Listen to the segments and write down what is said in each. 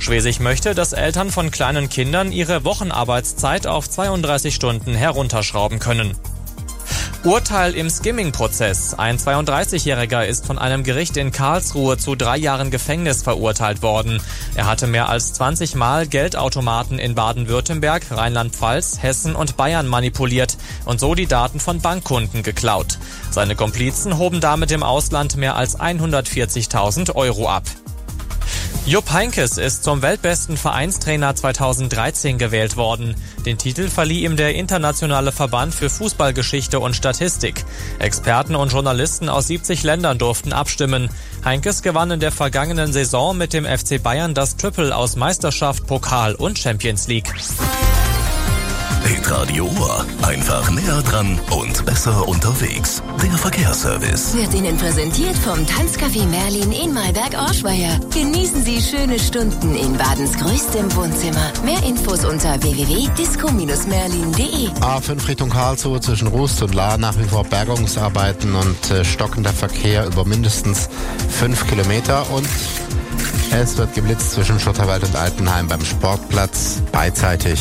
Schwesig möchte, dass Eltern von kleinen Kindern ihre Wochenarbeitszeit auf 32 Stunden herunterschrauben können. Urteil im Skimming-Prozess. Ein 32-Jähriger ist von einem Gericht in Karlsruhe zu 3 Jahren Gefängnis verurteilt worden. Er hatte mehr als 20 Mal Geldautomaten in Baden-Württemberg, Rheinland-Pfalz, Hessen und Bayern manipuliert und so die Daten von Bankkunden geklaut. Seine Komplizen hoben damit im Ausland mehr als 140.000 Euro ab. Jupp Heynckes ist zum weltbesten Vereinstrainer 2013 gewählt worden. Den Titel verlieh ihm der Internationale Verband für Fußballgeschichte und Statistik. Experten und Journalisten aus 70 Ländern durften abstimmen. Heynckes gewann in der vergangenen Saison mit dem FC Bayern das Triple aus Meisterschaft, Pokal und Champions League. Hitradio Ohr. Einfach näher dran und besser unterwegs. Der Verkehrsservice wird Ihnen präsentiert vom Tanzcafé Merlin in Malberg-Orschweier. Genießen Sie schöne Stunden in Badens größtem Wohnzimmer. Mehr Infos unter www.disco-merlin.de. A5 Richtung Karlsruhe zwischen Rust und Lahr nach wie vor Bergungsarbeiten und stockender Verkehr über mindestens 5 Kilometer und es wird geblitzt zwischen Schotterwald und Altenheim beim Sportplatz beidseitig.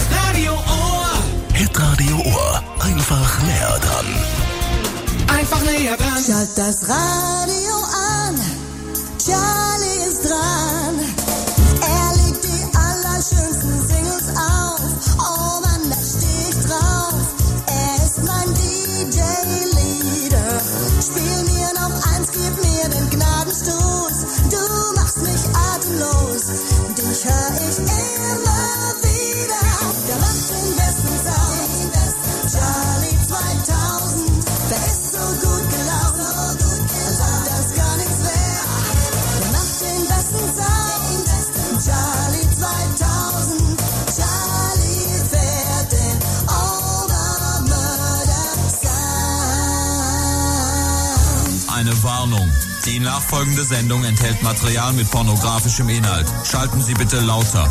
Hitradio Ohr. Einfach näher dran. Einfach näher dran. Schalt das Radio an. Charlie ist dran. Er legt die allerschönsten Singles auf. Oh Mann, da steh ich drauf. Er ist mein DJ-Leader. Spiel mir noch eins, gib mir den Gnadenstoß. Du machst mich atemlos. Dich hör ich immer wieder. Der macht den besten Sound. Charlie 2000, der ist so gut gelaunt, als ob das gar nichts wäre. Der macht den besten Sound, Charlie 2000, Charlie fährt den Obermörder-Sound. Eine Warnung. Die nachfolgende Sendung enthält Material mit pornografischem Inhalt. Schalten Sie bitte lauter.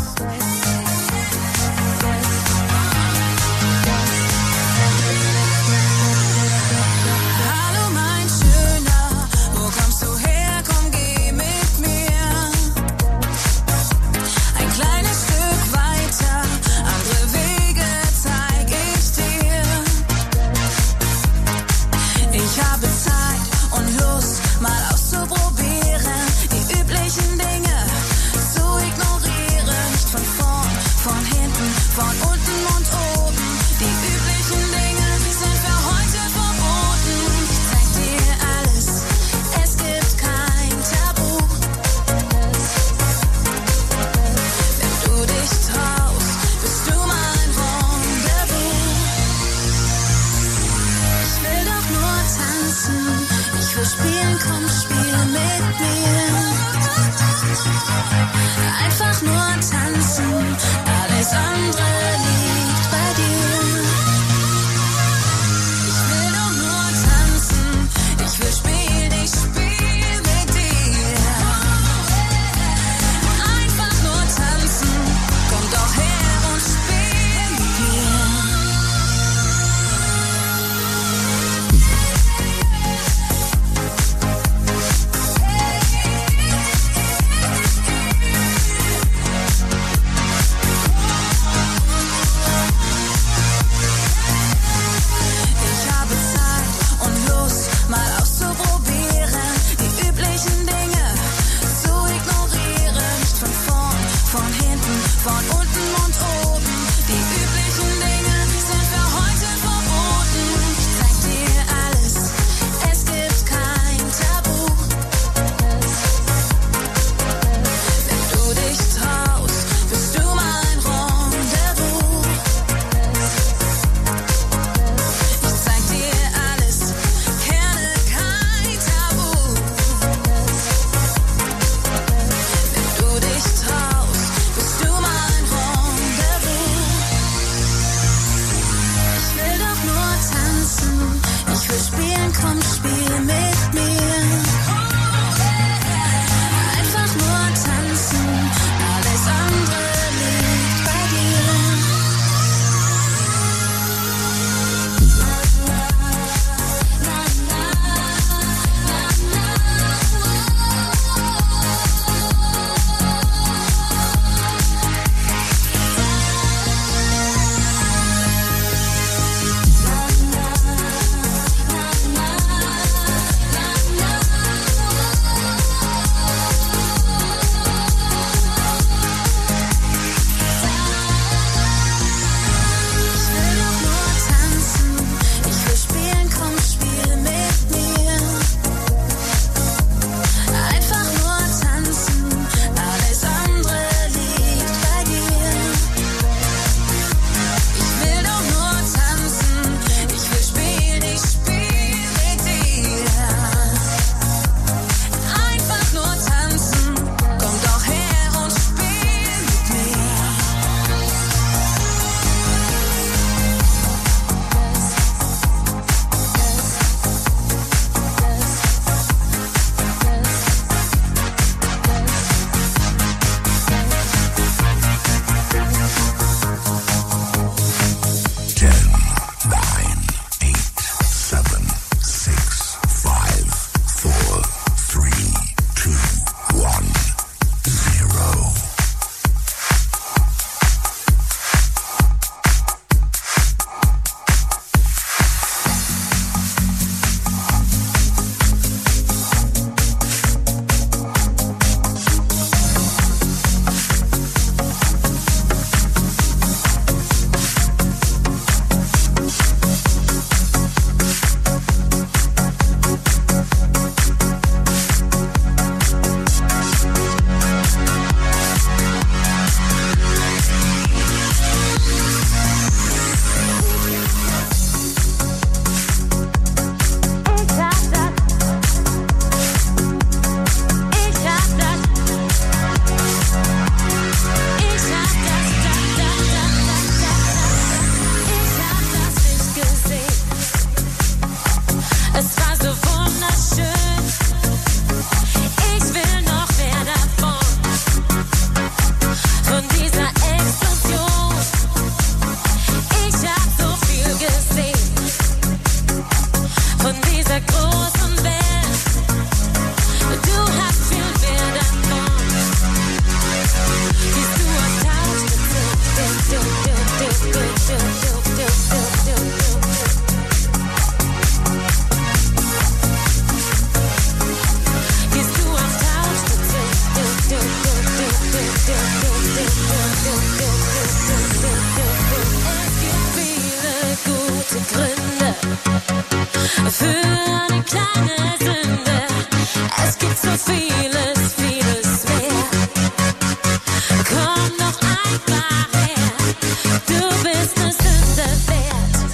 Für eine kleine Sünde, es gibt so vieles, vieles mehr. Komm doch einfach her, du bist eine Sünde wert.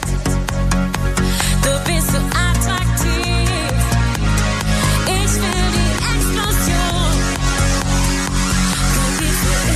Du bist so attraktiv, ich will die Explosion. Komm, gib mir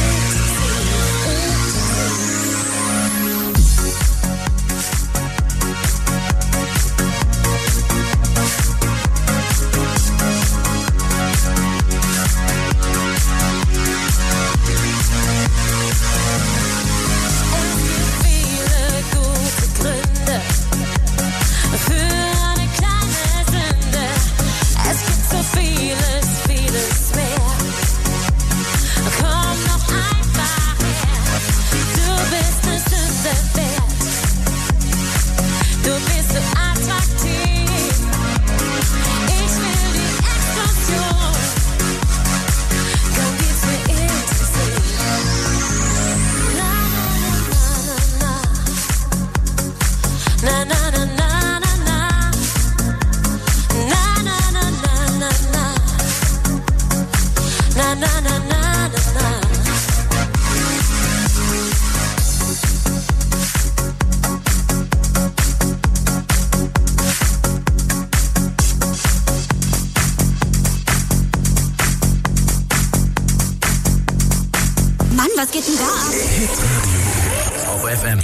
was geht denn da ab? Hitradio auf FM.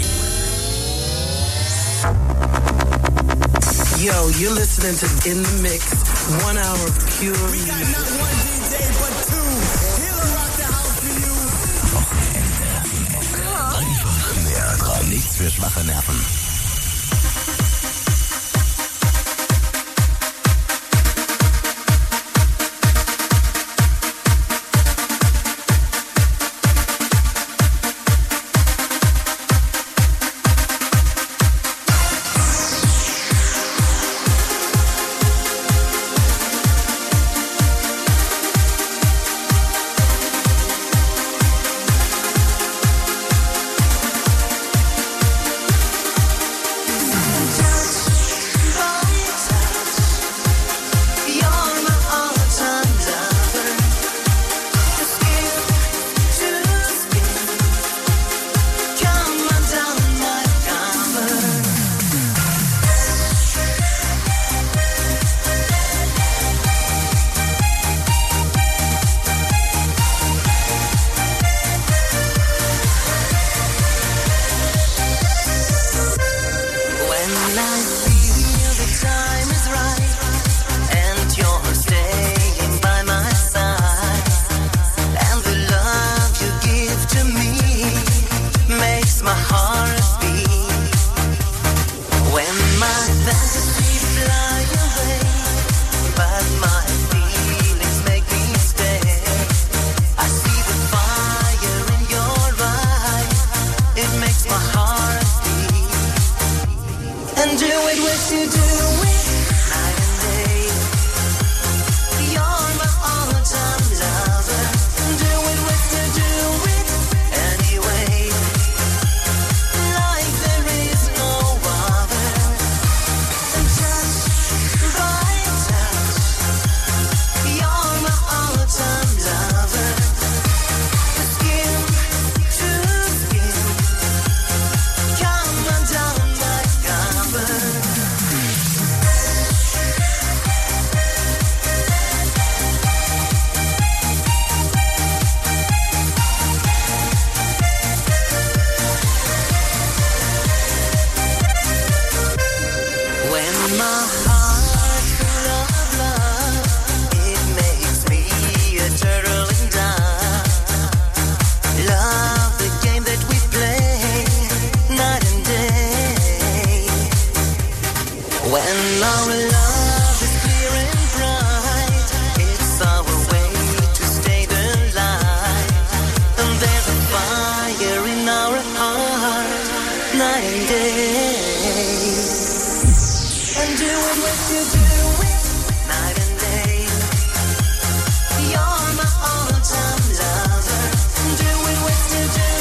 Yo, you're listening to In the Mix. 1 hour of pure music. We got not one DJ, but two. He'll rock the house for you. Wochenende. Einfach näher dran. Nichts für schwache Nerven.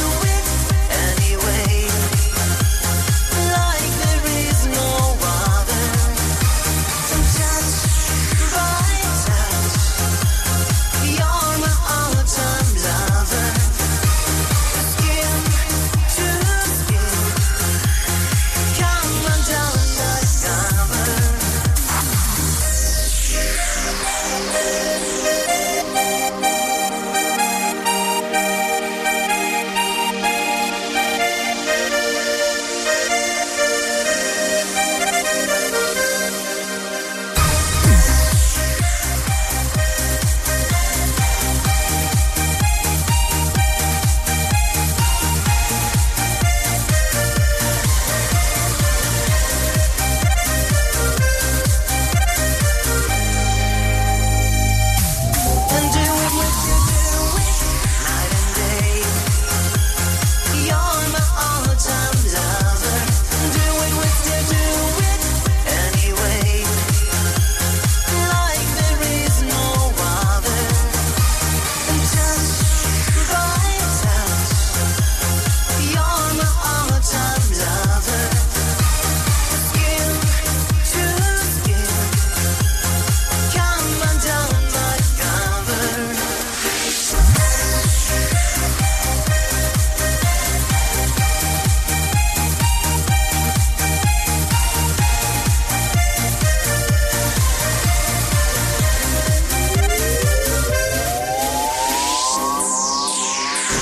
Like there is no other.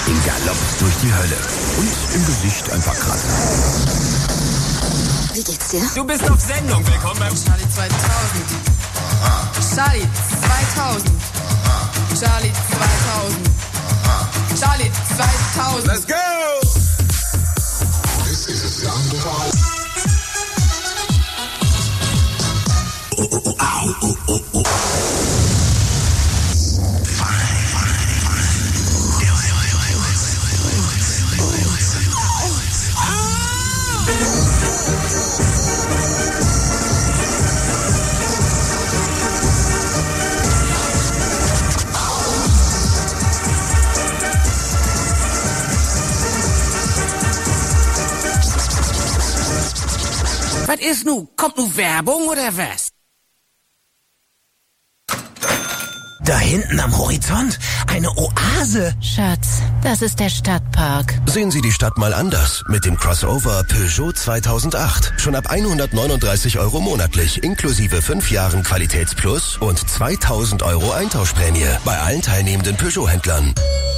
im Galopp durch die Hölle. Und im Gesicht ein paar Kratzer. Wie geht's dir? Du bist auf Sendung. Willkommen beim Charlie 2000. Charlie 2000. Charlie 2000. Charlie 2000. Let's go! This is a sound of all. Was ist nu? Kommt nu Werbung oder was? Da hinten am Horizont, eine Oase. Schatz, das ist der Stadtpark. Sehen Sie die Stadt mal anders mit dem Crossover Peugeot 2008. Schon ab 139 € monatlich, inklusive 5 Jahren Qualitätsplus und 2.000 € Eintauschprämie bei allen teilnehmenden Peugeot-Händlern.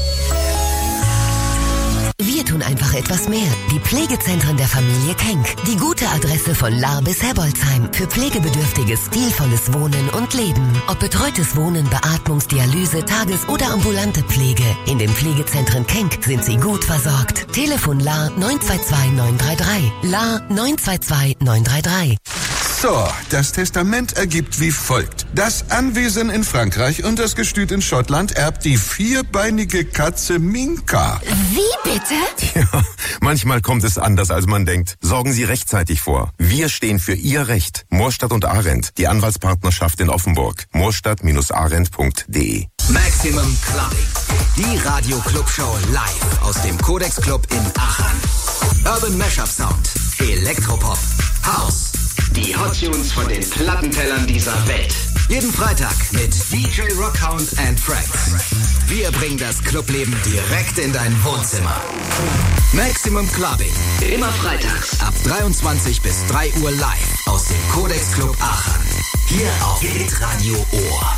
Wir tun einfach etwas mehr. Die Pflegezentren der Familie Kenk. Die gute Adresse von Lahr bis Herbolzheim. Für pflegebedürftiges, stilvolles Wohnen und Leben. Ob betreutes Wohnen, Beatmungsdialyse, Tages- oder ambulante Pflege. In den Pflegezentren Kenk sind Sie gut versorgt. Telefon Lahr 922 933. Lahr 922 933. So, das Testament ergibt wie folgt. Das Anwesen in Frankreich und das Gestüt in Schottland erbt die vierbeinige Katze Minka. Wie bitte? Ja, manchmal kommt es anders, als man denkt. Sorgen Sie rechtzeitig vor. Wir stehen für Ihr Recht. Moorstadt und Arendt, die Anwaltspartnerschaft in Offenburg. moorstadt-arendt.de. Maximum Clubbing. Die Radio-Club-Show live aus dem Codex Club in Aachen. Urban Mashup Sound, Elektropop, House. Die Hot Tunes von den Plattentellern dieser Welt. Jeden Freitag mit DJ Rockhound and Friends. Wir bringen das Clubleben direkt in dein Wohnzimmer. Maximum Clubbing. Immer freitags ab 23 bis 3 Uhr live aus dem Codex Club Aachen. Hier auf Hitradio Ohr.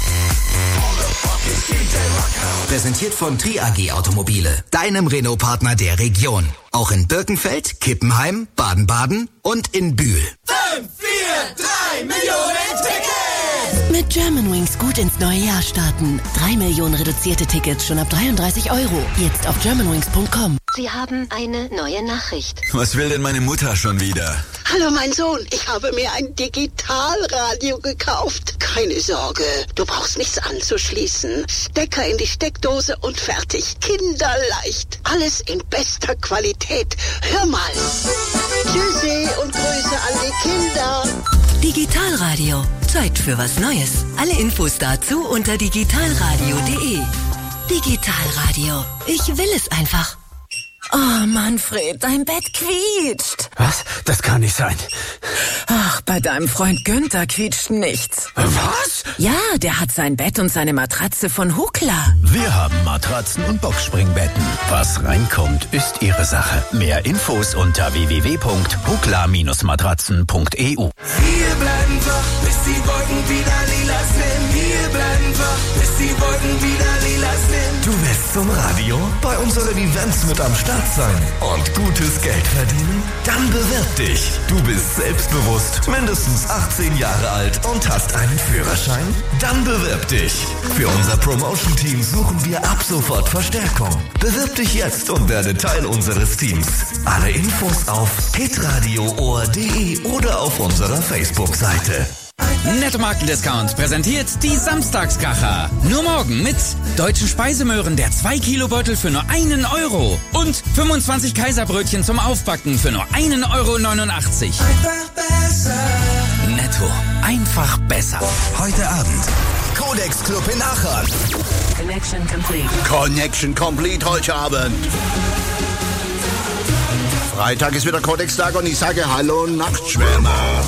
Präsentiert von Tri AG Automobile, deinem Renault-Partner der Region. Auch in Birkenfeld, Kippenheim, Baden-Baden und in Bühl. 5, 4, 3 Millionen Tickets! Mit Germanwings gut ins neue Jahr starten. 3 Millionen reduzierte Tickets schon ab 33 €. Jetzt auf germanwings.com. Sie haben eine neue Nachricht. Was will denn meine Mutter schon wieder? Hallo mein Sohn, ich habe mir ein Digitalradio gekauft. Keine Sorge, du brauchst nichts anzuschließen. Stecker in die Steckdose und fertig. Kinderleicht. Alles in bester Qualität. Hör mal. Tschüssi und Grüße an die Kinder. Digitalradio. Zeit für was Neues. Alle Infos dazu unter digitalradio.de. Digitalradio. Ich will es einfach. Oh, Manfred, dein Bett quietscht. Was? Das kann nicht sein. Ach, bei deinem Freund Günther quietscht nichts. Was? Ja, der hat sein Bett und seine Matratze von Hukla. Wir haben Matratzen und Boxspringbetten. Was reinkommt, ist Ihre Sache. Mehr Infos unter www.hukla-matratzen.eu. Wir bleiben wach, bis die Wolken wieder lila sind. Wir bleiben wach, bis die Wolken wieder lila sind. Du willst zum Radio, bei unseren Events mit am Start sein und gutes Geld verdienen? Dann bewirb dich. Du bist selbstbewusst, mindestens 18 Jahre alt und hast einen Führerschein? Dann bewirb dich. Für unser Promotion-Team suchen wir ab sofort Verstärkung. Bewirb dich jetzt und werde Teil unseres Teams. Alle Infos auf hitradioohr.de oder auf unserer Facebook-Seite. Netto Marken-Discount präsentiert die Samstagskracher. Nur morgen mit deutschen Speisemöhren der 2 Kilo Beutel für nur 1 € und 25 Kaiserbrötchen zum Aufbacken für nur 1,89 €. Einfach besser. Netto. Einfach besser. Heute Abend. Codex Club in Aachen. Connection complete. Connection complete heute Abend. Freitag ist wieder Codex-Tag und ich sage Hallo Nachtschwärmer.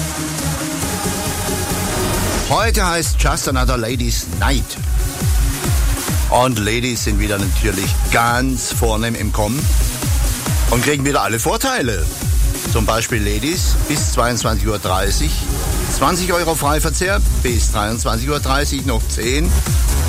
Heute heißt Just Another Ladies Night. Und Ladies sind wieder natürlich ganz vorne im Kommen und kriegen wieder alle Vorteile. Zum Beispiel Ladies bis 22:30 Uhr 20 € Freiverzehr, bis 23:30 Uhr noch 10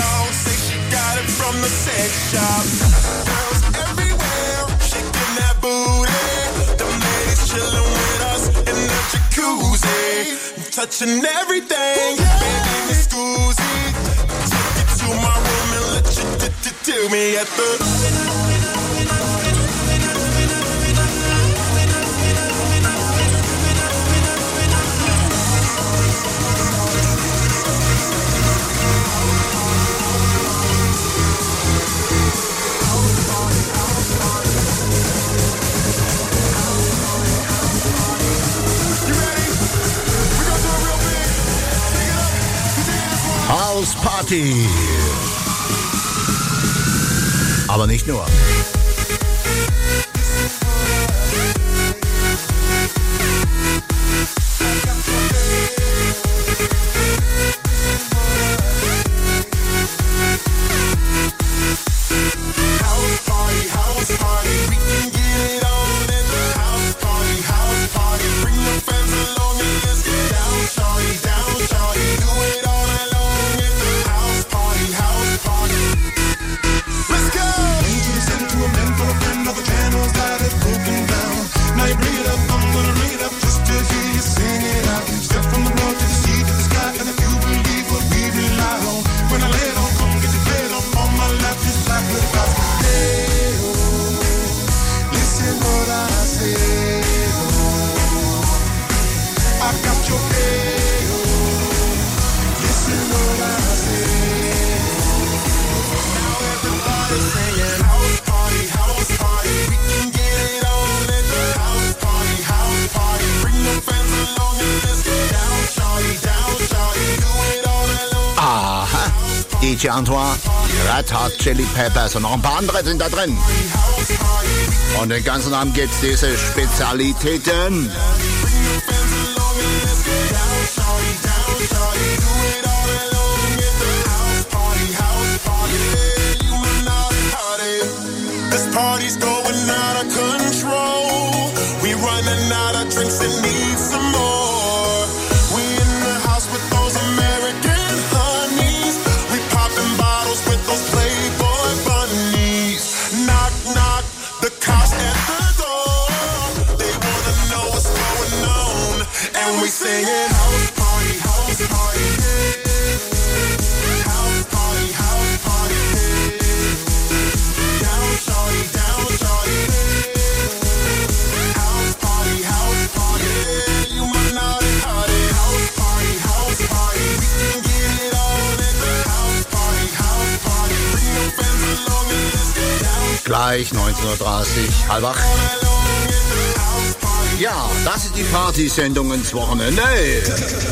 dog say she got it from the sex shop. Girls everywhere, shaking that booty. The ladies chilling with us in the jacuzzi, touching everything. Baby, Miss Scusi, take it to my room and let you do me at the. House Party. Aber nicht nur. DJ Antoine, Red Hot Chili Peppers und noch ein paar andere sind da drin. Und den ganzen Abend gibt's diese Spezialitäten. This party's going out of control. We running out of drinks and need some more. We in the house with those American honeys. We popping bottles with those Playboy bunnies. Knock, knock, the cops at the door. They wanna know what's going on. And we singing house party, house party. House party, house party. Down, shorty, down, shorty. House party, house party. You might not have heard it. House party, house party. We can get it on at the house party, house party. Bring your friends along and let's get down. Gleich 19:30, halb acht. Ja, das ist die Partysendung ins Wochenende. Here's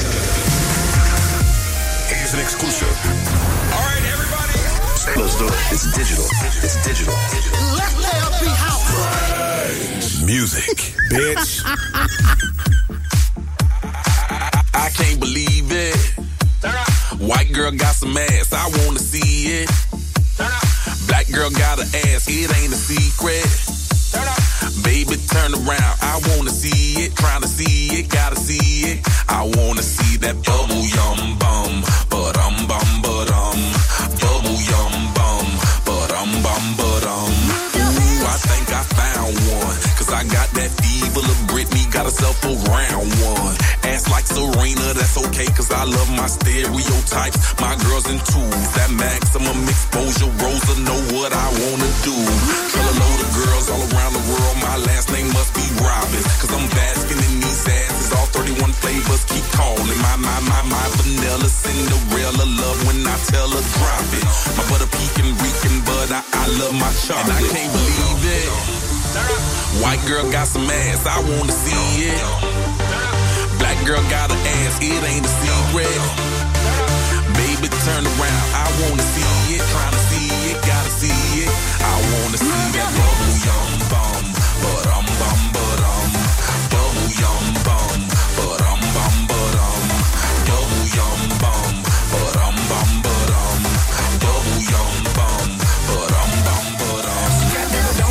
an exclusive. All right, everybody. Let's do it. It's digital. It's digital. Let there be house. Music, bitch. I can't believe it. White girl got some ass. I wanna see it. Black girl got an ass. It ain't a secret. Baby, turn around. I wanna see it. Trying to see it. Gotta see it. I wanna see that bubble yum bum. Ba-dum bum ba-dum. Bubble yum bum. Ba-dum bum ba-dum. Ooh, I think I found one. Cause I got that fever. Lil' Britney got herself a round one. Ass like Serena, that's okay. Cause I love my stereotypes. My girls in twos. That maximum exposure. Rosa know what I wanna do. Tell a load of girls all around the world. My last name must be Robin. Cause I'm basking in these asses. All 31 flavors keep calling. My vanilla Cinderella love when I tell her drop it. My butter pecan reeking, but I love my chocolate. And I can't believe it. White girl got some ass, I wanna see it. Black girl got an ass, it ain't a secret. Baby, turn around, I wanna see it. Tryna see it, gotta see it. I wanna see that bubble yum bum. Ba-dum bum ba-dum. Bubble yum bum. Ba-dum bum ba-dum. Bubble yum bum. Ba-dum bum ba-dum. Bubble yum bum. Ba-dum bum ba-dum. Got that donka donka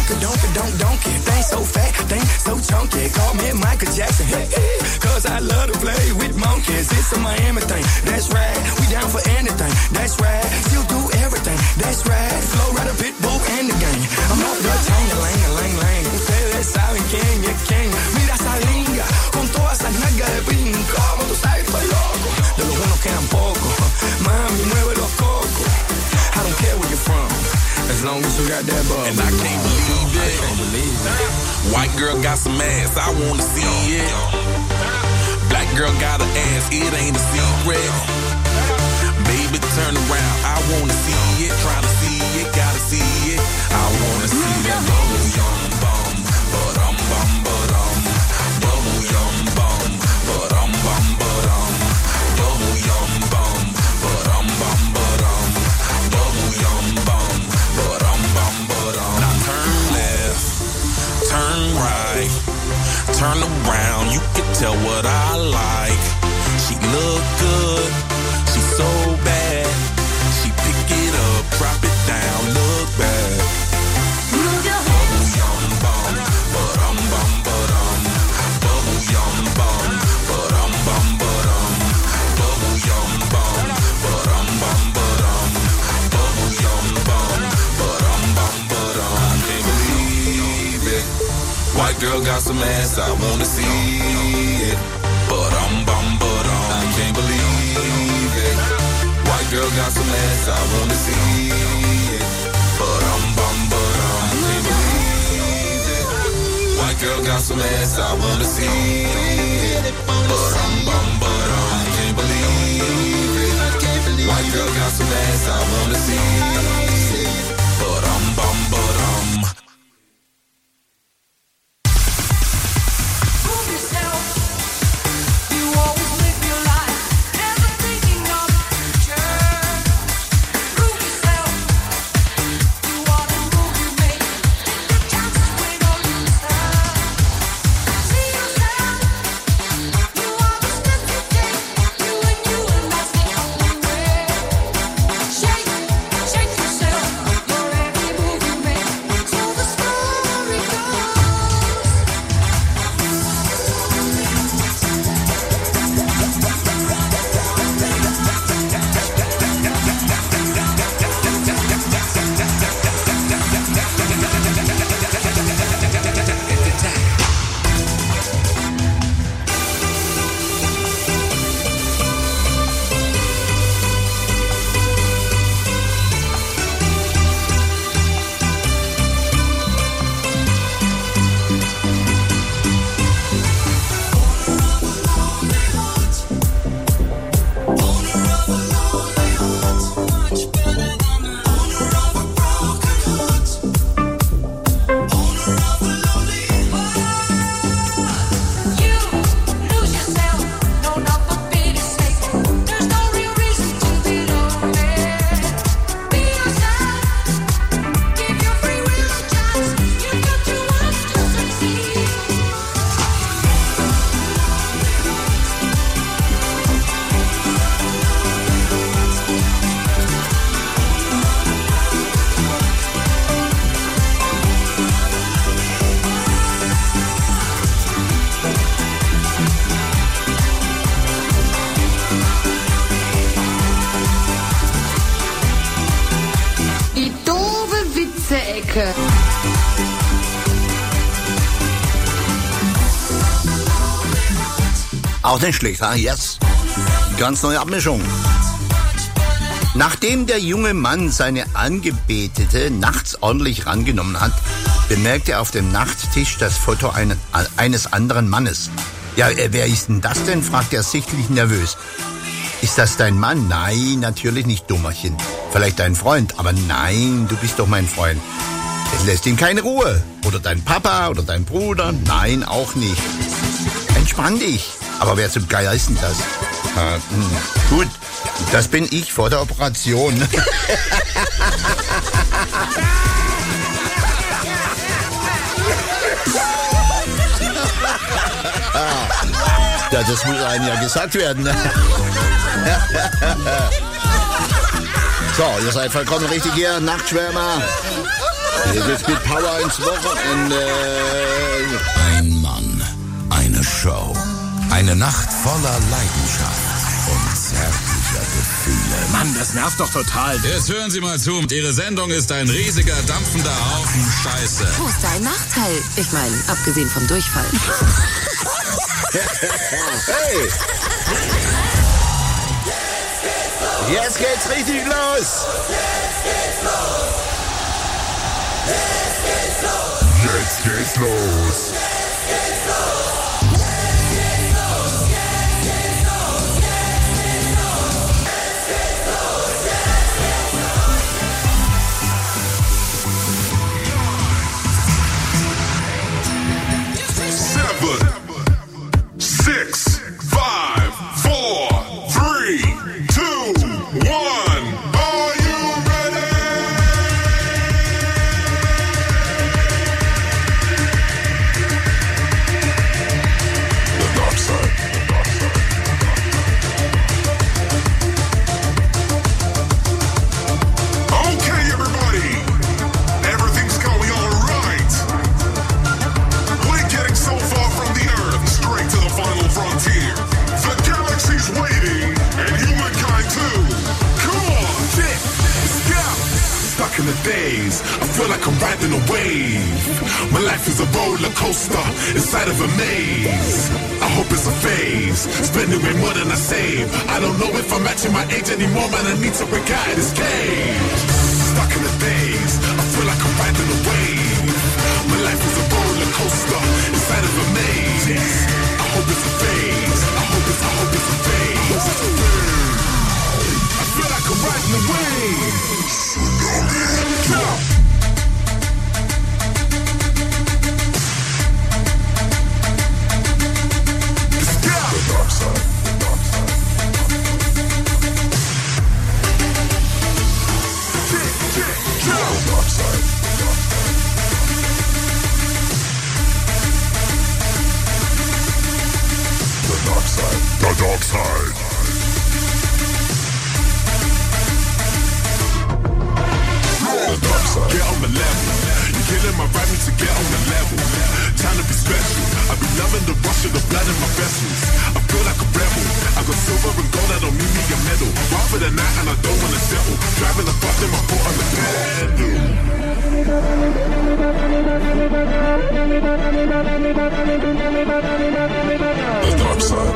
a donkey. Thing so fat, thing so chunky. Call me Michael Jackson. Cause I love to play with monkeys. It's a Miami thing. That's right. We down for anything. That's right. Still do everything. That's right. Flow Rider, Pitbull, and the gang. I'm off the chain, lang. Ustedes saben quién es quién. Mira esa linga. Con todas esas nalgas de brinco. Como tú sabes, estoy loco. De los buenos quedan pocos. Mami, mueve los cocos. I don't care where you're from. As long as you got that bug. And I can't believe it. White girl got some ass, I wanna see it. Black girl got an ass, it ain't a secret. Baby, turn around, I wanna see it. Try to see it, gotta see it. I wanna see that bubble yum bum, ba-dum bum ba-dum. Bubble yum bum, ba-dum bum ba-dum. Bubble yum bum, ba-dum bum ba-dum. Bubble yum bum, ba-dum bum ba-dum. Now turn left, turn right, turn around, you can tell what I like. She look good, she so bad. She pick it up, drop it down, look bad. Bubble yum bum, ba-dum bum ba-dum. Bubble yum bum, ba-dum bum ba-dum. Bubble yum bum, ba-dum bum ba-dum. Bubble yum bum, ba-dum bum ba-dum. I can't believe it. White girl got some ass, I wanna see it. Ba-dum bum ba-dum. I can't believe it. White girl got some ass, I wanna see it. Ba-dum bum ba-dum. I can't believe it. White girl got some ass, I wanna see it. Ba-dum bum ba-dum. I can't believe it. White girl got some ass, I wanna see it. Ba-dum bum ba-dum. Ecke. Auch nicht schlecht, ha? Yes. Ganz neue Abmischung. Nachdem der junge Mann seine Angebetete nachts ordentlich rangenommen hat, bemerkt er auf dem Nachttisch das Foto eines anderen Mannes. Ja, wer ist denn das denn? Fragt er sichtlich nervös. Ist das dein Mann? Nein, natürlich nicht, Dummerchen. Vielleicht dein Freund, aber nein, du bist doch mein Freund. Es lässt ihm keine Ruhe. Oder dein Papa oder dein Bruder? Nein, auch nicht. Entspann dich. Aber wer zum Geier ist denn das? Gut, das bin ich vor der Operation. Ja, das muss einem ja gesagt werden. So, ihr seid vollkommen richtig hier, Nachtschwärmer. Jetzt mit Power ins Wochenende. Ein Mann, eine Show. Eine Nacht voller Leidenschaft und zärtlicher Gefühle. Mann, das nervt doch total. Jetzt hören Sie mal zu. Ihre Sendung ist ein riesiger, dampfender Haufen Scheiße. Wo ist dein Nachteil? Ich meine, abgesehen vom Durchfall. Hey! Jetzt geht's richtig los! Jetzt geht's los! In the days, I feel like I'm riding a wave. My life is a roller coaster inside of a maze. I hope it's a phase, spending way more than I save. I don't know if I'm matching my age anymore, man. I need to break out of this cage. Stuck in the days, I feel like I'm riding a wave. My life is a roller coaster inside of a maze. I hope it's a phase. I hope it's a phase. I feel like I'm riding a wave. The dark side. Get on the level. You're killing my vibe, need to get on the level. Time to be special. I be loving the rush of the blood in my vessels. I feel like a rebel. I got silver and gold, I don't need me a medal. Ride for the night and I don't wanna settle. Driving the bus in my foot on the pedal. The dark side.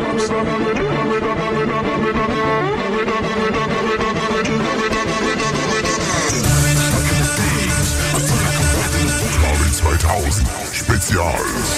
Marvin 2000 Spezial.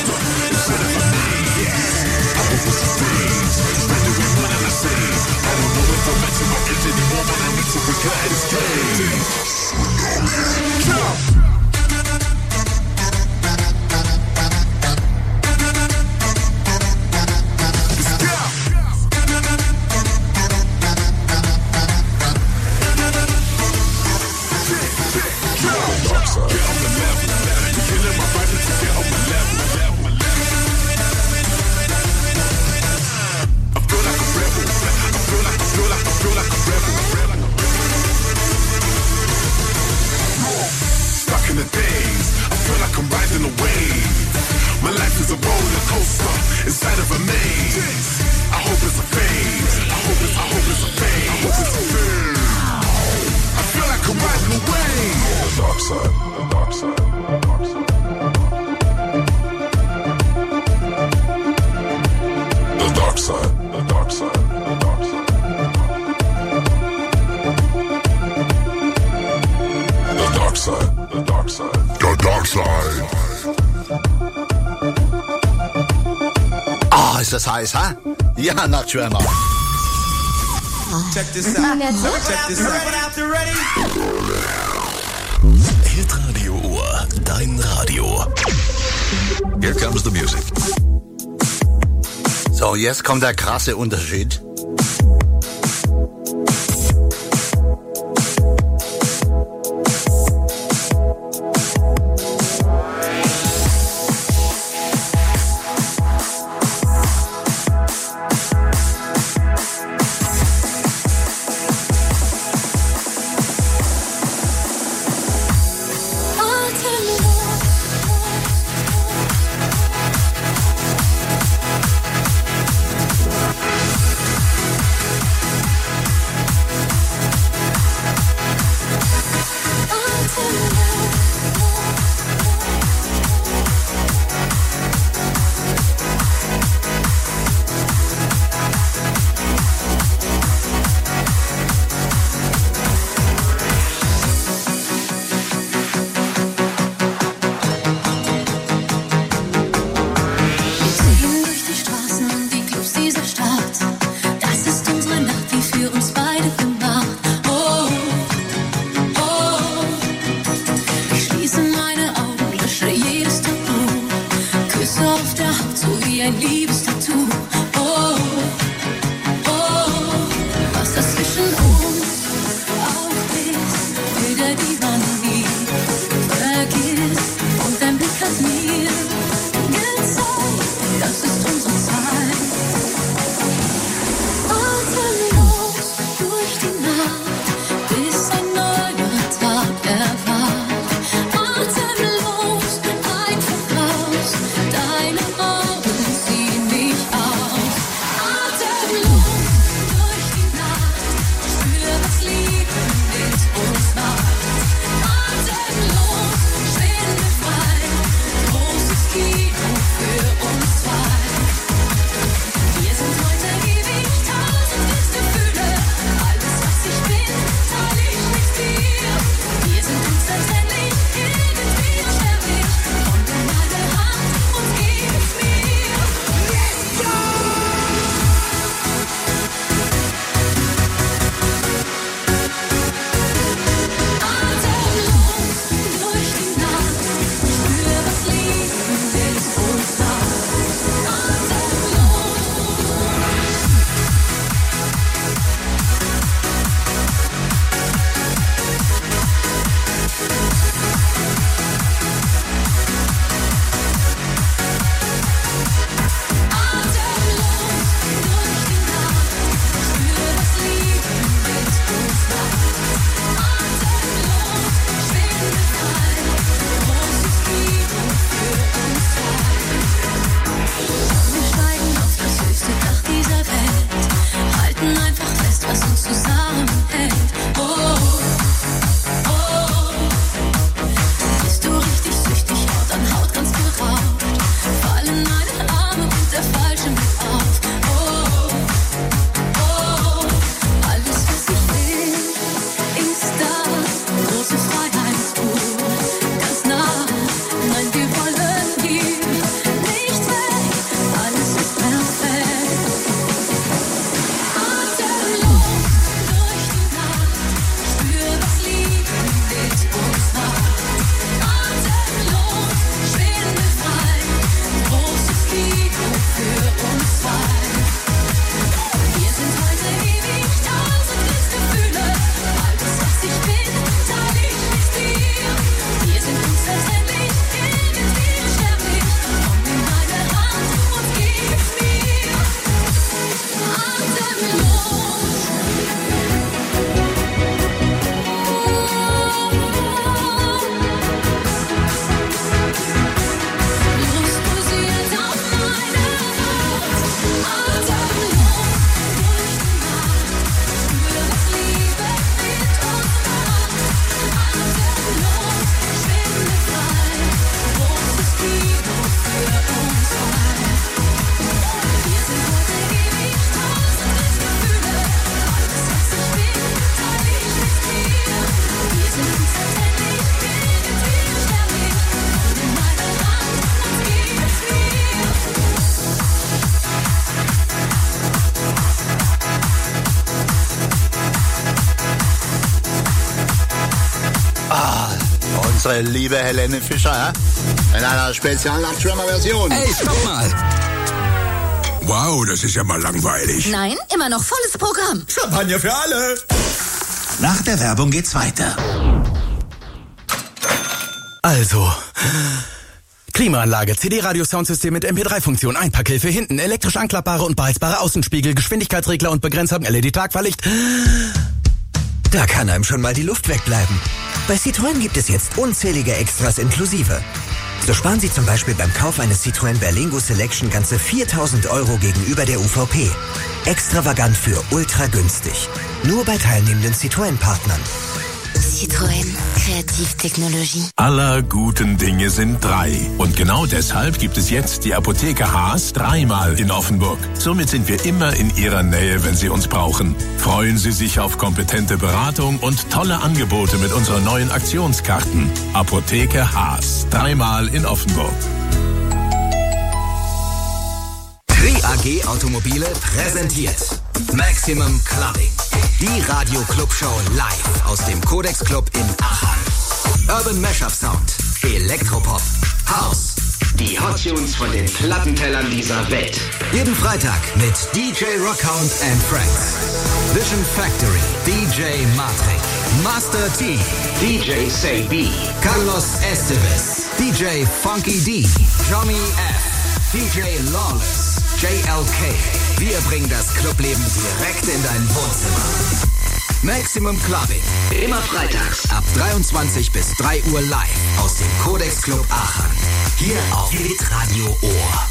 Ah, ist das heiß, ha? Ja, na, Tremor. Check this out. Check this out. Hitradio Uhr, dein Radio. Here comes the music. So, jetzt kommt der krasse Unterschied. ein Liebestattoo. Oh, oh, was das zwischen uns auch ist, Bilder, die man nie vergisst. Und dein Blick hat mir gezeigt, das ist unsere Zeit. Atemlos durch die Nacht, bis ein neuer Tag erwacht. Atemlos, einfach raus, deine Augen ziehen mich aus. Atemlos durch die Nacht, spür, was Liebe mit uns macht. Atemlos, schwindefrei, großes Kino für uns zwei. Wir sind heute ewig, tausend Gefühle, alles was ich bin, teile ich mit dir. Wir sind unzertrennlich, irgendwie unsterblich, und nimm meine Hand und gib mir. Let's go! Atemlos durch die Nacht, spür, was Liebe mit uns macht. Atemlos. Wir steigen auf das höchste Dach dieser Welt, halten einfach fest, was uns zusammenhält. Oh, oh, bist du richtig süchtig, Haut an Haut ganz beraubt, fallen meine Arme und der Falsche mit auf. Oh, oh, alles was ich will, ist das große Freiheitstour, ganz nah, nein, wir wollen hier nicht weg, alles ist perfekt. Atemlos durch die Nacht, spür, was Liebe mit uns macht. Atemlos, schwindefrei, großes Kino für uns zwei. Wir sind heute ewig, tausend Gefühle, alles was ich bin, teile ich mit dir. Wir sind unzertrennlich, irgendwie unsterblich, komm in meine Hand und gib mir. Atemlos. Lust posiert auf meine Haut. Atemlos durch die Nacht, spür, was Liebe mit uns macht. Atemlos, schwindefrei, großes Kino für uns zwei. Wir sind heute ewig, tausend Gefühle, alles was ich bin, teile ich mit dir. Wir sind unzertrennlich, irgendwie unsterblich, komm in meine Hand und gib's mir. Unsere liebe Helene Fischer, in einer Spezial-Nachtschwimmer-Version. Ey, stopp mal! Wow, das ist ja mal langweilig. Nein, immer noch volles Programm. Champagner für alle. Nach der Werbung geht's weiter. Also, Klimaanlage, CD-Radio-Soundsystem mit MP3-Funktion, Einpackhilfe hinten, elektrisch anklappbare und beheizbare Außenspiegel, Geschwindigkeitsregler und Begrenzer, LED-Tagfahrlicht. Da kann einem schon mal die Luft wegbleiben. Bei Citroën gibt es jetzt unzählige Extras inklusive. So sparen Sie zum Beispiel beim Kauf eines Citroën Berlingo Selection ganze 4.000 € gegenüber der UVP. Extravagant für ultra günstig. Nur bei teilnehmenden Citroën-Partnern. Citroën. Kreativtechnologie. Aller guten Dinge sind drei. Und genau deshalb gibt es jetzt die Apotheke Haas dreimal in Offenburg. Somit sind wir immer in Ihrer Nähe, wenn Sie uns brauchen. Freuen Sie sich auf kompetente Beratung und tolle Angebote mit unseren neuen Aktionskarten. Apotheke Haas. Dreimal in Offenburg. Tri AG Automobile präsentiert Maximum Clubbing. Die Radio-Club-Show live aus dem Codex Club in Aachen. Urban Mashup Sound, Elektropop, House, die Hot Hot Tunes von den Plattentellern dieser Welt. Jeden Freitag mit DJ Rockhound and Friends. Vision Factory, DJ Matrix, Master T, DJ Say B, Carlos Estevez, DJ Funky D, Johnny F, DJ Lawless, JLK. Wir bringen das Clubleben direkt in dein Wohnzimmer. Maximum Clubbing. Immer freitags ab 23 bis 3 Uhr live aus dem Codex Club Aachen. Hier auf Hitradio Ohr.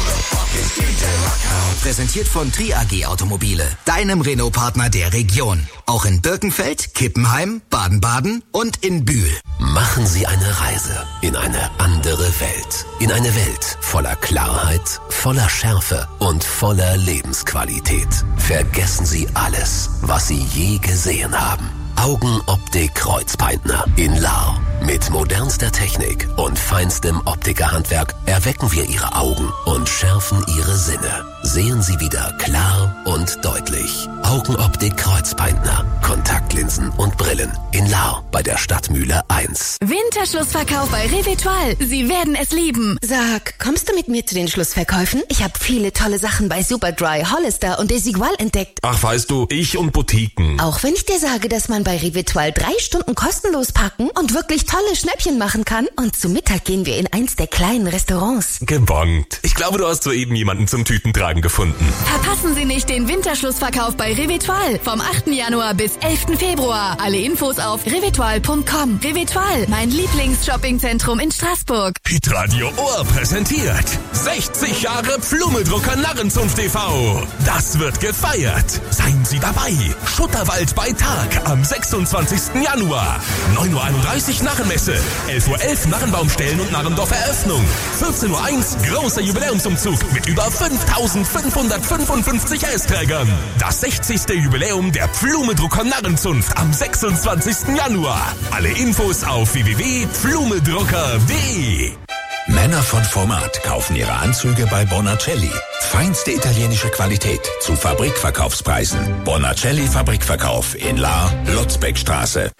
Präsentiert von Tri AG Automobile, deinem Renault-Partner der Region. Auch in Birkenfeld, Kippenheim, Baden-Baden und in Bühl. Machen Sie eine Reise in eine andere Welt. In eine Welt voller Klarheit, voller Schärfe und voller Lebensqualität. Vergessen Sie alles, was Sie je gesehen haben. Augenoptik Kreuzpeitner in Lahr. Mit modernster Technik und feinstem Optikerhandwerk erwecken wir Ihre Augen und schärfen Ihre Sinne. Sehen Sie wieder klar und deutlich. Augenoptik Kreuzpeitner. Kontaktlinsen und Brillen in Lahr bei der Stadtmühle 1. Winterschlussverkauf bei Revitual. Sie werden es lieben. Sag, kommst du mit mir zu den Schlussverkäufen? Ich habe viele tolle Sachen bei Superdry, Hollister und Desigual entdeckt. Ach, weißt du, ich und Boutiquen. Auch wenn ich dir sage, dass man bei Revitual 3 Stunden kostenlos parken und wirklich tolle Schnäppchen machen kann. Und zu Mittag gehen wir in eins der kleinen Restaurants. Gebongt. Ich glaube, du hast soeben jemanden zum Tütentragen gefunden. Verpassen Sie nicht den Winterschlussverkauf bei Revitual vom 8. Januar bis 11. Februar. Alle Infos auf revitual.com. Revitual, mein Lieblings-Shoppingzentrum in Straßburg. Hitradio Ohr präsentiert 60 Jahre Pflumedrucker Narrenzunft e.V. Das wird gefeiert. Seien Sie dabei. Schutterwald bei Tag am 26. Januar. 9:31 Uhr Narrenmesse. 11:11 Uhr Narrenbaumstellen und Narrendorf Eröffnung. 14:01 Uhr großer Jubiläumsumzug mit über 5.555 Eisträgern. Das 60. Jubiläum der Pflumedrucker Narrenzunft am 26. Januar. Alle Infos auf www.pflumedrucker.de. Männer von Format kaufen ihre Anzüge bei Bonacelli. Feinste italienische Qualität zu Fabrikverkaufspreisen. Bonacelli Fabrikverkauf in Lahr, Lotzbeckstraße.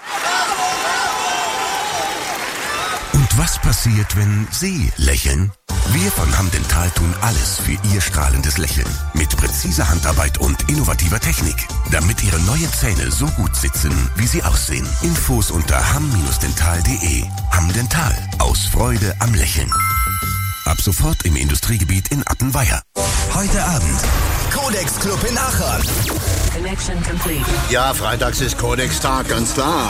Und was passiert, wenn Sie lächeln? Wir von Hamdental tun alles für Ihr strahlendes Lächeln. Mit präziser Handarbeit und innovativer Technik. Damit Ihre neuen Zähne so gut sitzen, wie sie aussehen. Infos unter ham-dental.de. Hamdental. Aus Freude am Lächeln. Ab sofort im Industriegebiet in Appenweier. Heute Abend. Codex Club in Aachen. Connection complete. Ja, freitags ist Codex-Tag, ganz klar.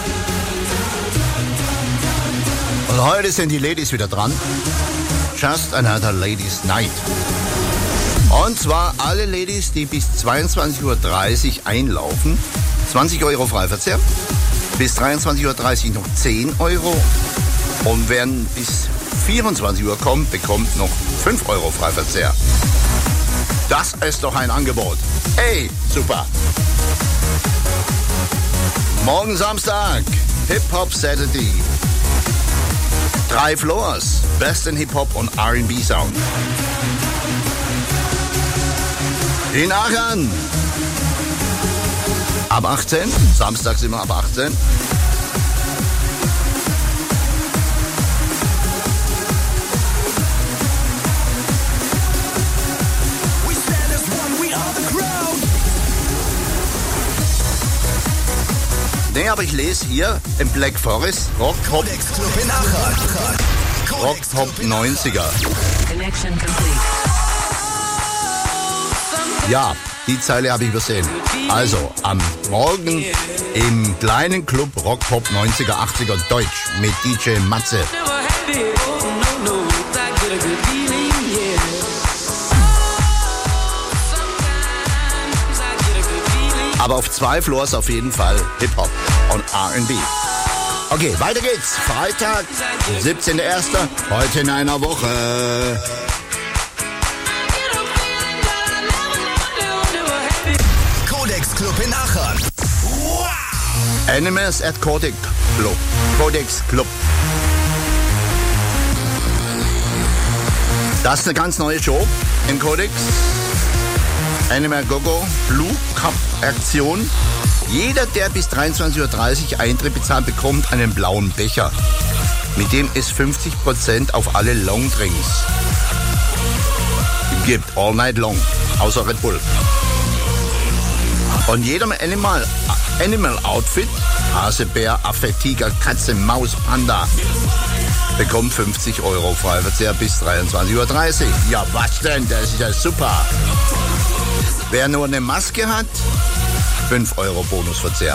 Und heute sind die Ladies wieder dran. Just Another Ladies Night. Und zwar alle Ladies, die bis 22:30 Uhr einlaufen. 20 Euro Freiverzehr. Bis 23:30 Uhr noch 10 Euro. Und wer bis 24 Uhr kommt, bekommt noch 5 Euro Freiverzehr. Das ist doch ein Angebot. Hey, super. Morgen Samstag, Hip-Hop Saturday. 3 Floors, Best in Hip-Hop und R&B Sound. In Aachen. Ab 18, Samstag sind wir ab 18. Nee, aber ich lese hier im Black Forest Rock Pop Rock Pop 90er. Ja, die Zeile habe ich übersehen. Also, am Morgen im kleinen Club Rock Pop 90er, 80er Deutsch mit DJ Matze. Aber auf 2 Floors auf jeden Fall Hip-Hop und R&B. Okay, weiter geht's. Freitag, 17.01. Heute in einer Woche. Codex Club in Aachen. Wow. Animals at Codex Club. Codex Club. Das ist eine ganz neue Show im Codex. Animal Go-Go Blue Cup Aktion. Jeder, der bis 23:30 Uhr Eintritt bezahlt, bekommt einen blauen Becher. mit dem es 50% auf alle Longdrinks gibt. All night long. Außer Red Bull. Und jedem Animal Outfit, Hase, Bär, Affe, Tiger, Katze, Maus, Panda, bekommt 50 € Freiverzehr bis 23:30 Uhr. Ja, was denn? Das ist ja super. Wer nur eine Maske hat, 5 € Bonusverzehr.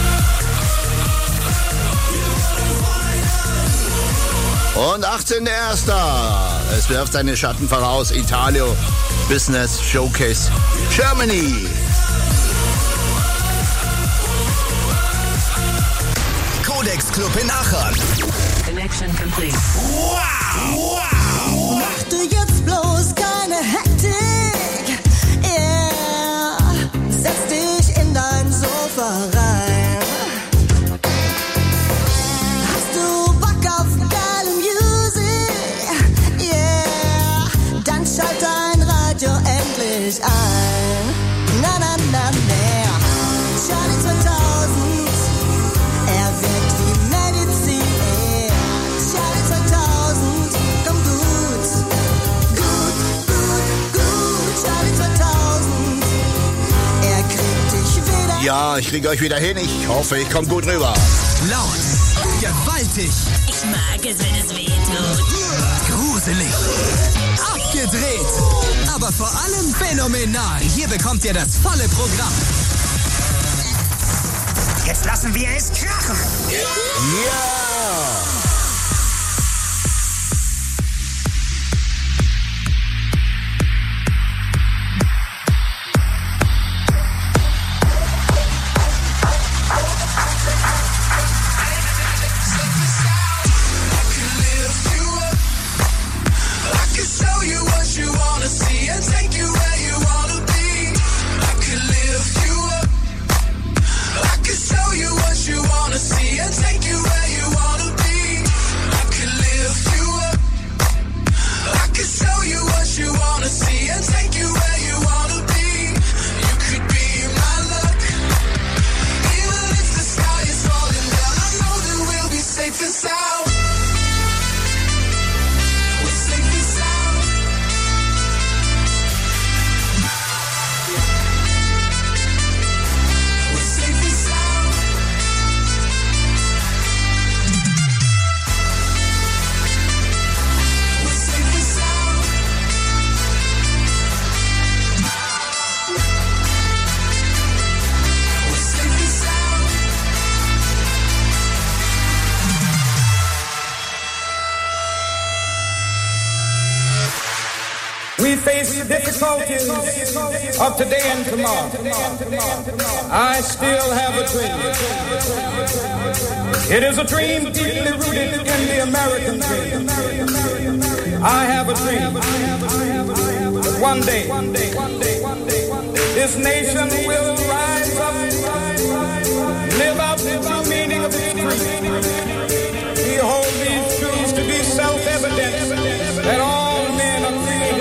Und 18.01. Es wirft seine Schatten voraus. Italio Business Showcase Germany. Codex Club in Aachen. Connection complete. Wow! Mach du jetzt bloß keine Hektik. Yeah. Setz dich in dein Sofa rein. Hast du Bock auf geile Musik? Yeah. Dann schalt dein Radio endlich ein. Na, na, na, na. Charlie 2000. Er wirkt wie Medizin. Charlie 2000. Komm gut. Gut, gut, gut. Charlie 2000. Er kriegt dich wieder. Ja, ich krieg euch wieder hin. Ich hoffe, ich komme gut rüber. Laut, gewaltig, Ich mag es, wenn es weh tut. gruselig, abgedreht, aber vor allem phänomenal. Hier bekommt ihr das volle Programm. Jetzt lassen wir es krachen. Ja! We face the difficulties of today and tomorrow. I still have a dream. It is a dream deeply rooted in the American dream. I have a dream that one day this nation will rise up, live out the true meaning of its creed. We hold these truths to be self-evident that all men are created.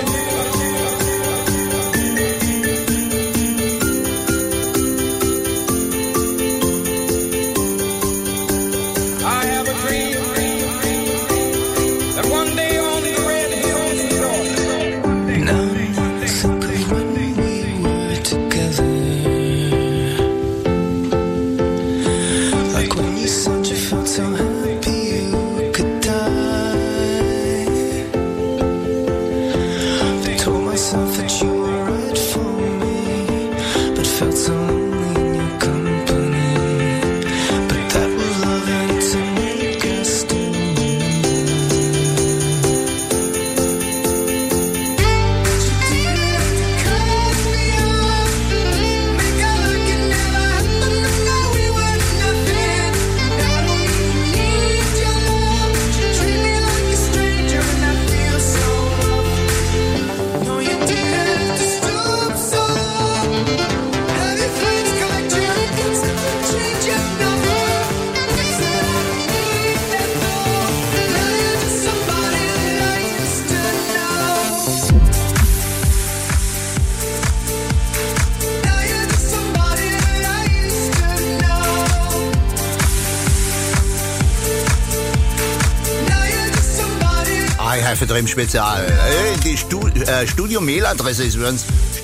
Live-Vertrieb Spezial. Die Studio-Mail-Adresse ist übrigens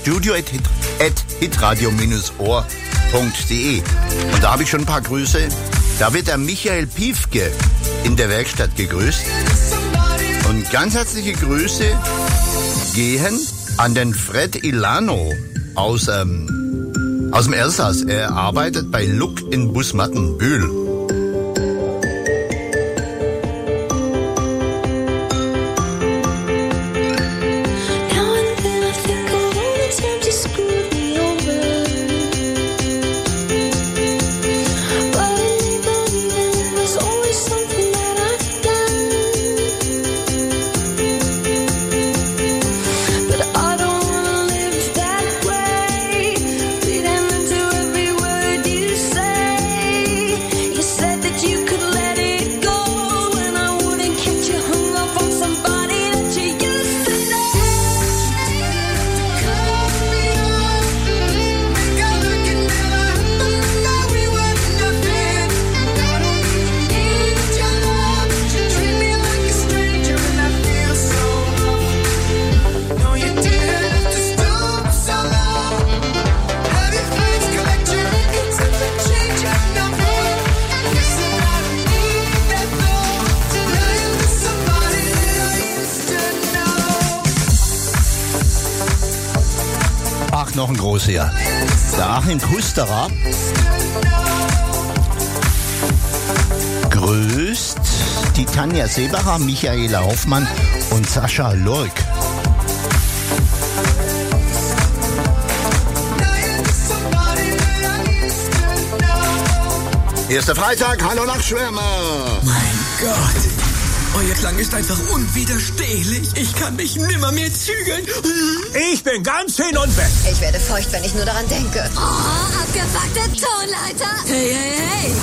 studio@hitradio-ohr.de. Und da habe ich schon ein paar Grüße. Da wird der Michael Piefke in der Werkstatt gegrüßt. Und ganz herzliche Grüße gehen an den Fred Ilano aus dem Elsass. Er arbeitet bei Luck in Busmattenbühl. Noch ein großer. Der Achim Kusterer grüßt die Tanja Seebacher, Michaela Hoffmann und Sascha Lurk. Erster Freitag, hallo Nachtschwärmer. Mein Gott. Euer Klang ist einfach unwiderstehlich. Ich kann mich nimmer mehr zügeln. Ich bin ganz hin und weg. Ich werde feucht, wenn ich nur daran denke. Oh, abgefuckte Tonleiter. Hey, hey, hey.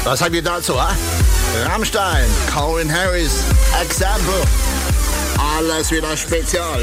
Was habt ihr dazu, ha? Rammstein, Calvin Harris, Example. Alles wieder spezial.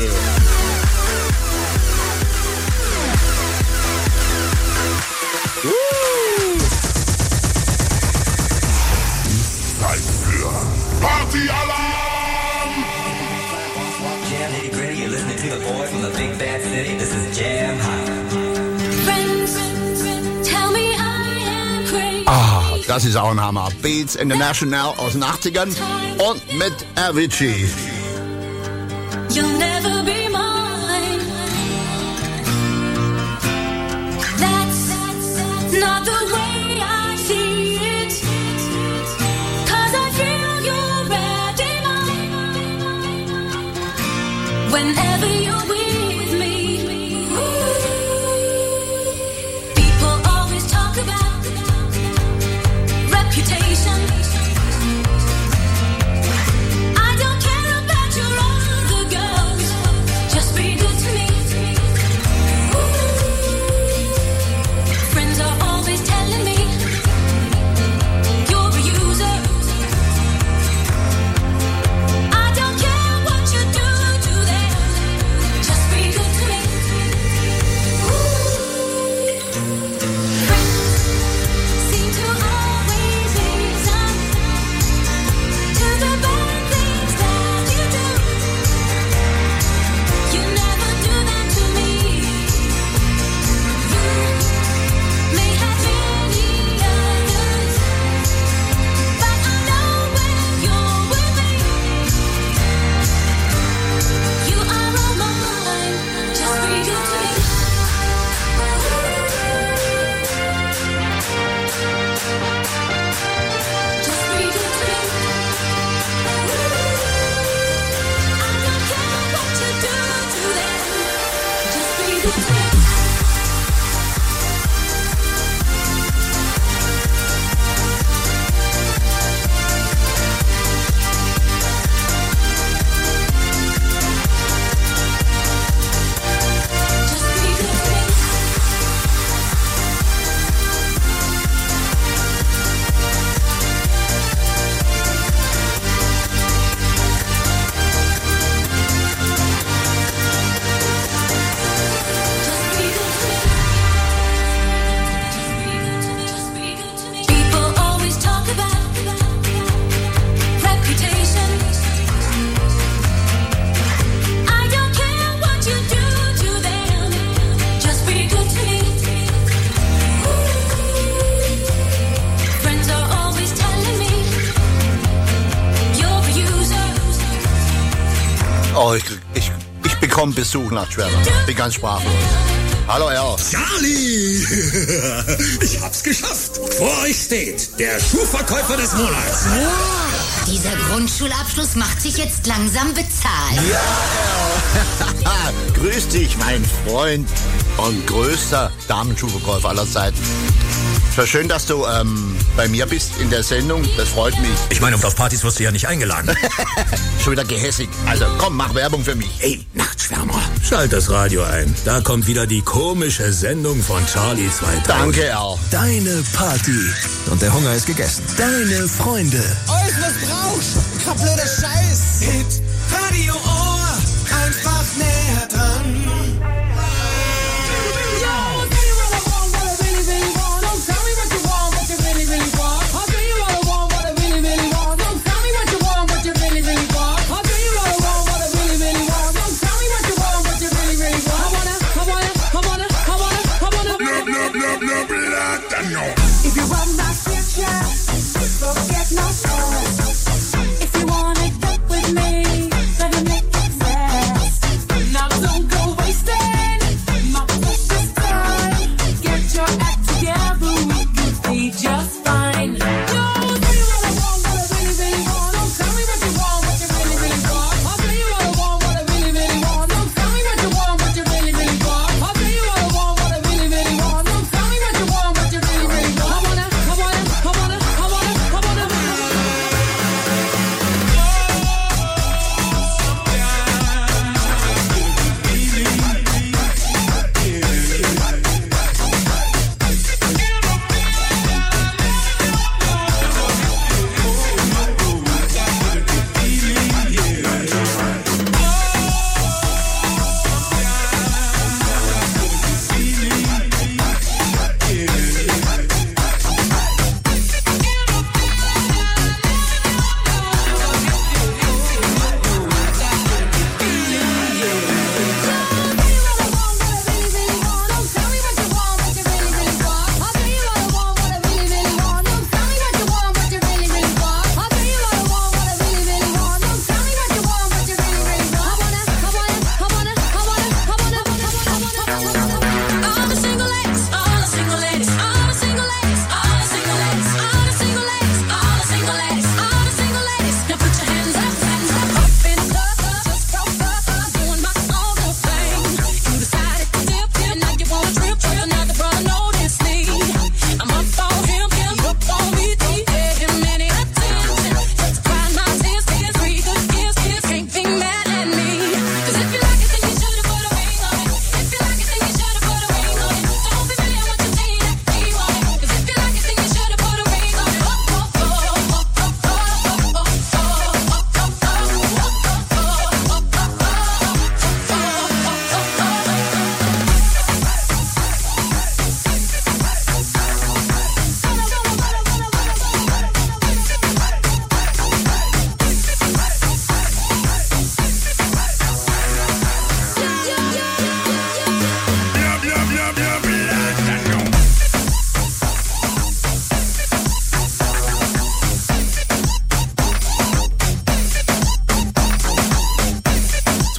Zeit für Partyalarm! Jam nitty gritty, you're listening to the boy from the big bad city. This is Jam High. Friends, tell me I am crazy. Ah, das ist auch ein Hammer. Beats International aus den 80ern und mit Avicii. You'll never be mine. That's not the way I see it. 'Cause I feel you're ready mine. Whenever you're with me. People always talk about reputation. I don't care about your other girls. Just be good to me. Friends are always telling me you're a user. I don't care what you do to them. Just be good to me. Friends seem to always listen to the bad things that you do. You never do that to me. You may have many others, but I know when you're with me, you are all mine. Just be good to me. Just be good to me. I don't care what you do to them. Just be good to me. People always talk about reputation. I don't care what you do to them. Just be good to me. Friends are always telling me you're a user. Oh, ich bekomme Besuch nach Schwerer. Bin ganz sprachlos. Hallo, Herr. Charlie! Ich hab's geschafft. Vor euch steht der Schuhverkäufer des Monats. Dieser Grundschulabschluss macht sich jetzt langsam bezahlt. Ja, grüß dich, mein Freund und größter Damenschuhverkäufer aller Zeiten. So schön, dass du bei mir bist in der Sendung. Das freut mich. Ich meine, auf Partys wirst du ja nicht eingeladen. Schon wieder gehässig. Also komm, mach Werbung für mich. Hey, Nachtschwärmer. Schalt das Radio ein. Da kommt wieder die komische Sendung von Charlie 2000. Danke, Al. Deine Party. Und der Hunger ist gegessen. Deine Freunde. Euch was brauchst? Blöder Scheiß. Hit, Radio Ohr, einfach näher dran. If you want my future, forget no stress. If you wanna get with me, better make it fast. Now don't go wasting my precious time. Get your act together, we could be just fine. Yo, tell me what I want, what I really, really want. Don't tell me what you want, what you really, really want. I'll tell you what I want, what I really, really want. Don't tell me what you want, what you really, really want. I'll tell you what I want, what I really, really want. Don't tell me what you want, what you really, really want. I wanna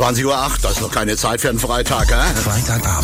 20:08 Uhr, das ist noch keine Zeit für einen Freitag, hä? Freitagabend.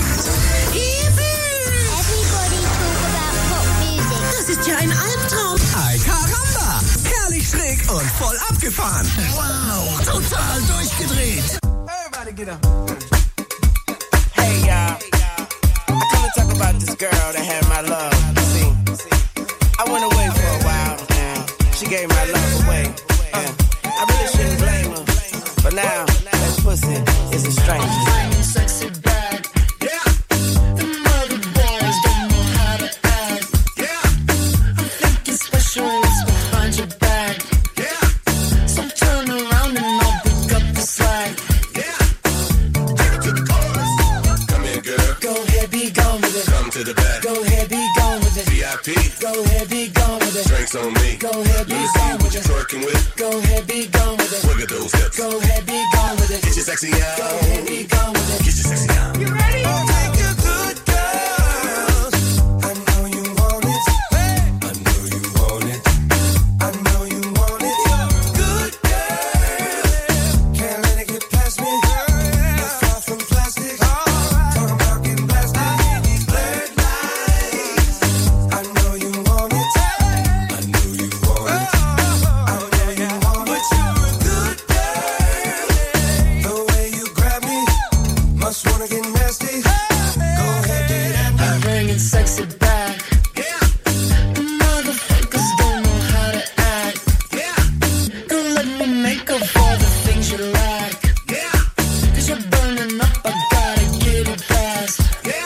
Das ist ja ein Albtraum. Ay, caramba! Herrlich schräg und voll abgefahren. Wow, total durchgedreht. Everybody get up. Hey, y'all. I come to talk about this girl that had my love. See, I went away for a while, and she gave my love away. I really shouldn't blame her, but now that pussy is a stranger. Sexy back. Yeah. Them other boys don't know how to act. Yeah. I think it's special behind your back. Yeah. So turn around and I'll pick up the slack. Yeah. Take it to the chorus. Come here, girl. Go ahead, be gone with it. Come to the back. Go ahead, be gone with it. VIP. Go ahead, be gone with it. Drinks on me. Go ahead, be Let me see gone what with you're it. twerking with. Go ahead, be gone with it. Wiggle those hips. Go ahead, be gone with it. Get your sexy out. Go ahead, be gone with it. Get your sexy out. You ready? Take you good girls. I know you want it. I know you want it. I know you want it. Good girl. Can't let it get past me. Not far from plastic. Talking about getting blasted in these blurred lights. I know you want it. I know you want it. I know you want it. But you're a good girl. The way you grab me, must wanna get nasty. Go ahead, get at me. I'm bringing sexy back. The motherfuckers don't know how to act. Don't let me make up for the things you lack. Cause you're burning up, I gotta get it fast.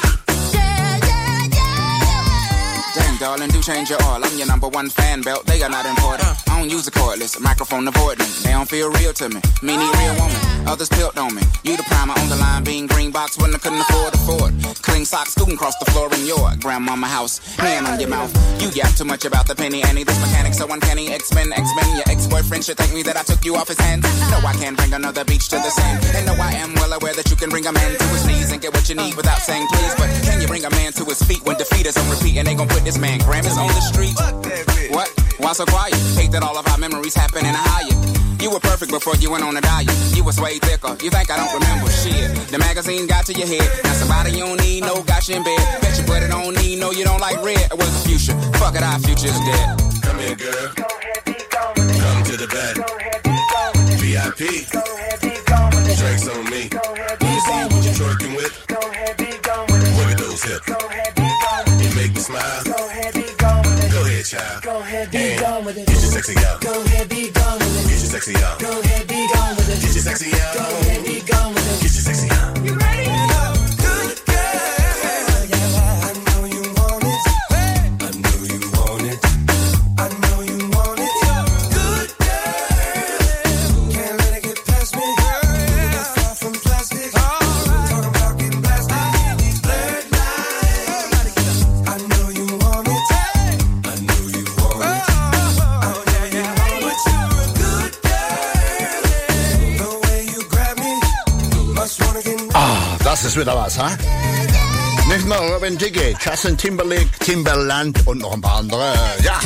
Dang, darling, do change your oil. I'm your number one fan belt. They are not important. I don't use a cordless microphone avoiding. They don't feel real to me. Me need real woman. Others built on me. You the primer on the line, being green box when I couldn't afford. Clean socks scooting across the floor in your grandmama house. Hand on your mouth. You yap too much about the penny Annie. This mechanic so uncanny. X-Men. Your ex-boyfriend should thank me that I took you off his hands. No, I can't bring another beach to the sand. And no, I am well aware that you can bring a man to his knees and get what you need without saying please. But can you bring a man to his feet when defeat is on repeat and they gon' put this man Grammys on the street? What? Why so quiet? Hate that all of our memories happen in a Hyatt. You were perfect before you went on a diet. You was way thicker. You think I don't remember shit? The magazine got to your head. Now somebody you don't need, no, got you in bed. Bet you but it don't need, no, you don't like red. It was the future. Fuck it, our future's dead. Come here, girl. Come to the back. VIP. Drinks on me. Let me see what you're twerking with. Wiggle those hips. You make me smile. Go ahead, child. Go ahead, be gone with it. Get your sexy out. Go ahead, be gone with it. Get your sexy out. Go ahead, be gone with it. Get your sexy out. Go ahead, be gone with it. Get your sexy out. You ready? Good girl. I know you want it. I know you want it. I know you want it. Good girl. Can't let it get past me. Not far from plastic. Talking about getting blasted in these blurred lights. I know you want it. I know you want it. I know you want it. But you're a good girl. The way you grab me, must wanna get Das ist wieder was, ha? Nicht nur Robin Thicke, Justin Timberlake, Timberland und noch ein paar andere. Ja.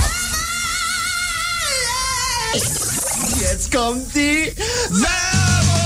Jetzt kommt die Werbung.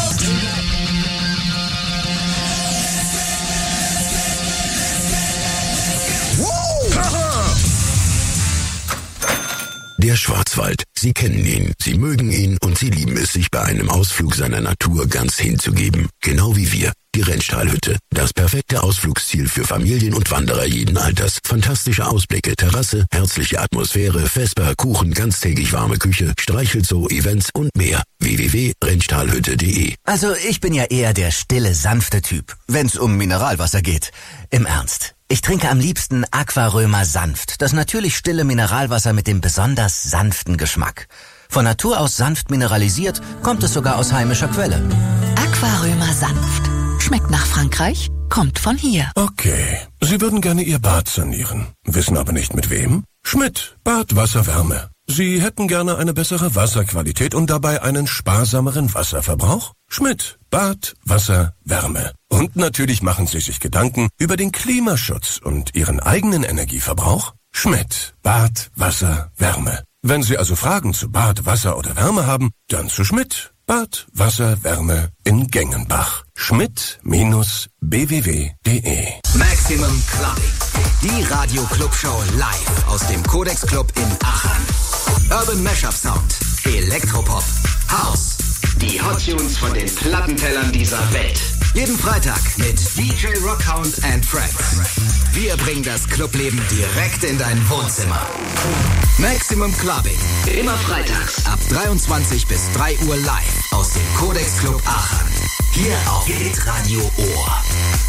Der Schwarzwald. Sie kennen ihn, Sie mögen ihn und Sie lieben es, sich bei einem Ausflug seiner Natur ganz hinzugeben. Genau wie wir. Die Rentschtalhütte. Das perfekte Ausflugsziel für Familien und Wanderer jeden Alters. Fantastische Ausblicke, Terrasse, herzliche Atmosphäre, Vesper, Kuchen, ganztägig warme Küche, Streichelzoo, Events und mehr. www.rentschtalhütte.de. Also ich bin ja eher der stille, sanfte Typ, wenn's um Mineralwasser geht. Im Ernst. Ich trinke am liebsten Aquarömer sanft, das natürlich stille Mineralwasser mit dem besonders sanften Geschmack. Von Natur aus sanft mineralisiert, kommt es sogar aus heimischer Quelle. Aquarömer sanft. Schmeckt nach Frankreich, kommt von hier. Okay, Sie würden gerne Ihr Bad sanieren, wissen aber nicht mit wem? Schmidt, Bad Wasserwärme. Sie hätten gerne eine bessere Wasserqualität und dabei einen sparsameren Wasserverbrauch? Schmidt, Bad, Wasser, Wärme. Und natürlich machen Sie sich Gedanken über den Klimaschutz und Ihren eigenen Energieverbrauch? Schmidt, Bad, Wasser, Wärme. Wenn Sie also Fragen zu Bad, Wasser oder Wärme haben, dann zu Schmidt. Bad, Wasser, Wärme in Gengenbach. Schmidt-bww.de. Maximum Clubbing. Die Radio-Club-Show live aus dem Codex Club in Aachen. Urban Mashup Sound. Elektropop. House. Die Hot Tunes von den Plattentellern dieser Welt. Jeden Freitag mit DJ Rockhound and Friends. Wir bringen das Clubleben direkt in dein Wohnzimmer. Maximum Clubbing. Immer freitags ab 23 bis 3 Uhr live aus dem Codex Club Aachen. Hier auf Hitradio Ohr.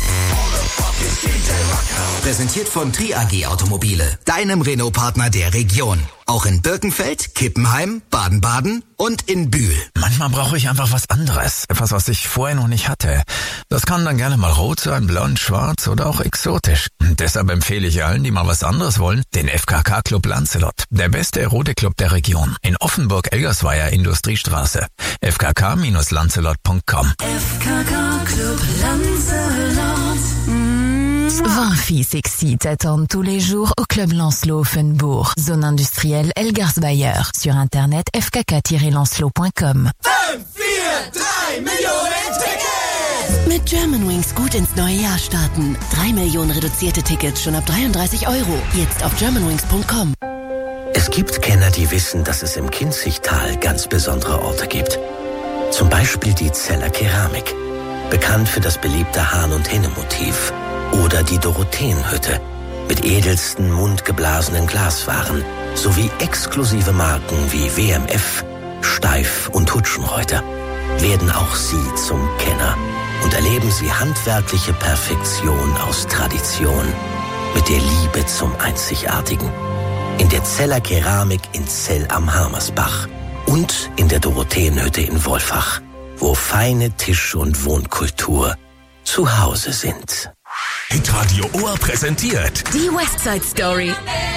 Präsentiert von Tri AG Automobile, deinem Renault-Partner der Region. Auch in Birkenfeld, Kippenheim, Baden-Baden und in Bühl. Manchmal brauche ich einfach was anderes. Etwas, was ich vorher noch nicht hatte. Das kann dann gerne mal rot sein, blond, schwarz oder auch exotisch. Und deshalb empfehle ich allen, die mal was anderes wollen, den FKK Club Lancelot. Der beste Erotik-Club der Region. In Offenburg-Elgersweier Industriestraße. fkk-lancelot.com. FKK Club Lancelot. 20 filles sexy t'attendent tous les jours au Club Lancelot Offenbourg, zone industrielle Elgersweier. Sur internet fkk-lancelot.com. 5, 4, 3 Millionen Tickets! Mit Germanwings gut ins neue Jahr starten. 3 Millionen reduzierte Tickets schon ab 33 €. Jetzt auf germanwings.com. Es gibt Kenner, die wissen, dass es im Kinzigtal ganz besondere Orte gibt. Zum Beispiel die Zeller Keramik, bekannt für das beliebte Hahn- und Henne-Motiv. Oder die Dorotheenhütte mit edelsten, mundgeblasenen Glaswaren sowie exklusive Marken wie WMF, Steif und Hutschenreuter. Werden auch Sie zum Kenner und erleben Sie handwerkliche Perfektion aus Tradition mit der Liebe zum Einzigartigen. In der Zeller Keramik in Zell am Harmersbach und in der Dorotheenhütte in Wolfach, wo feine Tisch- und Wohnkultur zu Hause sind. Hitradio Ohr präsentiert Die Westside Story.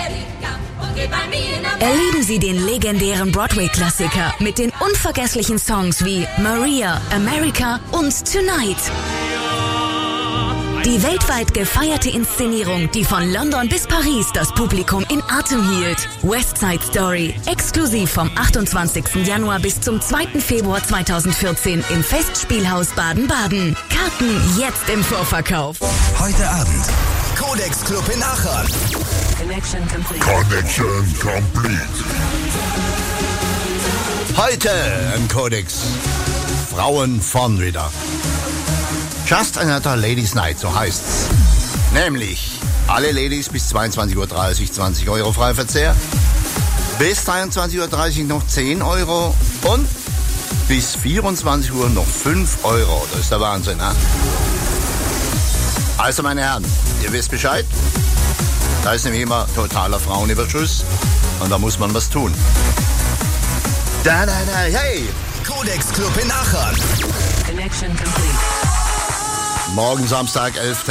Erleben Sie den legendären Broadway-Klassiker mit den unvergesslichen Songs wie Maria, America und Tonight. Die weltweit gefeierte Inszenierung, die von London bis Paris das Publikum in Atem hielt. Westside Story, exklusiv vom 28. Januar bis zum 2. Februar 2014 im Festspielhaus Baden-Baden. Karten jetzt im Vorverkauf. Heute Abend Codex Club in Aachen. Connection complete. Connection complete. Heute im Codex. Frauen vorn wieder. Just Another Ladies Night, so heißt's. Nämlich alle Ladies bis 22:30 Uhr 20 € Freiverzehr. Bis 23:30 Uhr noch 10 € und bis 24 Uhr noch 5 €. Das ist der Wahnsinn, ne? Also meine Herren, ihr wisst Bescheid. Da ist nämlich immer totaler Frauenüberschuss und da muss man was tun. Hey! Codex Club in Aachen. Connection complete. Morgen Samstag, 11.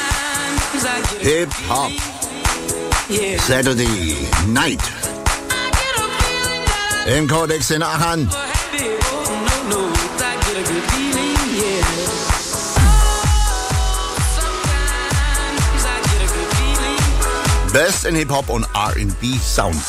Hip-Hop Saturday Night im Codex in Aachen. Best in Hip-Hop und R&B Sounds.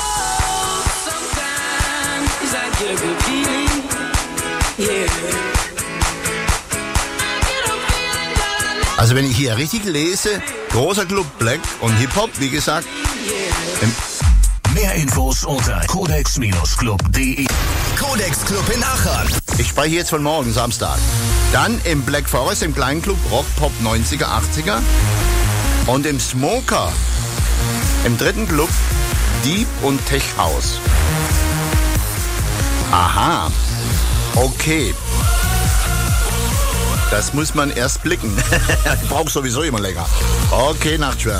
Also wenn ich hier richtig lese, großer Club Black und Hip-Hop, wie gesagt. Mehr Infos unter codex-club.de. Codex Club in Aachen. Ich spreche jetzt von morgen, Samstag. Dann im Black Forest, im kleinen Club Rock Pop 90er, 80er. Und im Smoker, im dritten Club Deep und Tech House. Aha, okay. Das muss man erst blicken. Ich brauche sowieso immer länger. Okay, Nachtschwärmer.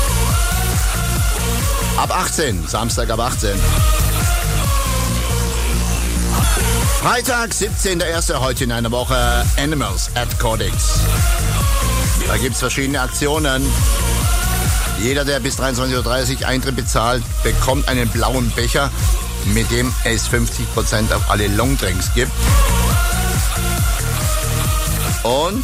Ab 18, Samstag ab 18. Freitag, 17.01. heute in einer Woche, Animals at Codex. Da gibt es verschiedene Aktionen. Jeder, der bis 23:30 Uhr Eintritt bezahlt, bekommt einen blauen Becher, mit dem es 50% auf alle Longdrinks gibt. Und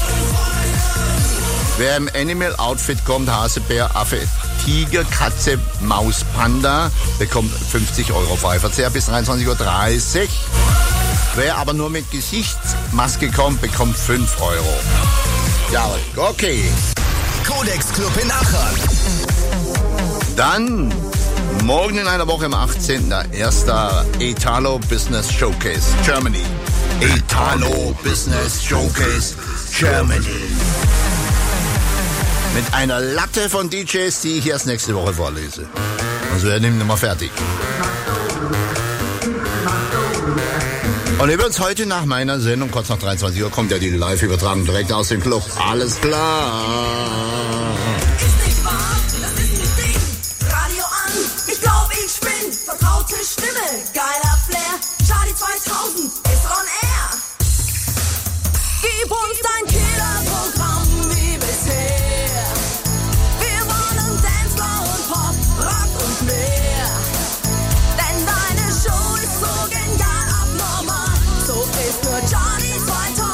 wer im Animal Outfit kommt, Hase, Bär, Affe, Tiger, Katze, Maus, Panda, bekommt 50 € Freiverzehr bis 23:30 Uhr. Wer aber nur mit Gesichtsmaske kommt, bekommt 5 Euro. Ja, okay. Codex Club in Aachen. Dann morgen in einer Woche am 18. der erste Italo Business Showcase Germany. Italo Business Showcase Germany. Mit einer Latte von DJs, die ich erst nächste Woche vorlese. Also wir nehmen mal fertig. Und übrigens heute nach meiner Sendung, kurz nach 23 Uhr, kommt ja die Live-Übertragung direkt aus dem Club. Alles klar. Radio an, ich glaub, ich bin vertraute Stimme, geiler Flair, Charlie 2000 ist on air. Gib uns dein Killerprogramm wie bisher. Wir wollen Dancefloor und Pop, Rock und mehr. Denn deine Show ist so genial abnormal, so ist nur Charlie 2000.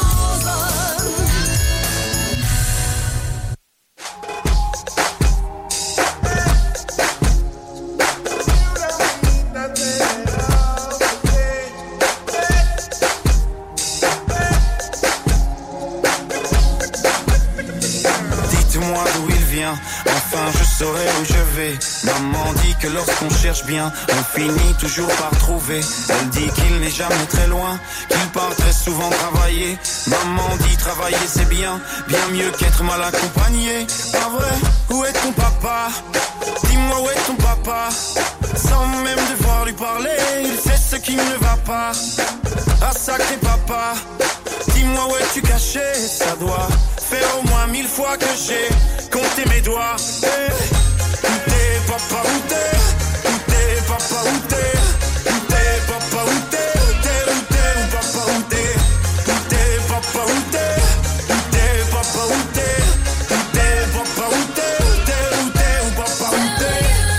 Dites-moi d'où il vient, enfin je saurai où je vais. Maman dit que lorsqu'on cherche bien, on finit toujours par trouver. Elle dit qu'il n'est jamais très loin, qu'il part très souvent travailler. Maman dit travailler c'est bien, bien mieux qu'être mal accompagné. Pas vrai, où est ton papa? Dis-moi où est ton papa? Sans même devoir lui parler, il sait ce qui ne va pas. Ah sacré papa, dis-moi où es-tu caché? Ça doit faire au moins 1000 fois que j'ai compté mes doigts. Hey, où t'es papa, où t'es? Où t'es papa, où t'es? Où t'es papa, où t'es? Où t'es, où t'es, où papa, où t'es? Où t'es papa, où t'es? Où t'es papa, où t'es? Où t'es papa, où t'es? Où t'es, où t'es, où papa, où t'es?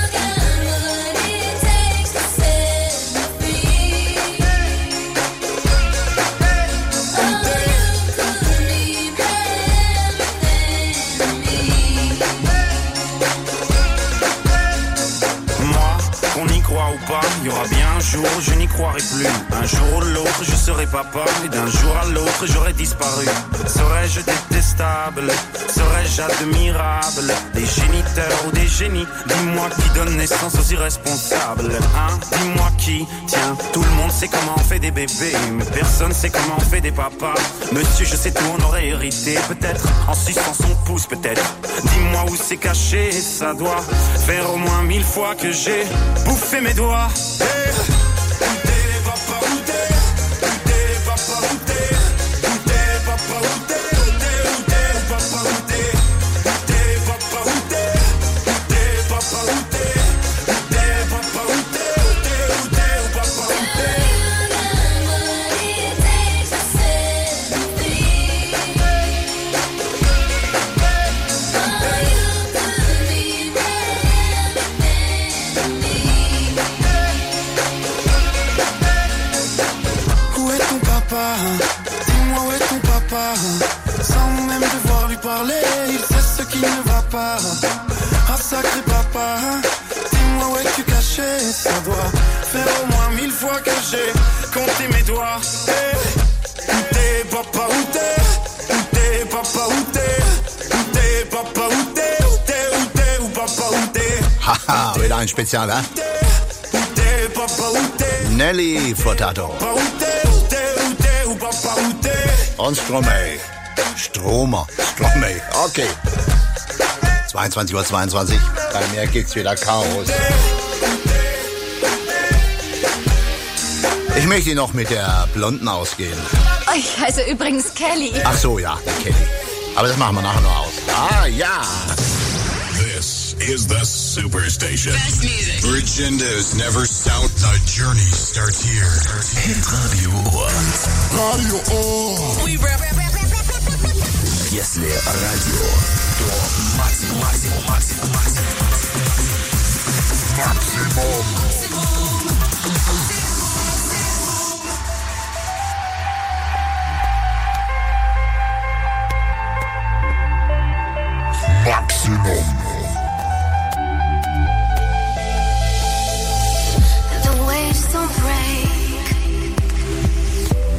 Ou pas, il y aura bien un jour où je n'y croirai plus. Un jour ou l'autre je serai papa, et d'un jour à l'autre j'aurai disparu. Serais-je détestable? Serais-je admirable? Des géniteurs ou des génies? Dis-moi qui donne naissance aux irresponsables, hein? Dis-moi qui? Tiens, tout le monde sait comment on fait des bébés, mais personne sait comment on fait des papas. Monsieur, je sais tout, on aurait hérité, peut-être en suçant son pouce, peut-être. Dis-moi où c'est caché, ça doit faire au moins 1000 fois que j'ai bouffé mes doigts. Hey, où t'es papa, où t'es? Où t'es papa, où t'es? Où t'es papa, où t'es? Où t'es, où t'es, où papa, où t'es? Où t'es papa, où t'es? Où t'es papa, où t'es? Où t'es papa, où t'es? Où t'es, où t'es, où papa, où t'es? Dis-moi où est ton papa? Sans même devoir lui parler, il sait ce qui ne va pas. Ah sacré papa, dis-moi où es-tu caché? Ça doit faire au moins 1000 fois que j'ai compté mes doigts. Hey, où t'es papa, où t'es? Où t'es papa, où t'es? Où t'es papa, où t'es? Où t'es, où t'es, où papa, où t'es? Haha, wieder ein Spezial, hein? Où t'es papa, où t'es? Nelly Furtado. Und Stromae. Stromae. Okay. 22:22 Uhr. Bei mir gibt's wieder Chaos. Ich möchte noch mit der Blonden ausgehen. Oh, ich heiße übrigens Kelly. Ach so, ja, der Kelly. Aber das machen wir nachher noch aus. Ah, ja. This is the Superstation. Best music. Agendas never sound. The journey starts here. Hit Radio Ohr. Radio Ohr. Если радио, то максимум. Maximum. The waves don't break.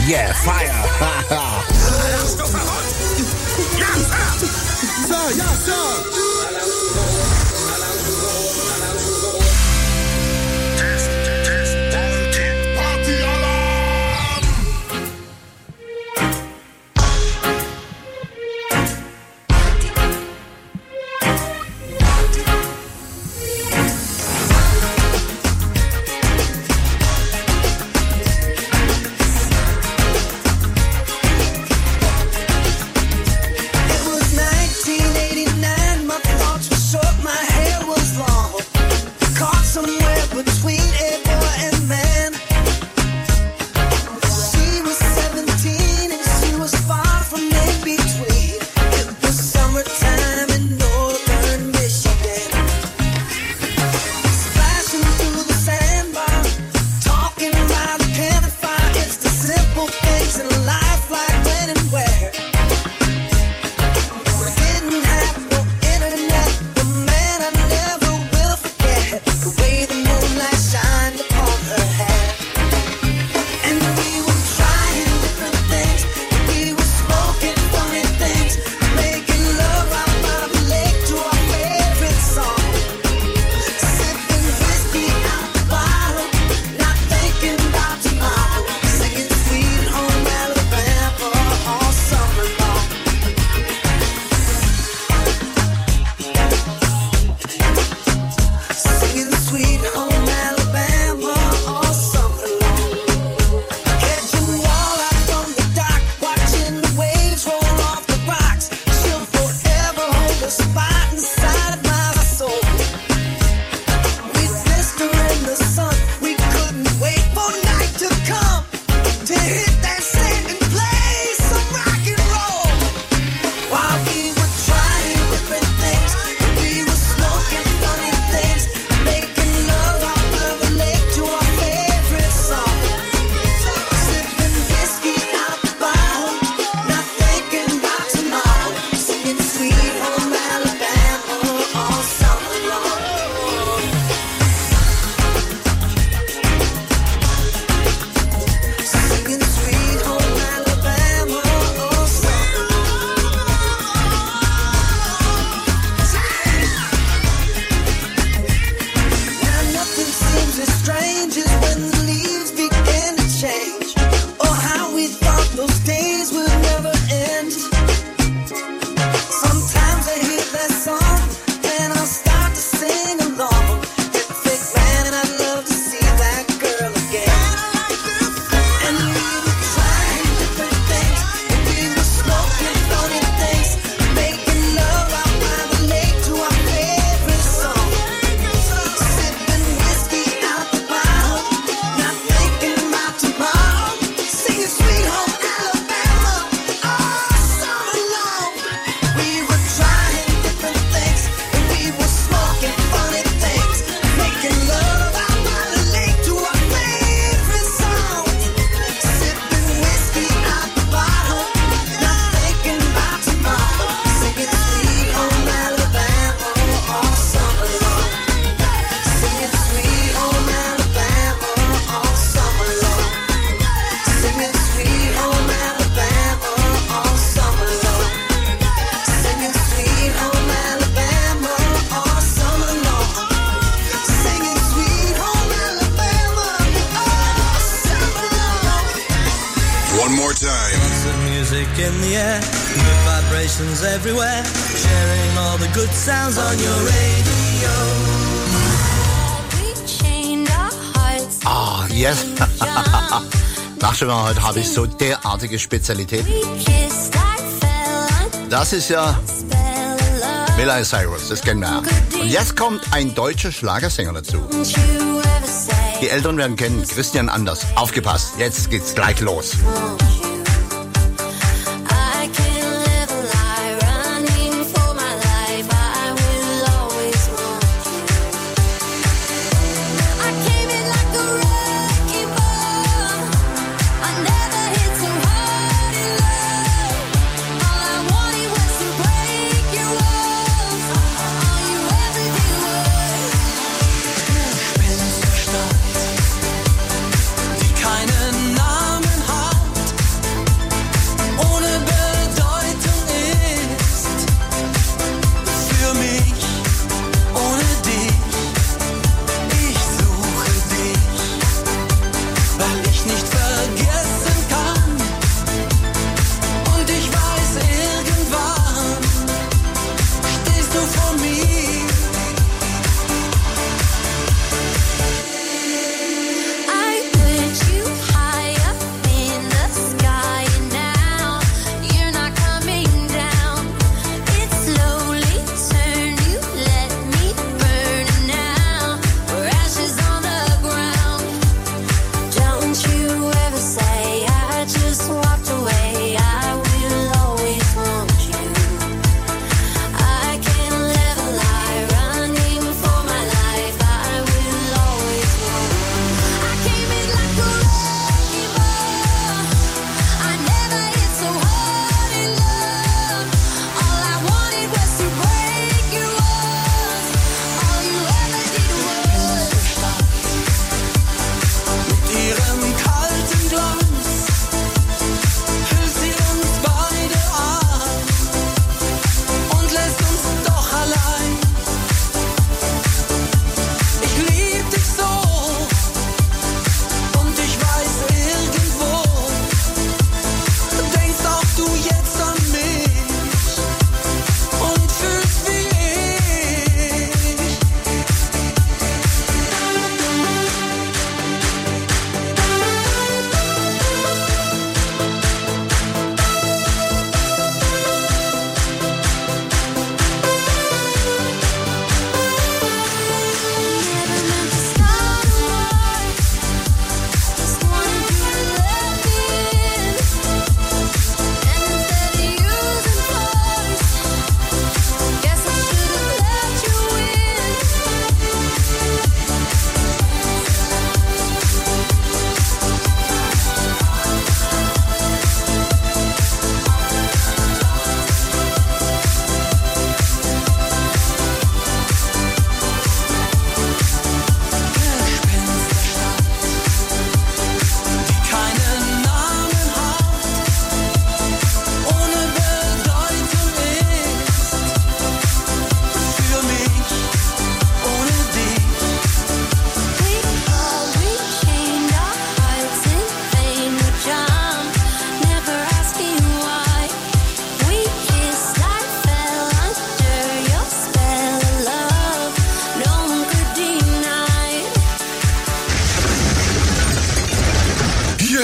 yeah, fire. Sir, ja, Sir. It was 1989, my thoughts were short, my hair was long. Caught somewhere between a boy and man. She was 17 and she was far from in between. It was summertime in northern Michigan. Splashing through the sandbar, talking about the campfire. It's the simple things in life, like when and where. We didn't have no internet, the man I never will forget. The way the moonlight shined upon her hair. And we were trying different things, we were smoking funny things, making love out by the lake to our favorite song. Sipping whiskey out the bottle, not thinking about tomorrow. Singing Sweet Home Alabama all summer long. Singing Sweet Home Alabama all summer long. Catching walleye from the dock, watching the waves roll off the rocks. She'll forever hold a spot inside of my soul. We kissed her in the sun, we couldn't wait for night to come to hit that sand and play some rock and roll. While we were trying different things, we were smoking funny things, making love out by the lake to our favorite song. Sipping whiskey out the bottle, not thinking about tomorrow. Singing Sweet Home Alabama all summer long. Singing Sweet Home Alabama all summer Now nothing seems as strange as when the leaves begin to change. Oh, how we thought those days would never end. Sometimes I hear that song and I'll start to sing along. Think, man, I'd love to see that girl again. And we were trying different things, and we were smoking funny things, making love out by the lake to our favorite song. Sipping whiskey out the bottle, not thinking about tomorrow. Singing Sweet Home Alabama all summer long. We were trying different things, and we were smoking funny things, making love out by the lake to our favorite song. Sipping whiskey out the bottle, not thinking about tomorrow. Singing Sweet Home Alabama all summer long. Singing Sweet Home Alabama all summer long. Singing Sweet Home Alabama all summer long. Singing Sweet Home Alabama all summer long. Singing Sweet Home Alabama all summer long. One more time. Lots of music in the air, good vibrations everywhere, sharing all the good sounds on your radio. Ah, yes. Dachte mal, heute habe ich so derartige Spezialitäten. Das ist ja Miley Cyrus, das kennen wir ja. Und jetzt kommt ein deutscher Schlagersänger dazu. Die Älteren werden kennen, Christian Anders. Aufgepasst, jetzt geht's gleich los. Die keinen Namen hat.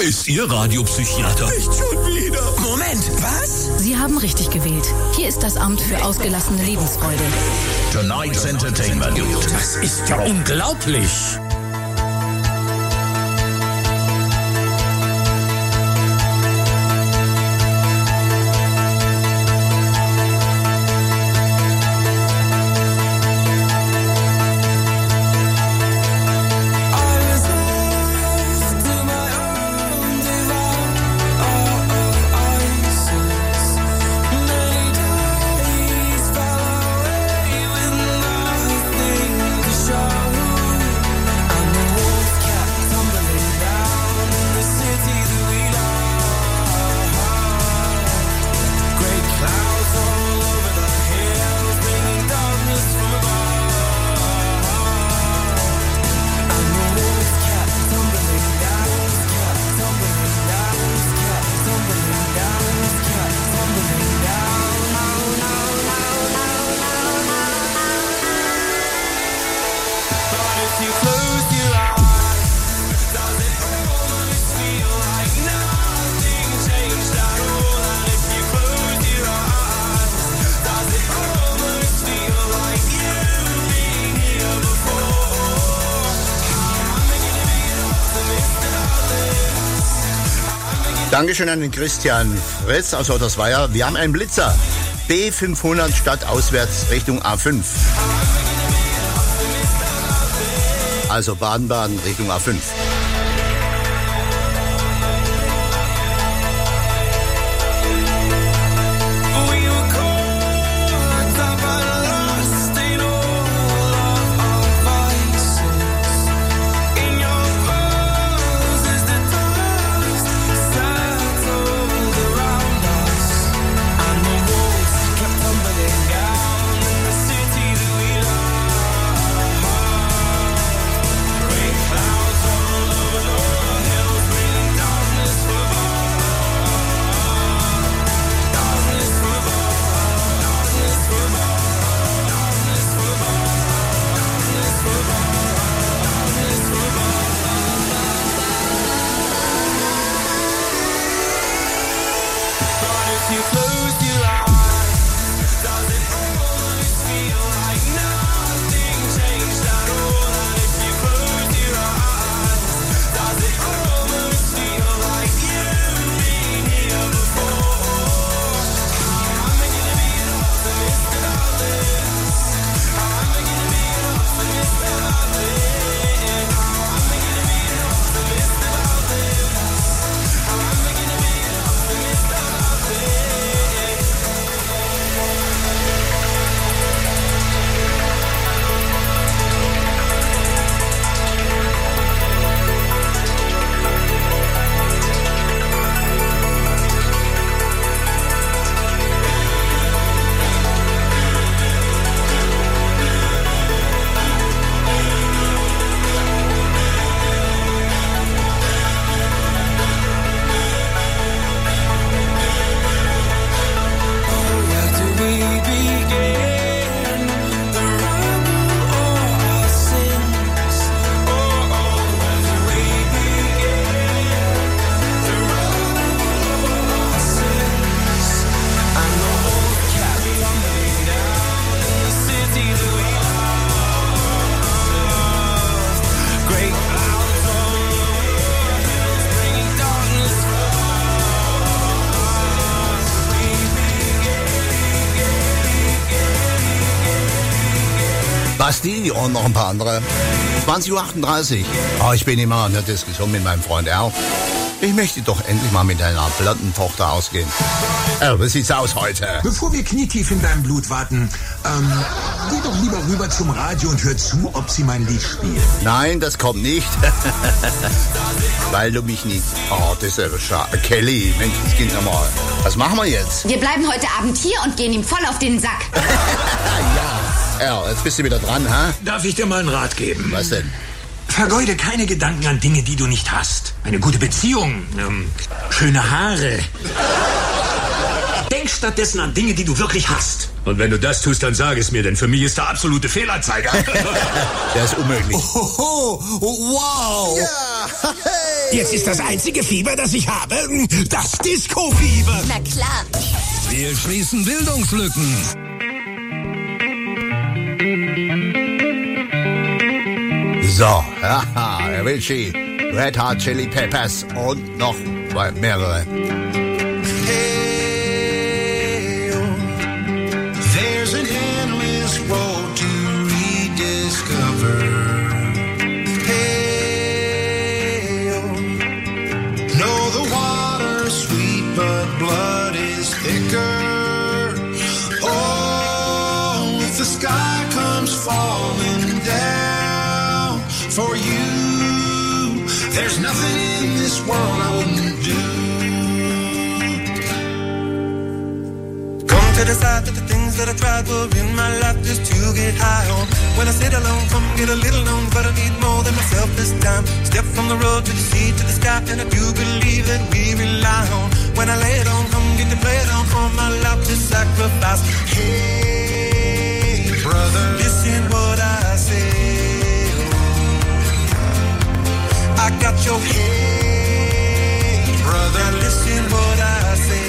ist Ihr Radiopsychiater. Nicht schon wieder. Moment, was? Sie haben richtig gewählt. Hier ist das Amt für ausgelassene Lebensfreude. Tonight's Entertainment. Das ist ja unglaublich. Dankeschön an den Christian Fritz aus Ottersweier. Wir haben einen Blitzer. B500 stadtauswärts Richtung A5. Also Baden-Baden Richtung A5. Basti und noch ein paar andere. 20.38 Uhr. Oh, ich bin immer in der Diskussion mit meinem Freund R. Ich möchte doch endlich mal mit deiner blonden Tochter ausgehen. Wie sieht's aus heute? Bevor wir knietief in deinem Blut warten, geh doch lieber rüber zum Radio und hör zu, ob sie mein Lied spielen. Nein, das kommt nicht. Weil du mich nicht... Oh, das ist ja schade. Kelly, Mensch, das geht nochmal. Was machen wir jetzt? Wir bleiben heute Abend hier und gehen ihm voll auf den Sack. Ja, jetzt bist du wieder dran, ha? Darf ich dir mal einen Rat geben? Was denn? Vergeude keine Gedanken an Dinge, die du nicht hast. Eine gute Beziehung, schöne Haare. Denk stattdessen an Dinge, die du wirklich hast. Und wenn du das tust, dann sag es mir, denn für mich ist der absolute Fehlanzeiger. Der ist unmöglich. Oh, wow! Ja! Jetzt ist das einzige Fieber, das ich habe, das Disco-Fieber. Na klar. Wir schließen Bildungslücken. So, haha, Avicii, Red Hot Chili Peppers und noch mehrere. There's an endless road to rediscover. Hey, know the water's sweet, but blood is thicker. Oh, if the sky comes falling down for you, there's nothing in this world I wouldn't do. Come to decide that the things that I tried were in my life just to get high on. When I sit alone, come get a little known, but I need more than myself this time. Step from the road to the sea to the sky, and I do believe that we rely on. When I lay it on, come get to play it on, all my life to sacrifice. Hey, brother, listen what I say. I got your head, brother, listen what I say.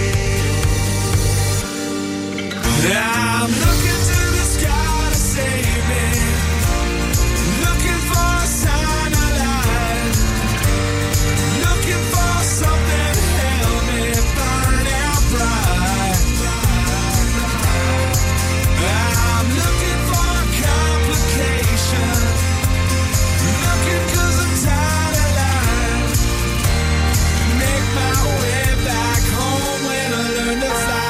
I'm looking to the sky to save me, looking for a sign of light, looking for something to help me burn out bright. I'm looking for a complication, looking 'cause I'm tired of life. Make my way back home when I learn to fly.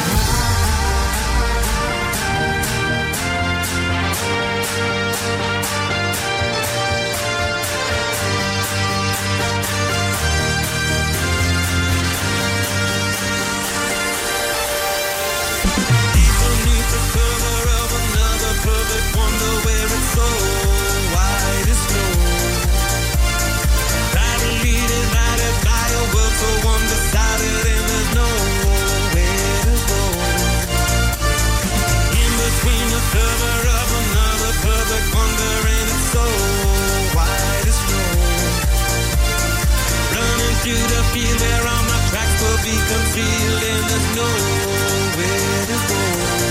Concealed and there's nowhere to go.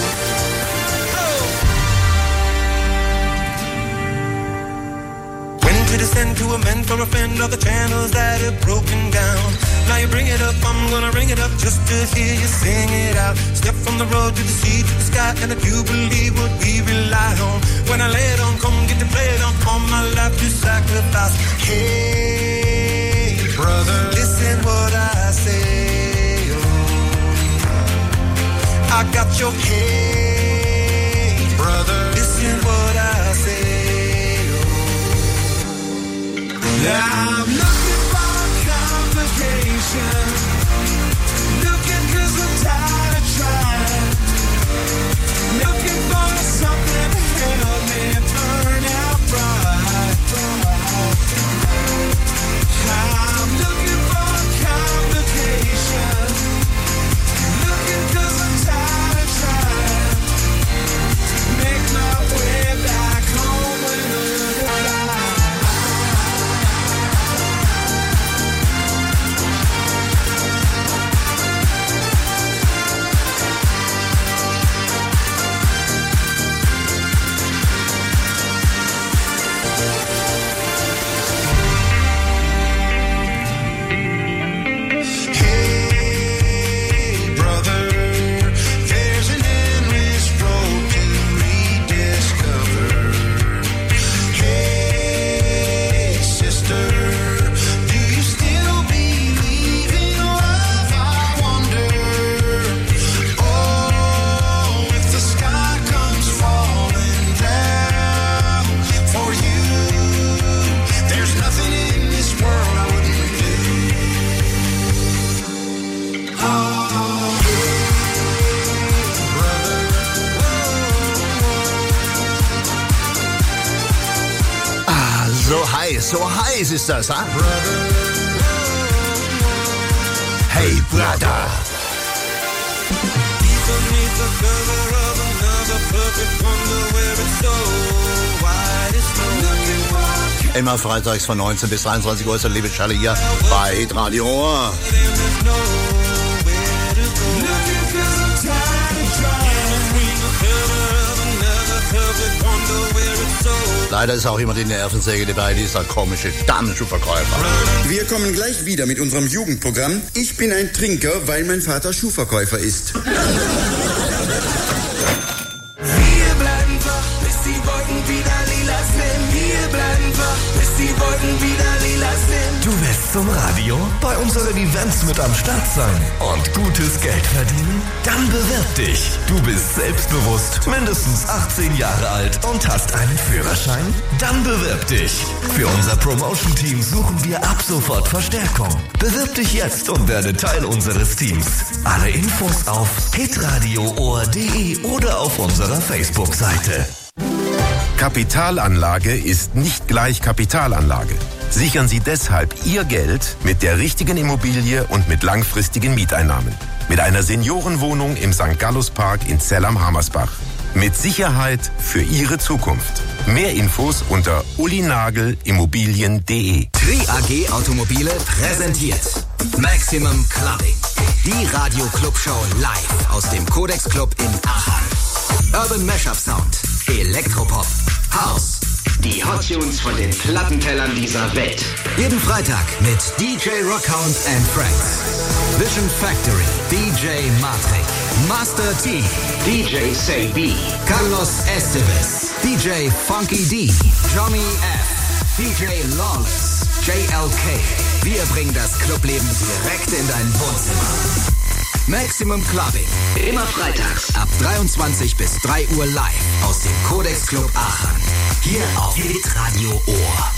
When to descend to amend for a friend of the channels that have broken down. Now you bring it up, I'm gonna ring it up just to hear you sing it out. Step from the road to the sea to the sky, and I do believe what we rely on. When I lay it on, come get to play it on, all my life to sacrifice. Hey, brother, listen what I say. I got your head, brother. Listen what I say. I'm looking for complication, looking 'cause I'm tired of trying, looking for something to help me burn out bright. I'm looking for complication, looking 'cause I'm tired of trying, make my way back home when I So heiß ist das, ha? Hey, Brother. Immer freitags von 19 bis 23 Uhr ist der liebe Charlie hier bei Hitradio. Leider ist auch immer die Nervensäge dabei, dieser komische Damenschuhverkäufer. Wir kommen gleich wieder mit unserem Jugendprogramm. Ich bin ein Trinker, weil mein Vater Schuhverkäufer ist. Wir bleiben wach, bis die Wolken wieder lila sind. Wir bleiben wach, bis die Wolken wieder lila sind. Du willst zum Radio, bei unseren Events mit am Start sein und gutes Geld verdienen? Dann bewirb dich. Du bist selbstbewusst, mindestens 18 Jahre alt und hast einen Führerschein? Dann bewirb dich. Für unser Promotion-Team suchen wir ab sofort Verstärkung. Bewirb dich jetzt und werde Teil unseres Teams. Alle Infos auf hitradioohr.de oder auf unserer Facebook-Seite. Kapitalanlage ist nicht gleich Kapitalanlage. Sichern Sie deshalb Ihr Geld mit der richtigen Immobilie und mit langfristigen Mieteinnahmen. Mit einer Seniorenwohnung im St. Gallus Park in Zell am Hammersbach. Mit Sicherheit für Ihre Zukunft. Mehr Infos unter ulinagelimmobilien.de. Tri AG Automobile präsentiert Maximum Clubbing. Die Radio-Club-Show live aus dem Codex Club in Aachen. Urban Mashup Sound, Elektropop, House. Die Hot Tunes von den Plattentellern dieser Welt. Jeden Freitag mit DJ Rockhound and Friends. Vision Factory, DJ Matrix, Master T, DJ Say B, Carlos Esteves, DJ Funky D, Johnny F, DJ Lawless, JLK. Wir bringen das Clubleben direkt in dein Wohnzimmer. Maximum Clubbing. Immer freitags ab 23 bis 3 Uhr live aus dem Codex Club Aachen. Hier auf Hitradio Ohr.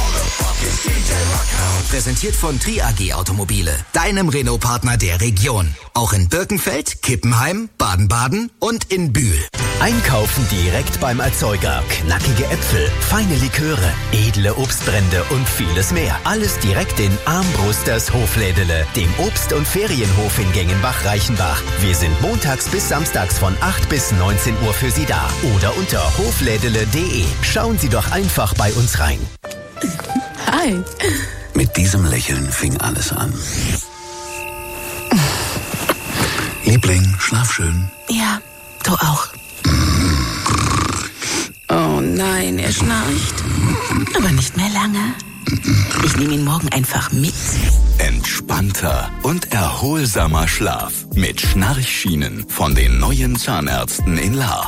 Präsentiert von Tri AG Automobile, deinem Renault-Partner der Region. Auch in Birkenfeld, Kippenheim, Baden-Baden und in Bühl. Einkaufen direkt beim Erzeuger. Knackige Äpfel, feine Liköre, edle Obstbrände und vieles mehr. Alles direkt in Armbrusters Hoflädele, dem Obst- und Ferienhof in Gengenbach-Reichenbach. Wir sind montags bis samstags von 8 bis 19 Uhr für Sie da. Oder unter hoflädele.de. Schauen Sie doch einfach bei uns rein. Hi. Mit diesem Lächeln fing alles an. Liebling, schlaf schön. Ja, du auch. Oh nein, er schnarcht. Aber nicht mehr lange. Ich nehme ihn morgen einfach mit. Entspannter und erholsamer Schlaf mit Schnarchschienen von den neuen Zahnärzten in Lahr.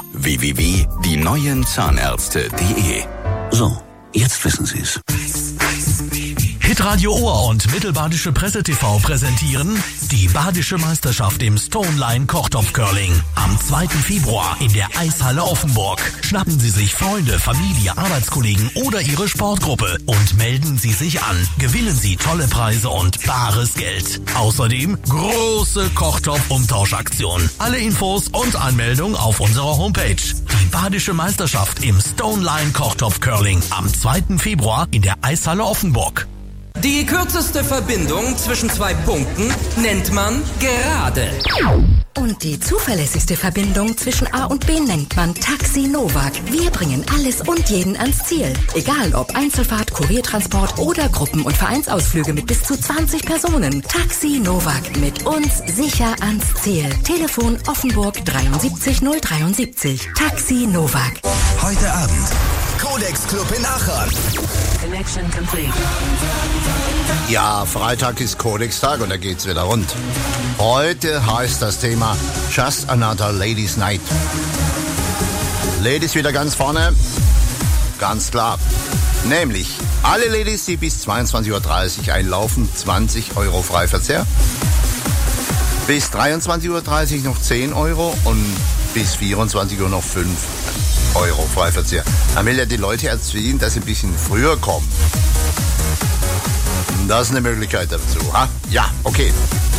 www.dieneuenzahnärzte.de. So, jetzt wissen Sie es. Hitradio Ohr und Mittelbadische Presse TV präsentieren die Badische Meisterschaft im Stoneline Kochtopf-Curling. Am 2. Februar in der Eishalle Offenburg. Schnappen Sie sich Freunde, Familie, Arbeitskollegen oder Ihre Sportgruppe und melden Sie sich an. Gewinnen Sie tolle Preise und bares Geld. Außerdem große Kochtopf-Umtauschaktion. Alle Infos und Anmeldung auf unserer Homepage. Die Badische Meisterschaft im Stoneline Kochtopf-Curling am 2. Februar in der Eishalle Offenburg. Die kürzeste Verbindung zwischen 2 Punkten nennt man gerade. Und die zuverlässigste Verbindung zwischen A und B nennt man Taxi Novak. Wir bringen alles und jeden ans Ziel. Egal ob Einzelfahrt, Kuriertransport oder Gruppen- und Vereinsausflüge mit bis zu 20 Personen. Taxi Novak, mit uns sicher ans Ziel. Telefon Offenburg 73073. Taxi Novak. Heute Abend Codex Club in Aachen. Connection complete. Ja, Freitag ist Codex-Tag und da geht's wieder rund. Heute heißt das Thema Just Another Ladies Night. Ladies wieder ganz vorne, ganz klar. Nämlich alle Ladies, die bis 22.30 Uhr einlaufen, 20 Euro Freiverzehr. Bis 23.30 Uhr noch 10 Euro und bis 24 Uhr noch 5 Euro Freiverzehr. Man will ja die Leute erziehen, dass sie ein bisschen früher kommen. Das ist eine Möglichkeit dazu. Ha? Ja, okay.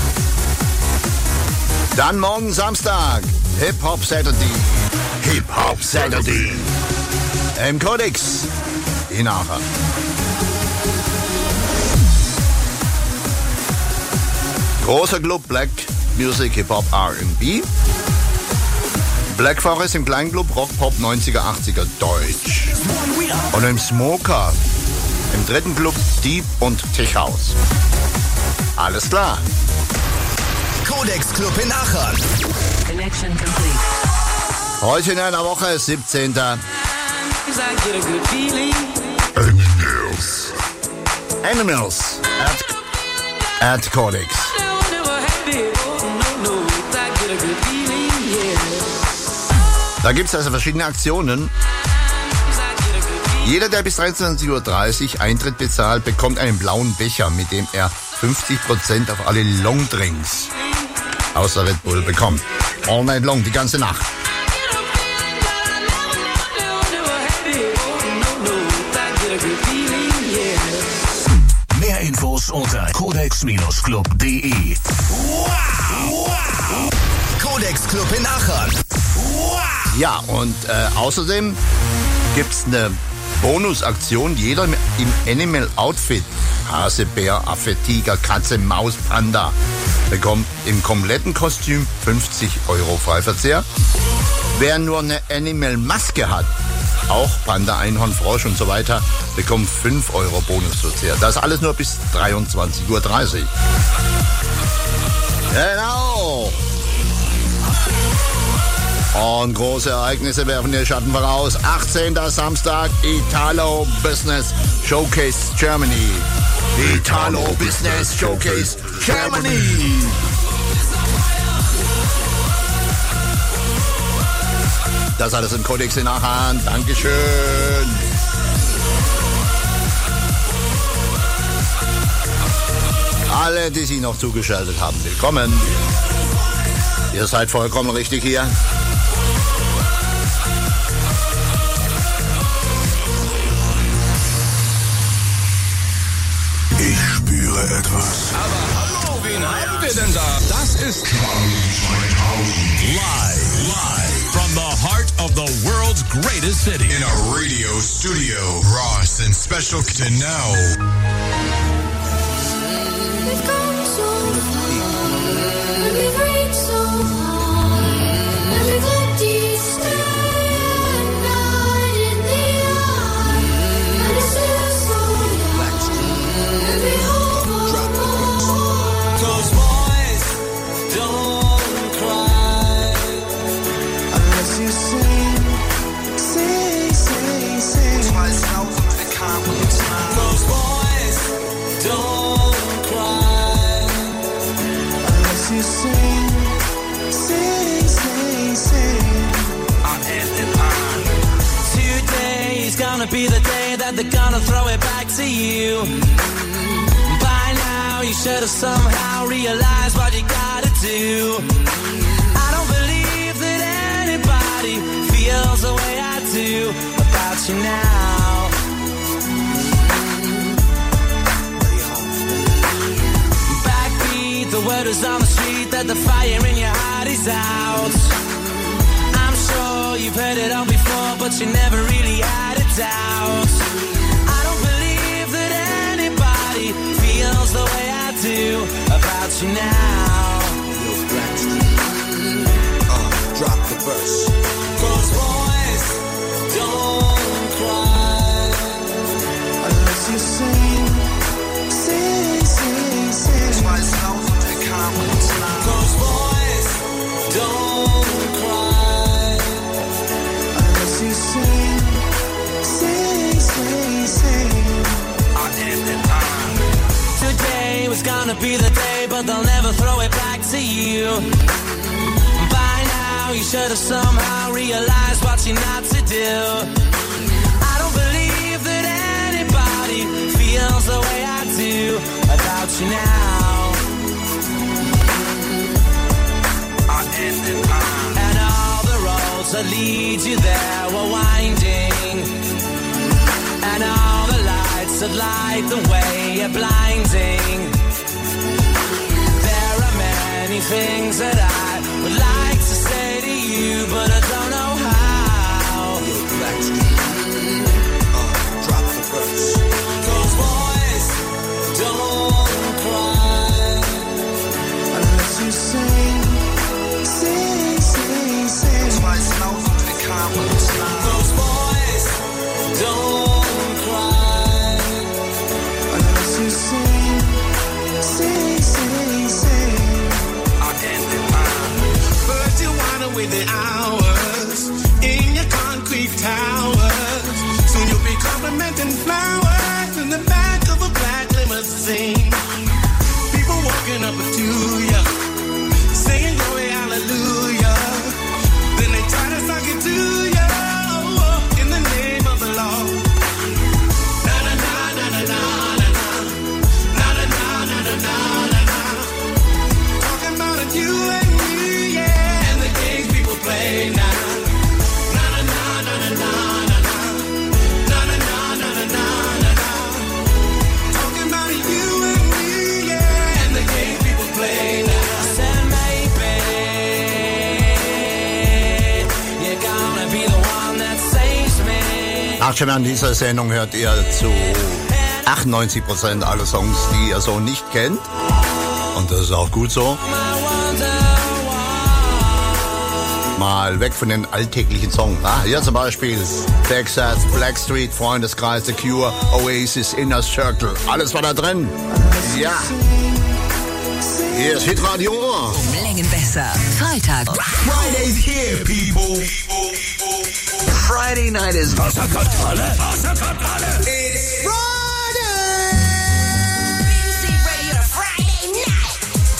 Dann morgen Samstag, Hip-Hop Saturday. Hip-Hop Saturday. Im Codex in Aachen. Großer Club Black Music, Hip-Hop, R&B. Black Forest im Kleinclub Rock Pop 90er, 80er Deutsch. Und im Smoker Im dritten Club Deep und Tech House. Alles klar. Codex Club in Aachen. Connection complete. Heute in einer Woche, 17. Animals at Codex. Da gibt es also verschiedene Aktionen. Jeder, der bis 23:30 Uhr Eintritt bezahlt, bekommt einen blauen Becher, mit dem er 50% auf alle Longdrinks außer Red Bull bekommt. All night long, die ganze Nacht. Mehr Infos unter codex-club.de. Codex Club in Aachen. Ja, und außerdem gibt's eine Bonusaktion. Jeder im Animal Outfit, Hase, Bär, Affe, Tiger, Katze, Maus, Panda, bekommt im kompletten Kostüm 50 € Freiverzehr. Wer nur eine Animal Maske hat, auch Panda, Einhorn, Frosch und so weiter, bekommt 5 € Bonusverzehr. Das alles nur bis 23:30 Uhr. Genau. Und große Ereignisse werfen ihr Schatten voraus. 18. Samstag, Italo Business Showcase Germany. Italo Business Showcase Germany. Das alles im Codex in Aachen. Dankeschön. Alle, die sich noch zugeschaltet haben, willkommen. Ihr seid vollkommen richtig hier. Ich spüre etwas. Aber hallo, wen haben wir denn da? Das ist live from the heart of the world's greatest city. In a radio studio, Ross and special to now. We've come so far, and we've reached so far, and we've looked each day and night in the eye, and it's still so young, and we hope for more. 'Cause boys don't cry unless you sing, sing, sing, sing. 2000 becomes time. 'Cause boys don't cry unless you sing, sing, sing, sing. I'm ending on. Today's gonna be the day that they're gonna throw it back to you. By now you should have somehow realized what you gotta do. I don't believe that anybody feels the way I do about you now. Backbeat, the word is on the street that the fire in your heart is out. I'm sure you've heard it all before, but you never really had a doubt. I don't believe that anybody feels the way I do about you now. Drop the verse. 'Cause boys don't cry unless you sing, sing, sing, sing. 2000 becomes time. 'Cause boys don't cry unless you sing, sing, sing, sing. I end it on. Today was gonna be the day, but they'll never throw it back to you. By now you should have somehow realized what you're not to do. I don't believe that anybody feels the way I do about you now. I end it on. And all the roads that lead you there were winding, and all the lights that light the way are blinding. There are many things that I would like to say to you, but I don't know how. Drop the verse. 'Cause boys don't cry unless you sing, sing, sing, sing. 2000 becomes time. 'Cause boys don't cry away the hours in your concrete towers. Soon you'll be complimenting flowers in the back of a black limousine. People walking up to you, saying glory, hallelujah. Then they try to suck it to you in the name of the law. Na na na na na na na na na na na na na na. Talking about it, you and me, yeah, and the games people play now. Na na na na na na na na na na na na na na. Talking about it, you and me, yeah, and the games people play now. Said maybe you're gonna be the one that saves me. Ach, schon an dieser Sendung hört ihr zu 98% aller Songs, die ihr so nicht kennt. Und das ist auch gut so. Mal weg von den alltäglichen Songs. Ah, hier zum Beispiel Texas, Blackstreet, Freundeskreis, The Cure, Oasis, Inner Circle. Alles war da drin. Ja. Hier ist Hitradio. Um Längen besser. Freitag. Friday's here, people. Friday night is Wasserkontrolle. Wasserkontrolle. It's Friday. BBC Radio Friday night.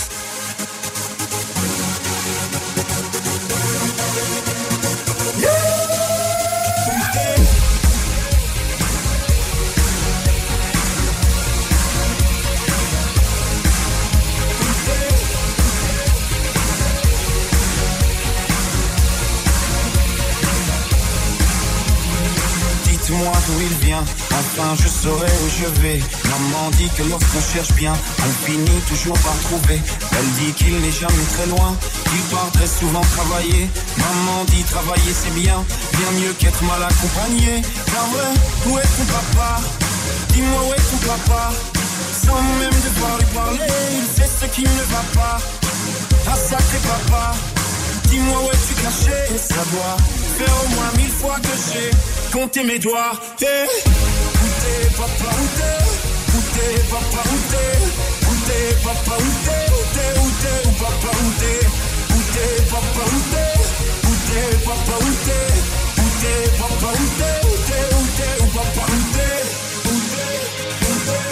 Dites-moi d'où il vient, enfin je saurai où je vais. Maman dit que lorsqu'on cherche bien, on finit toujours par trouver. Elle dit qu'il n'est jamais très loin, qu'il part très souvent travailler. Maman dit travailler c'est bien, bien mieux qu'être mal accompagné. Car ouais, où est ton papa? Dis-moi où est ton papa? Sans même devoir lui parler, il sait ce qui ne va pas. Ah sacré papa, dis-moi où es-tu caché? Ça doit faire au moins 1000 fois que j'ai compté mes doigts. Hey. Où t'es papa, où t'es? Où t'es papa, où t'es? Où t'es papa, où t'es? Où t'es, où t'es, où papa, où t'es? Où t'es papa, où t'es? Où t'es papa, où t'es? Où t'es papa, où t'es? Où t'es, où t'es, où papa, où t'es? Où t'es, où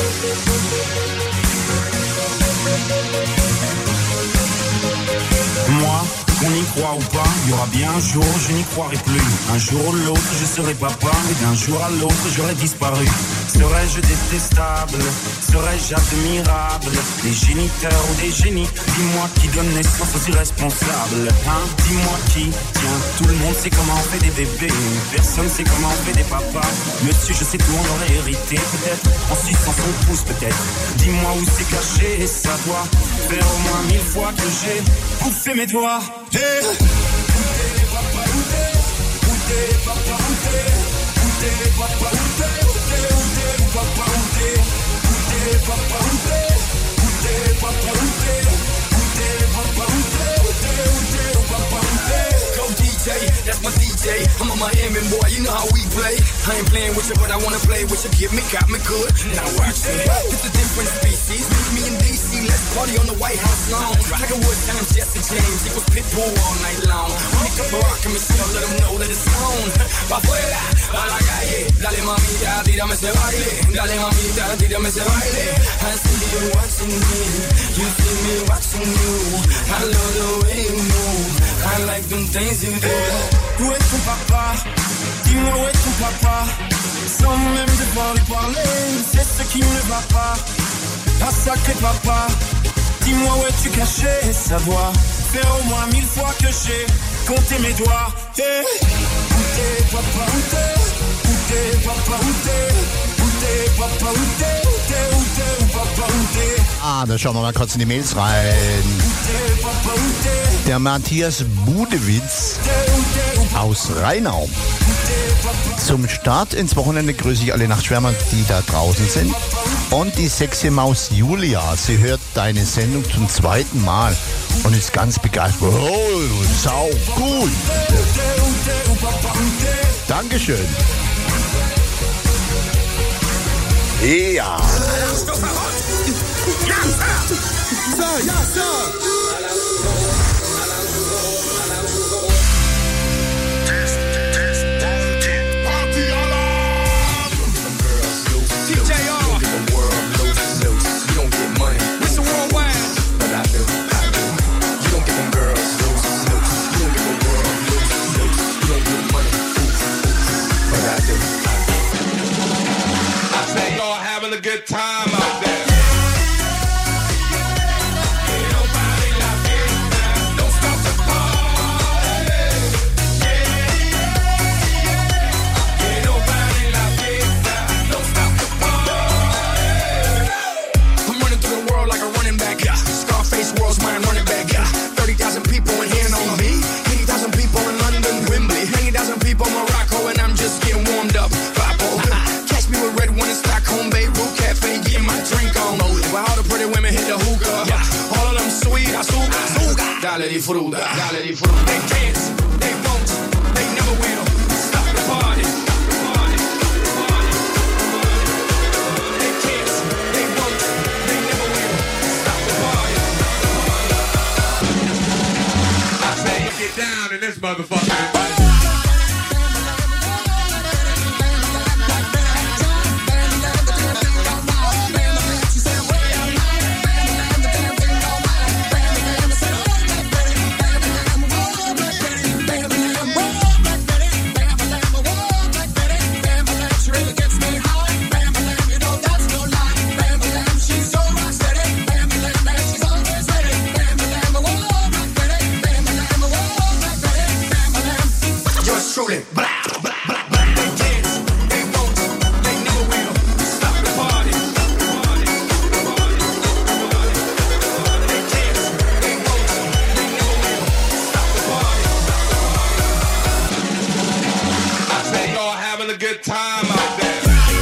t'es? Moi, qu'on y croit ou pas, il y aura bien un jour où je n'y croirai plus. Un jour ou l'autre, je serai papa, et d'un jour à l'autre, j'aurai disparu. Serais-je détestable? Serais-je admirable? Des géniteurs ou des génies? Dis-moi qui donne naissance aux irresponsables. Hein? Dis-moi qui? Tiens, tout le monde sait comment on fait des bébés. Personne sait comment on fait des papas. Monsieur, je sais tout, on aurait hérité. Peut-être en suçant son pouce, peut-être. Dis-moi où c'est caché, et ça doit faire au moins 1000 fois que j'ai bouffé mes doigts. Hey. Où t'es papa, où t'es? Où t'es papa, où t'es? Où t'es papa, où t'es? Où t'es, où t'es, où papa, où t'es? Où t'es papa, où t'es? Où t'es papa, où t'es? Où t'es papa, où t'es? Où t'es, où t'es, où papa, où t'es? Go DJ, that's my DJ. I'm a Miami boy, you know how we play. I ain't playing with you, but I wanna play with you. Get me, got me good. Now watch me. It's a different species. Me and DC, let's party on the White House lawn. Tiger Woods times Jesse James, it was Pitbull all night long. Make up Barack and Michelle, let them know that it's on. Pa' afuera, pa' la calle. Dale mamita, tírame ese baile. Dale mamita, tírame ese baile. I see you watching me, you see me watching you. I love the way you move, I like them things you do. Où est ton papa? Dis-moi où est ton papa? Sans même devoir lui parler, c'est ce qui ne va pas. Ah sacré papa, dis-moi où es-tu caché? Ça doit faire au moins 1000 fois que j'ai compté mes doigts. Hey. Où t'es papa, où t'es? Où t'es papa, où t'es? Où t'es papa, où t'es? Où t'es, où t'es, où papa, où t'es? Ah, da schauen wir mal kurz in die Mails rein. Der Matthias Budewitz aus Rheinau. Zum Start ins Wochenende grüße ich alle Nachtschwärmer, die da draußen sind. Und die sexy Maus Julia. Sie hört deine Sendung zum 2. Mal und ist ganz begeistert. Oh, sau gut. Dankeschön. Ja. disfruta, dale disfruta. They can't, they won't, they never will stop the party. They can't, they won't, they never will stop the party. I say get down in this motherfucker. Truly, blah, blah, blah, blah. They can't, they won't, they never will stop the party. They can't, they won't, they never will stop the party. I say y'all having a good time out there.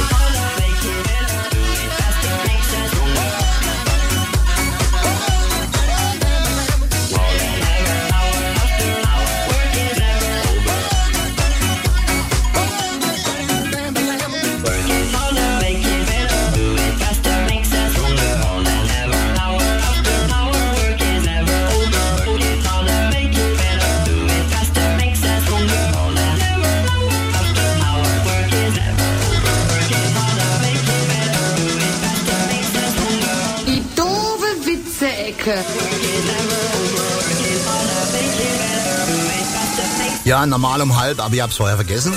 Ja, normal um halb, aber ich hab's vorher vergessen.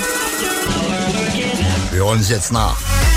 Wir holen es jetzt nach.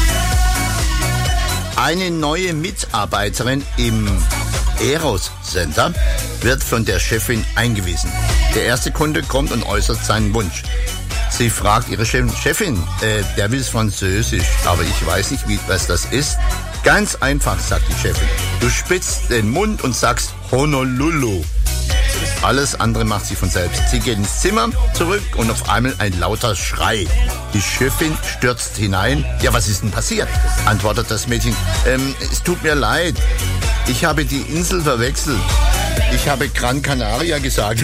Eine neue Mitarbeiterin im Eros Center wird von der Chefin eingewiesen. Der erste Kunde kommt und äußert seinen Wunsch. Sie fragt ihre Chefin, der will Französisch, aber ich weiß nicht, was das ist. Ganz einfach, sagt die Chefin. Du spitzt den Mund und sagst Honolulu. Alles andere macht sie von selbst. Sie geht ins Zimmer zurück und auf einmal ein lauter Schrei. Die Chefin stürzt hinein. Ja, was ist denn passiert? Antwortet das Mädchen. Es tut mir leid. Ich habe die Insel verwechselt. Ich habe Gran Canaria gesagt.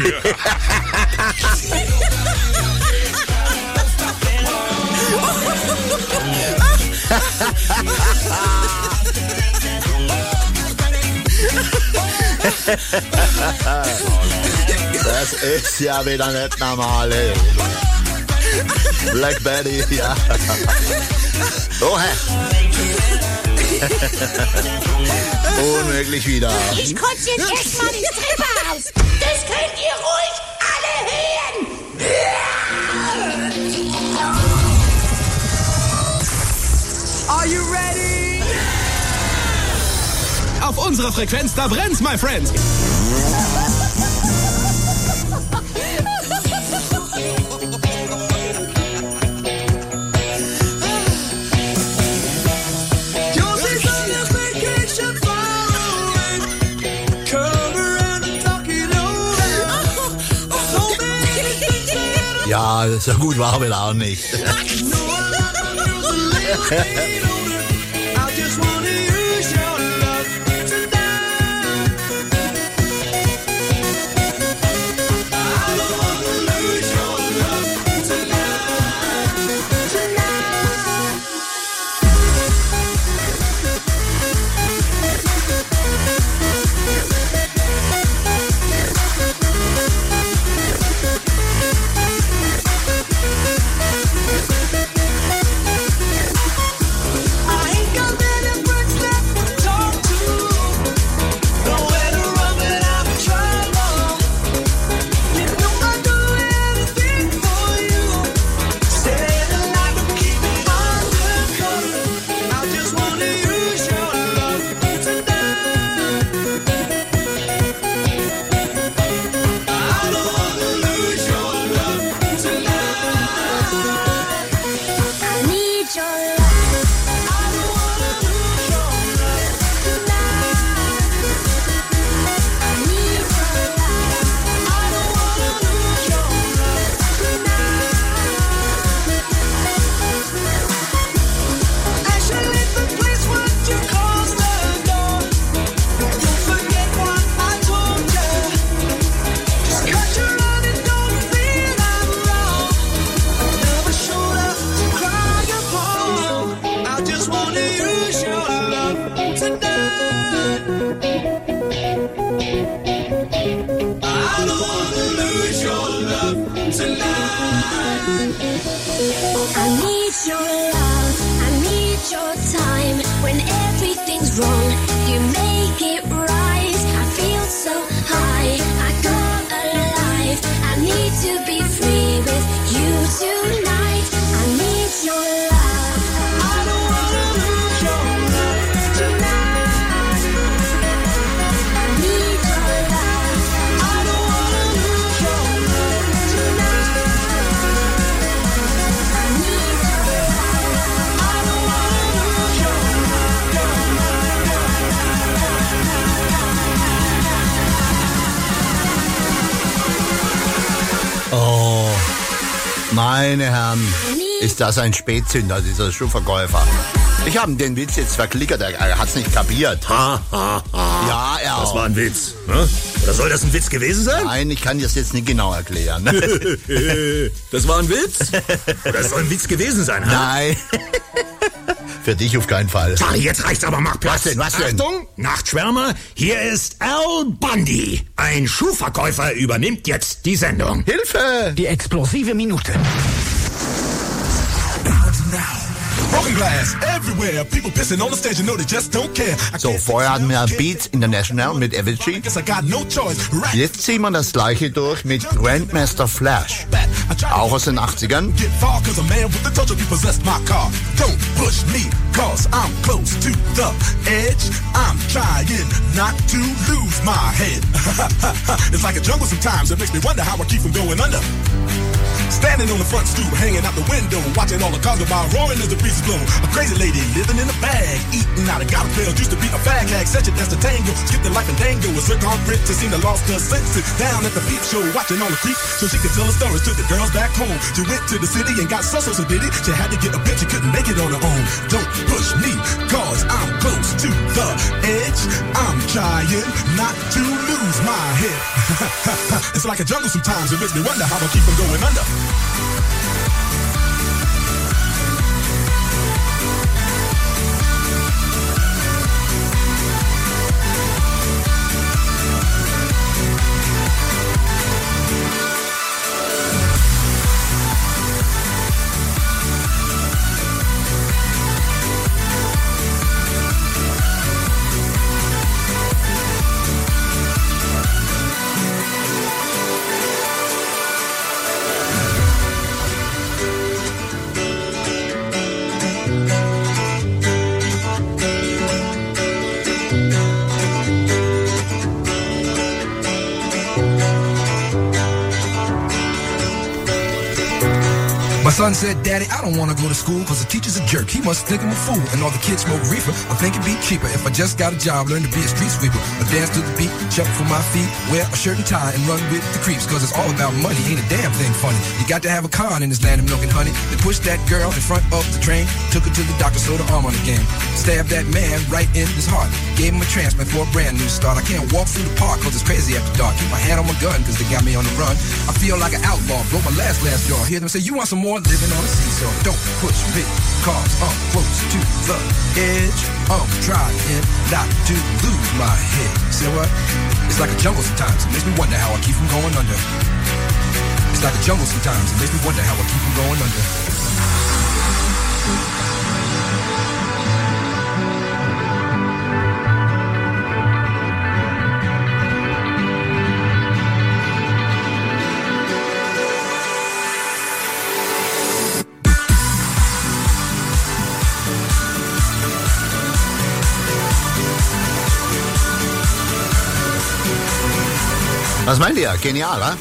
Das ist ja wieder nicht normal, ey. Black Betty, ja. Oh, hä? Unmöglich wieder. Ich kotze jetzt erstmal die Treppe aus. Das könnt ihr ruhig alle hören. Are you ready? Auf unserer Frequenz, da brennt's, my friends. Ja, so gut war wir auch nicht. I need your love, I need your time. When everything's wrong, you make it right. I feel so high, I come alive. I need to be free with you tonight. I need your love. I don't wanna lose your love tonight. I need your love. I don't wanna lose your love tonight. I need your love. I don't wanna lose your Oh, meine Herren, ist das ein Spätzünder, dieser Schuhverkäufer. Ich habe den Witz jetzt verklickert, er hat's nicht kapiert. Ha, ha, ha. Ja, er Das auch. war ein Witz. Ne? Oder soll das ein Witz gewesen sein? Nein, ich kann das jetzt nicht genau erklären. Das war ein Witz? Oder es soll ein Witz gewesen sein? Ha? Nein. Für dich auf keinen Fall. Charlie, jetzt reicht's aber, mach Platz. Was denn? Achtung, Nachtschwärmer, hier ist Al Bundy. Ein Schuhverkäufer übernimmt jetzt die Sendung. Hilfe! Die explosive Minute. Broken glass everywhere. People pissing on the stage, you know they just don't care. So, vorher hatten wir Beats International mit Avicii. Guess I got no choice. Right. Jetzt ziehen wir das gleiche durch mit Grandmaster Flash. Auch aus den 80ern. Get far, cause a man with the touch of you possessed my car. Don't push me, cause I'm close to the edge. I'm trying not to lose my head. It's like a jungle sometimes, it makes me wonder how I keep from going under. Standing on the front stoop, hanging out the window, watching all the cars go by, roaring as the breeze blow. A crazy lady living in a bag, eating out of garbage pails, used to be a fag hag, such a dance to tango, skipped the life and dango, was her gone rich to seem to lost her senses. Down at the peep show, watching all the creeps, so she could tell her stories to the girls back home. She went to the city and got so did it. She had to get a bitch, she couldn't make it on her own. Don't push me, cause I'm close to the edge. I'm trying not to lose my head. It's like a jungle sometimes, it makes me wonder how I keep from going under. My son said, Daddy, I don't want to go to school because the teacher's a jerk. He must think I'm a fool. And all the kids smoke reefer. I think it'd be cheaper if I just got a job, learn to be a street sweeper. Or dance to the beat, shuffle for my feet, wear a shirt and tie and run with the creeps. Because it's all about money, ain't a damn thing funny. You got to have a con in this land of milk and honey. They pushed that girl in front of the train, took her to the doctor, sewed her arm on the game. Stabbed that man right in his heart. Gave him a transplant for a brand new start. I can't walk through the park because it's crazy after dark. Keep my hand on my gun because they got me on the run. I feel like an outlaw, broke my last jaw. Hear them say, you want some more? Living on a seesaw. Don't push me, cause I'm close to the edge. I'm trying not to lose my head. See what? It's like a jungle sometimes. It makes me wonder how I keep from going under. It's like a jungle sometimes. It makes me wonder how I keep from going under. Was meint ihr? Genial, wa?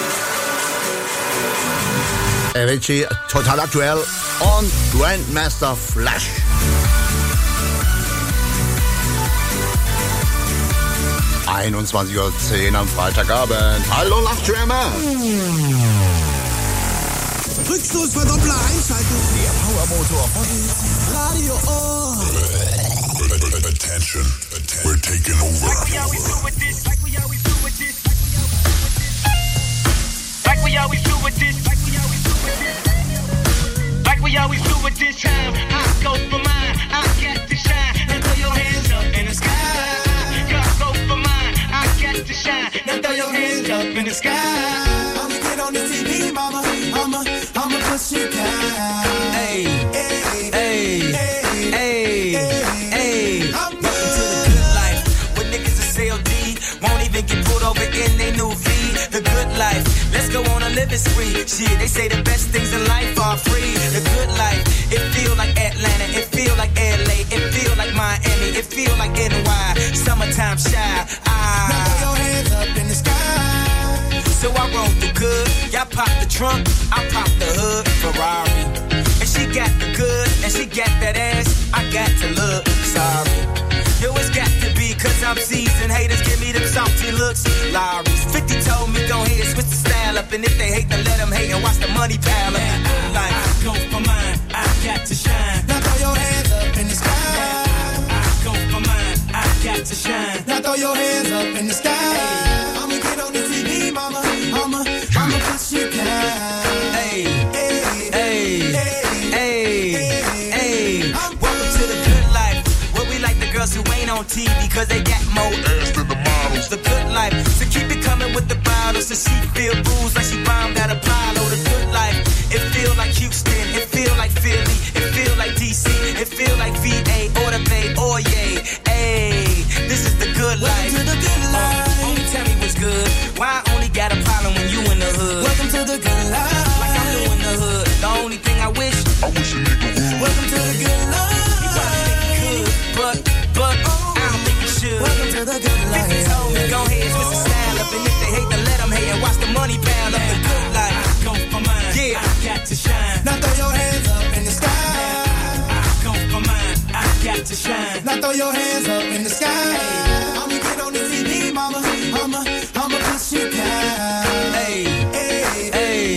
Avicii, total aktuell und Grandmaster Flash. – 21:10 Uhr am Freitagabend. Hallo Nachtschwärmer! Rückstoß für Doppler Einschaltung. Der Powermotor von Radio O. Attention, we're taking over. Like we always do with this. Like we always do with this. Like we always do with this. Like we always do with this. Like we always do with this time. I go for mine. I got to shine. Now throw your hands up in the sky. God go for mine. I got to shine. Now throw your hands up in the sky. I'ma get on the TV, mama. I'ma is free. Shit, they say the best things in life are free. The good life, it feel like Atlanta, it feel like LA, it feel like Miami, it feel like NY. Summertime shy. Now throw your hands up in the sky. So I roll through good. Y'all pop the trunk, I pop the hood. Ferrari. And she got the good, and she got that ass. I got to look sorry. Yo, it's got to be, cause I'm seasoned. Haters give me them salty looks. Lowry's 50 told me go ahead, switch the style up. And if they hate, then let them hate and watch the money pile up. Like, I go for mine, I got to shine. Now throw your hands up in the sky. I go for mine, I got to shine. Now throw your hands up in the sky. I'ma get on the TV, mama. I'ma put you down. Hey, hey, hey, hey, hey. Welcome to the good life. Where we like the girls who ain't on TV cause they got more ass than the models. The good life. So keep it coming with the bottles. So she feel booze like she bombed out Apollo. The good life. It feel like Houston. It feel like Philly. It feel like DC. It feel like VA or the Bay or yay. Hey, this is the good life. Welcome to the good life. Only tell me what's good. Why I only got a problem when you in the hood? Welcome to the good life. Like I'm doing the hood. The only thing I wish a nigga would. Welcome to the good life. He probably think he could, but I don't think he should. Welcome to the good life. 50 told me go ahead, switch the style up. And if they hate, then let them hate and watch the money pile up. The good life. I go for mine. Yeah, I got to shine. Now throw your hands up in the sky. I go for mine. I got to shine. Now throw your hands up in the sky. I'ma get on the TV, mama. I'ma put you down. Hey, hey, hey,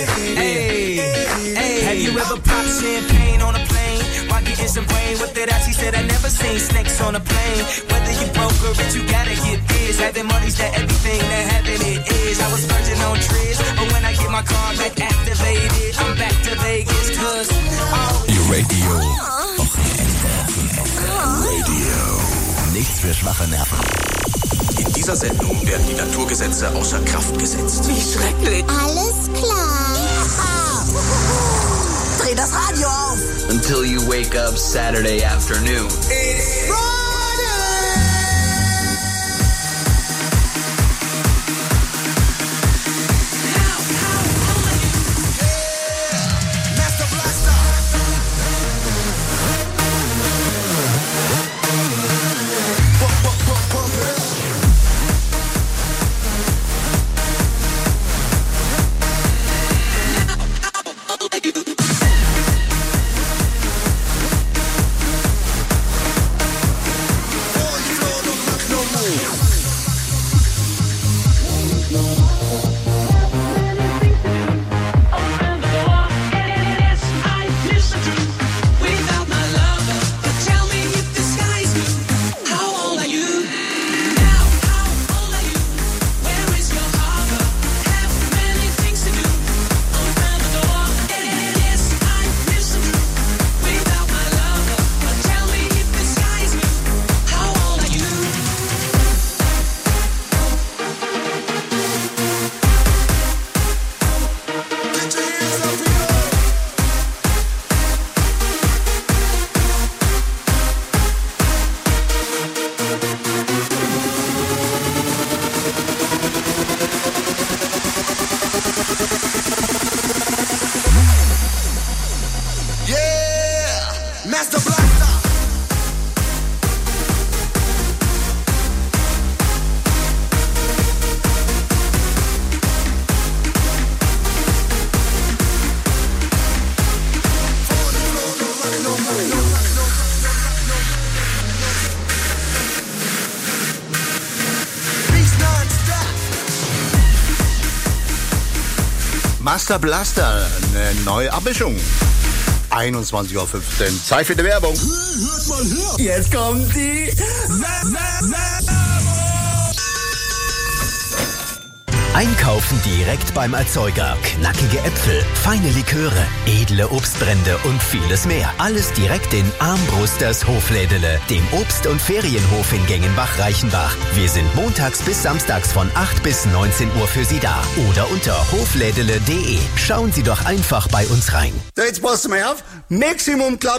hey, hey. Have you ever popped champagne on a plane while getting some brain with it? She said I never seen snakes on a plane. Whether you broke or rich, you gotta get this. Having money's that everything that having it is. I was virgin on trips, but when I get my car back activated, I'm back to Vegas. Cause Die Radio. Radio. Nichts für schwache Nerven. In dieser Sendung werden die Naturgesetze außer Kraft gesetzt. Wie schrecklich. Alles klar. Dreh das Radio auf. Until you wake up Saturday afternoon. It's Master Blaster, eine neue Abmischung. 21:15 Uhr. Zeit für die Werbung. Hört mal her. Jetzt kommt die Einkaufen direkt beim Erzeuger. Knackige Äpfel, feine Liköre, edle Obstbrände und vieles mehr. Alles direkt in Armbrusters Hoflädele, dem Obst- und Ferienhof in Gengenbach-Reichenbach. Wir sind montags bis samstags von 8 bis 19 Uhr für Sie da. Oder unter hoflädele.de. Schauen Sie doch einfach bei uns rein. So, jetzt passen wir auf. Maximum Clubbing.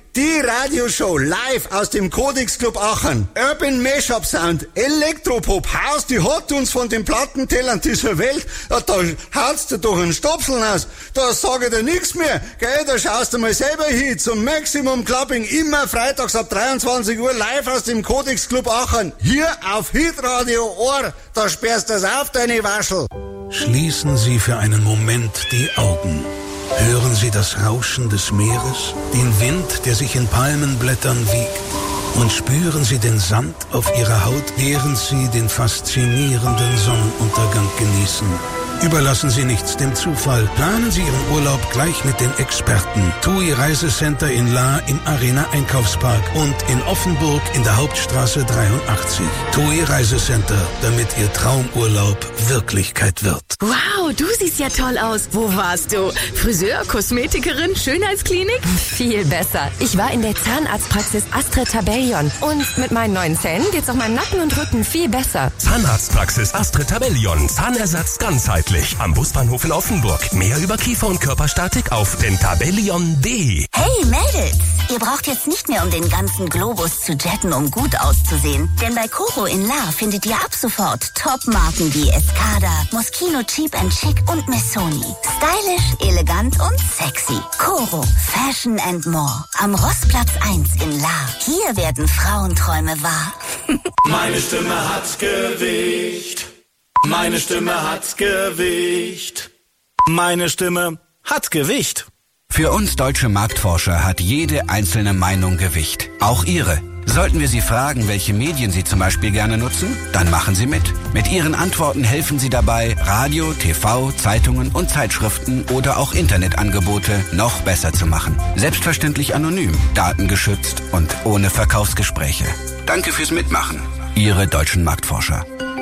Die Radioshow live aus dem Codex Club Aachen. Urban Mashup Sound, Elektropop, Haus, die hat uns von den Plattentellern dieser Welt. Ja, da haut's dir doch einen Stopseln aus. Da sag ich dir nix mehr. Gell, da schaust du mal selber hin zum Maximum Clubbing. Immer freitags ab 23 Uhr live aus dem Codex Club Aachen. Hier auf Hitradio Ohr. Da sperrst du's auf, deine Waschel. Schließen Sie für einen Moment die Augen. Hören Sie das Rauschen des Meeres, den Wind, der sich in Palmenblättern wiegt. Und spüren Sie den Sand auf Ihrer Haut, während Sie den faszinierenden Sonnenuntergang genießen. Überlassen Sie nichts dem Zufall. Planen Sie Ihren Urlaub gleich mit den Experten. TUI Reisecenter in Lahr im Arena Einkaufspark und in Offenburg in der Hauptstraße 83. TUI Reisecenter, damit Ihr Traumurlaub Wirklichkeit wird. Wow, du siehst ja toll aus. Wo warst du? Friseur, Kosmetikerin, Schönheitsklinik? Viel besser. Ich war in der Zahnarztpraxis Astrid Tabellion. Und mit meinen neuen Zähnen geht's auch meinem Nacken und Rücken viel besser. Zahnarztpraxis Astrid Tabellion. Zahnersatz ganzheitlich. Am Busbahnhof in Offenburg. Mehr über Kiefer- und Körperstatik auf dentabellion.de. Hey Mädels, ihr braucht jetzt nicht mehr um den ganzen Globus zu jetten, um gut auszusehen. Denn bei Koro in Lahr findet ihr ab sofort Top-Marken wie Escada, Moschino Cheap and Chic und Missoni. Stylisch, elegant und sexy. Koro, Fashion and More. Am Rossplatz 1 in Lahr. Hier werden Frauenträume wahr. Meine Stimme hat Gewicht. Meine Stimme hat Gewicht. Meine Stimme hat Gewicht. Für uns deutsche Marktforscher hat jede einzelne Meinung Gewicht. Auch Ihre. Sollten wir Sie fragen, welche Medien Sie zum Beispiel gerne nutzen? Dann machen Sie mit. Mit Ihren Antworten helfen Sie dabei, Radio, TV, Zeitungen und Zeitschriften oder auch Internetangebote noch besser zu machen. Selbstverständlich anonym, datengeschützt und ohne Verkaufsgespräche. Danke fürs Mitmachen. Ihre deutschen Marktforscher.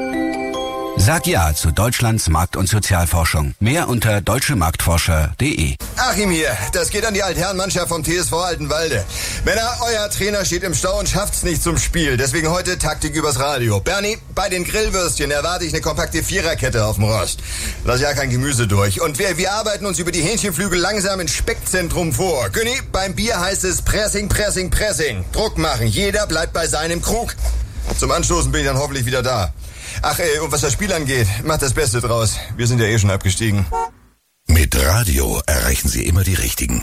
Sag ja zu Deutschlands Markt- und Sozialforschung. Mehr unter deutschemarktforscher.de. Achim hier, das geht an die Altherrenmannschaft vom TSV Altenwalde. Männer, euer Trainer steht im Stau und schafft's nicht zum Spiel. Deswegen heute Taktik übers Radio. Bernie, bei den Grillwürstchen erwarte ich eine kompakte Viererkette auf dem Rost. Lass ja kein Gemüse durch. Und wir arbeiten uns über die Hähnchenflügel langsam ins Speckzentrum vor. Günni, beim Bier heißt es Pressing, Pressing, Pressing. Druck machen, jeder bleibt bei seinem Krug. Zum Anstoßen bin ich dann hoffentlich wieder da. Ach, und was das Spiel angeht, macht das Beste draus. Wir sind ja eh schon abgestiegen. Mit Radio erreichen Sie immer die Richtigen.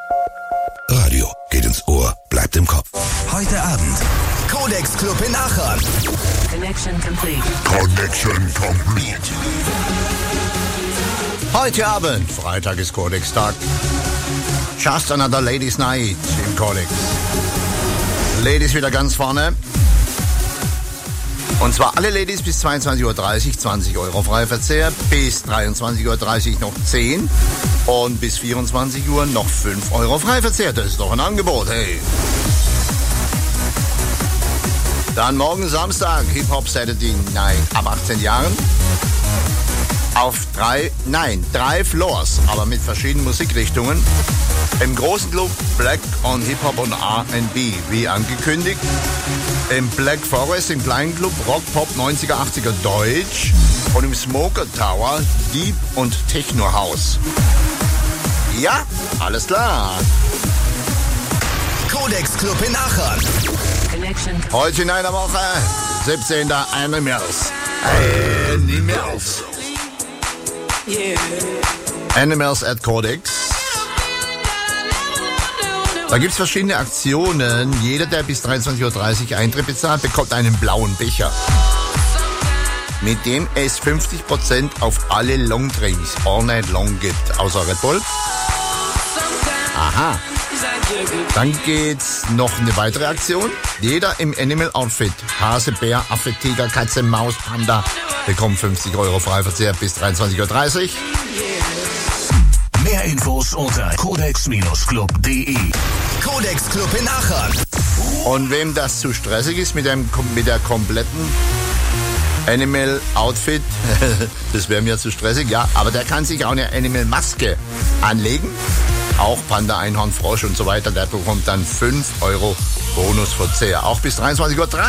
Radio geht ins Ohr, bleibt im Kopf. Heute Abend Codex Club in Aachen. Connection complete. Connection complete. Heute Abend, Freitag ist Codex-Tag. Just Another Ladies Night im Codex. Ladies wieder ganz vorne. Und zwar alle Ladies bis 22.30 Uhr 20 Euro Freiverzehr, bis 23.30 Uhr noch 10 und bis 24 Uhr noch 5 Euro Freiverzehr. Das ist doch ein Angebot, hey. Dann morgen Samstag Hip-Hop Saturday Night ab 18 Jahren. Auf 3 Floors, aber mit verschiedenen Musikrichtungen. Im großen Club Black on Hip-Hop und R&B, wie angekündigt. Im Black Forest, im kleinen Club Rock, Pop, 90er, 80er Deutsch. Und im Smoker Tower Deep und Techno House. Ja, alles klar. Codex Club in Aachen. Heute in einer Woche, 17. Animals. Animals at Codex. Da gibt's verschiedene Aktionen. Jeder, der bis 23.30 Uhr Eintritt bezahlt, bekommt einen blauen Becher. Mit dem es 50% auf alle Longdrinks all night long gibt, außer Red Bull. Aha. Dann geht's noch eine weitere Aktion. Jeder im Animal Outfit, Hase, Bär, Affe, Tiger, Katze, Maus, Panda, bekommt 50 Euro Freiverzehr bis 23.30 Uhr. Mehr Infos unter codex-club.de. Codex Club in Aachen. Und wem das zu stressig ist mit der kompletten Animal Outfit, das wäre mir zu stressig, ja, aber der kann sich auch eine Animal Maske anlegen. Auch Panda, Einhorn, Frosch und so weiter, der bekommt dann 5 Euro Bonusverzehr. Auch bis 23.30 Uhr.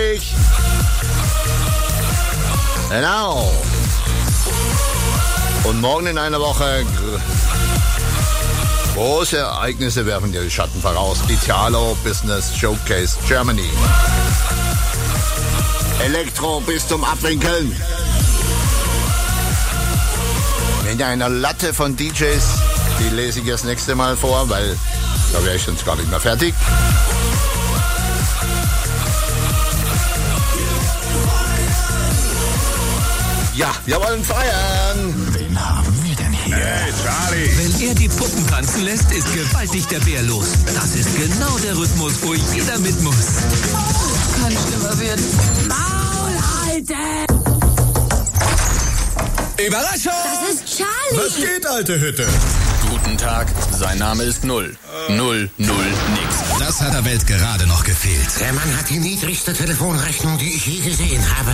Genau. Und morgen in einer Woche Große Ereignisse werfen ihre Schatten voraus. Italo Business Showcase Germany. Elektro bis zum Abwinkeln. In einer Latte von DJs, die lese ich das nächste Mal vor, weil da wäre ich sonst gar nicht mehr fertig. Ja, wir wollen feiern. Wen haben wir denn hier? Hey, Charlie. Wenn er die Puppen tanzen lässt, ist gewaltig der Bär los. Das ist genau der Rhythmus, wo jeder mit muss. Kann schlimmer werden. Maul halten! Überraschung! Das ist Charlie! Was geht, alte Hütte? Guten Tag, sein Name ist Null. 0, 0, nix. Das hat der Welt gerade noch gefehlt. Der Mann hat die niedrigste Telefonrechnung, die ich je gesehen habe.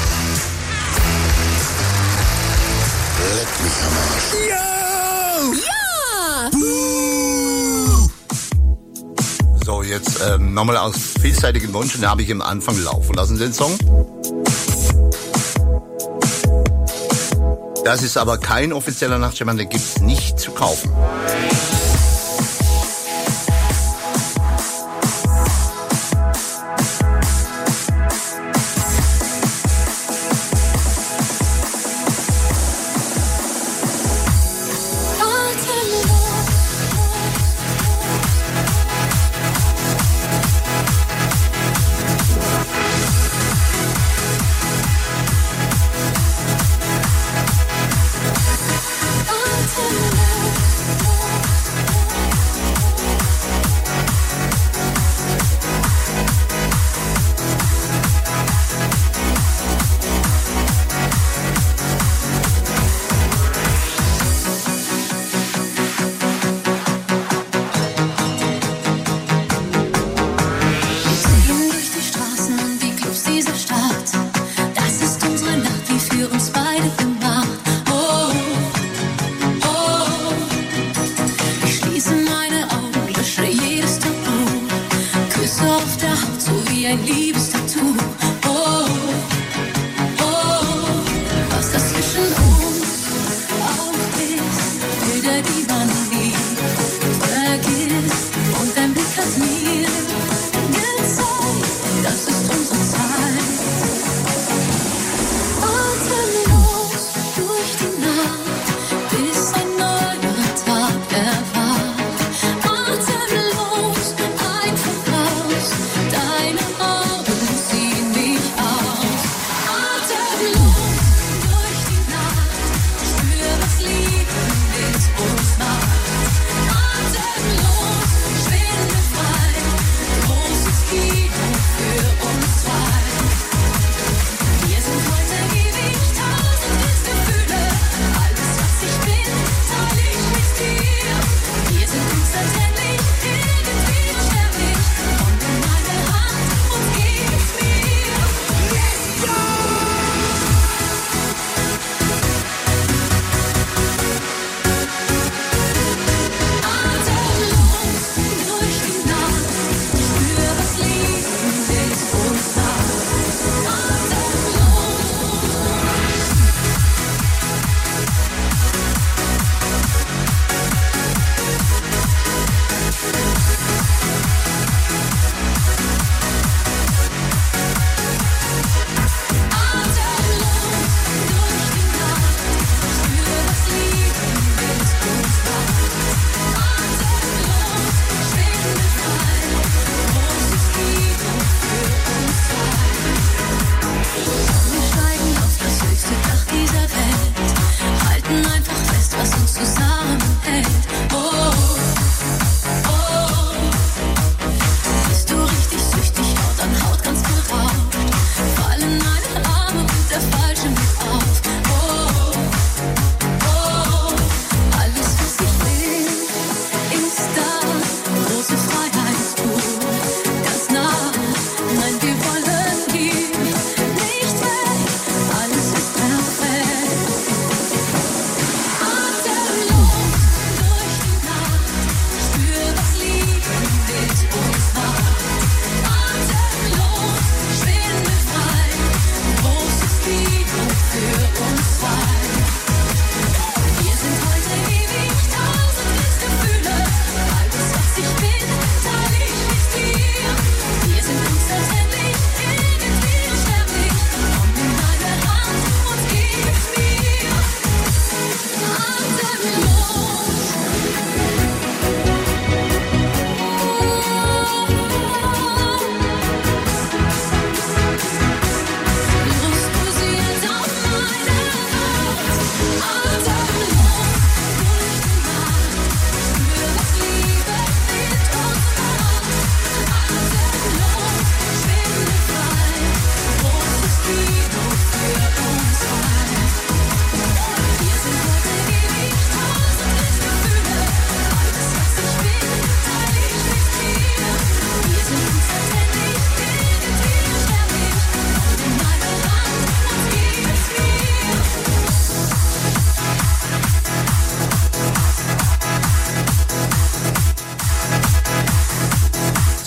Leck mich am Arsch. Ja! So, jetzt nochmal aus vielseitigem Wunsch, den habe ich am Anfang laufen lassen, den Song. Das ist aber kein offizieller Nachtschimmer, den gibt's nicht zu kaufen.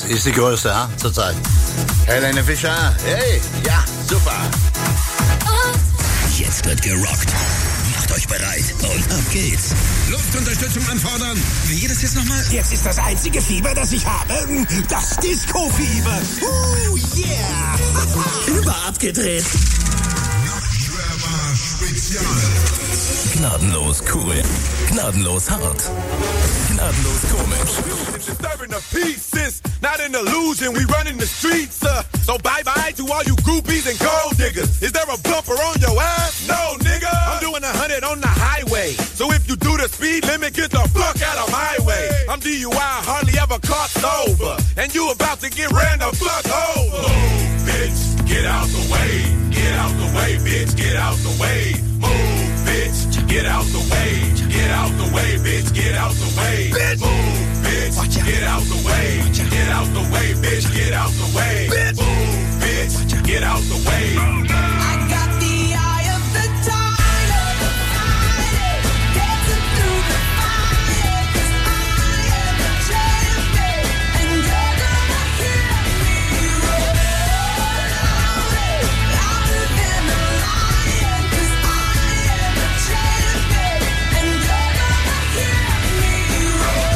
ist die größte, ha? Zurzeit. Helene Fischer, hey, ja, super. Jetzt wird gerockt. Macht euch bereit und ab geht's. Luftunterstützung anfordern. Wie geht es jetzt nochmal? Jetzt ist das einzige Fieber, das ich habe, das Disco-Fieber. Yeah! Überabgedreht. Gnadenlos cool. Gnadenlos hart. Gnadenlos komisch. Disturbing the peace is not an illusion. We running the streets, so bye-bye to all you groupies and gold diggers. Is there a bumper on your ass? No, nigga. I'm doing 100 on the highway. So if you do the speed limit, get the fuck out of my way. I'm DUI, hardly ever caught sober. And you about to get ran the fuck over. Move, bitch, get out the way. Get out the way, bitch, get out the way. Move, bitch, get out the way. Get out the way, bitch, get out the way. Bitch. Move, bitch, get out the way. Get out the way, bitch, get out the way. Bitch. Move, bitch, get out the way. I got the eye of the tiger, dancing through the fire, 'cause I am a champion, and you're gonna hear me roar louder than a lion, 'cause I am a champion, and you're gonna hear me roar.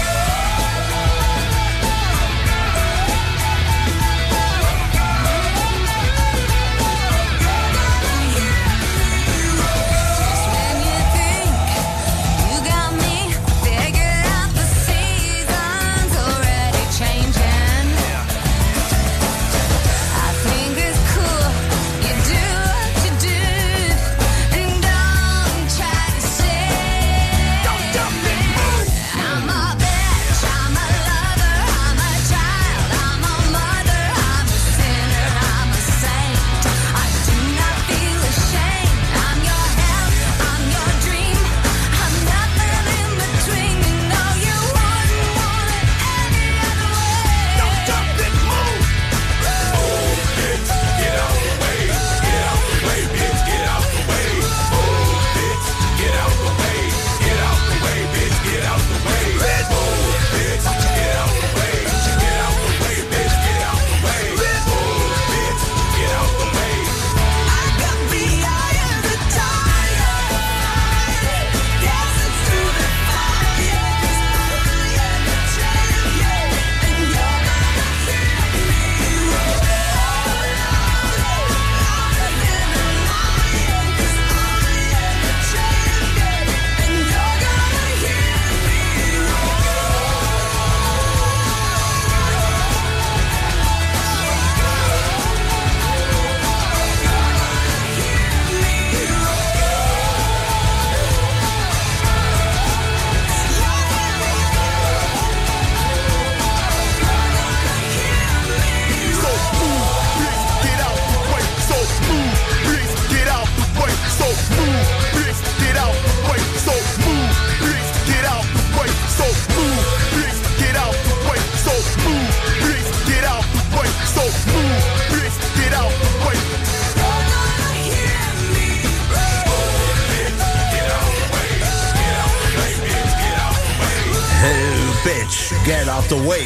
Get out the way.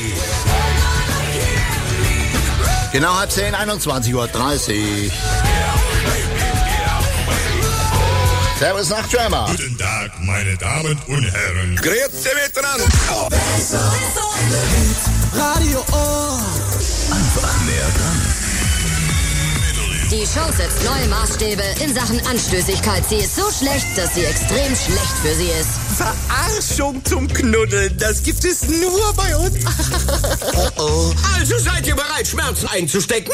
Genau 10:30, 21:30 Uhr. Servus nach Drama. Guten Tag, meine Damen und Herren. Grüezi miteinander. Radio O. Einfach näher dran. Die Show setzt neue Maßstäbe in Sachen Anstößigkeit. Sie ist so schlecht, dass sie extrem schlecht für sie ist. Verarschung zum Knuddeln, das gibt es nur bei uns. Oh oh. Also seid ihr bereit, Schmerzen einzustecken?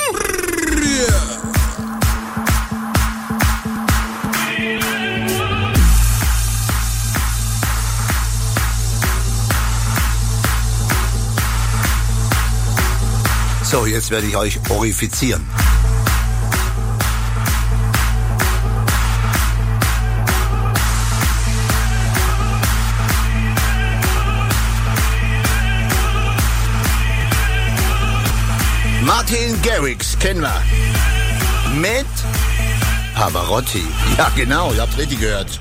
So, jetzt werde ich euch orifizieren. Martin Garrix kennen wir. Mit Pavarotti. Ja, genau, ihr habt richtig gehört.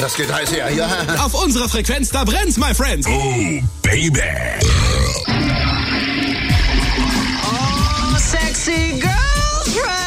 das geht heiß her. Ja. Auf unserer Frequenz, da brennt's, my friends. Oh, Baby. Oh, sexy girlfriend.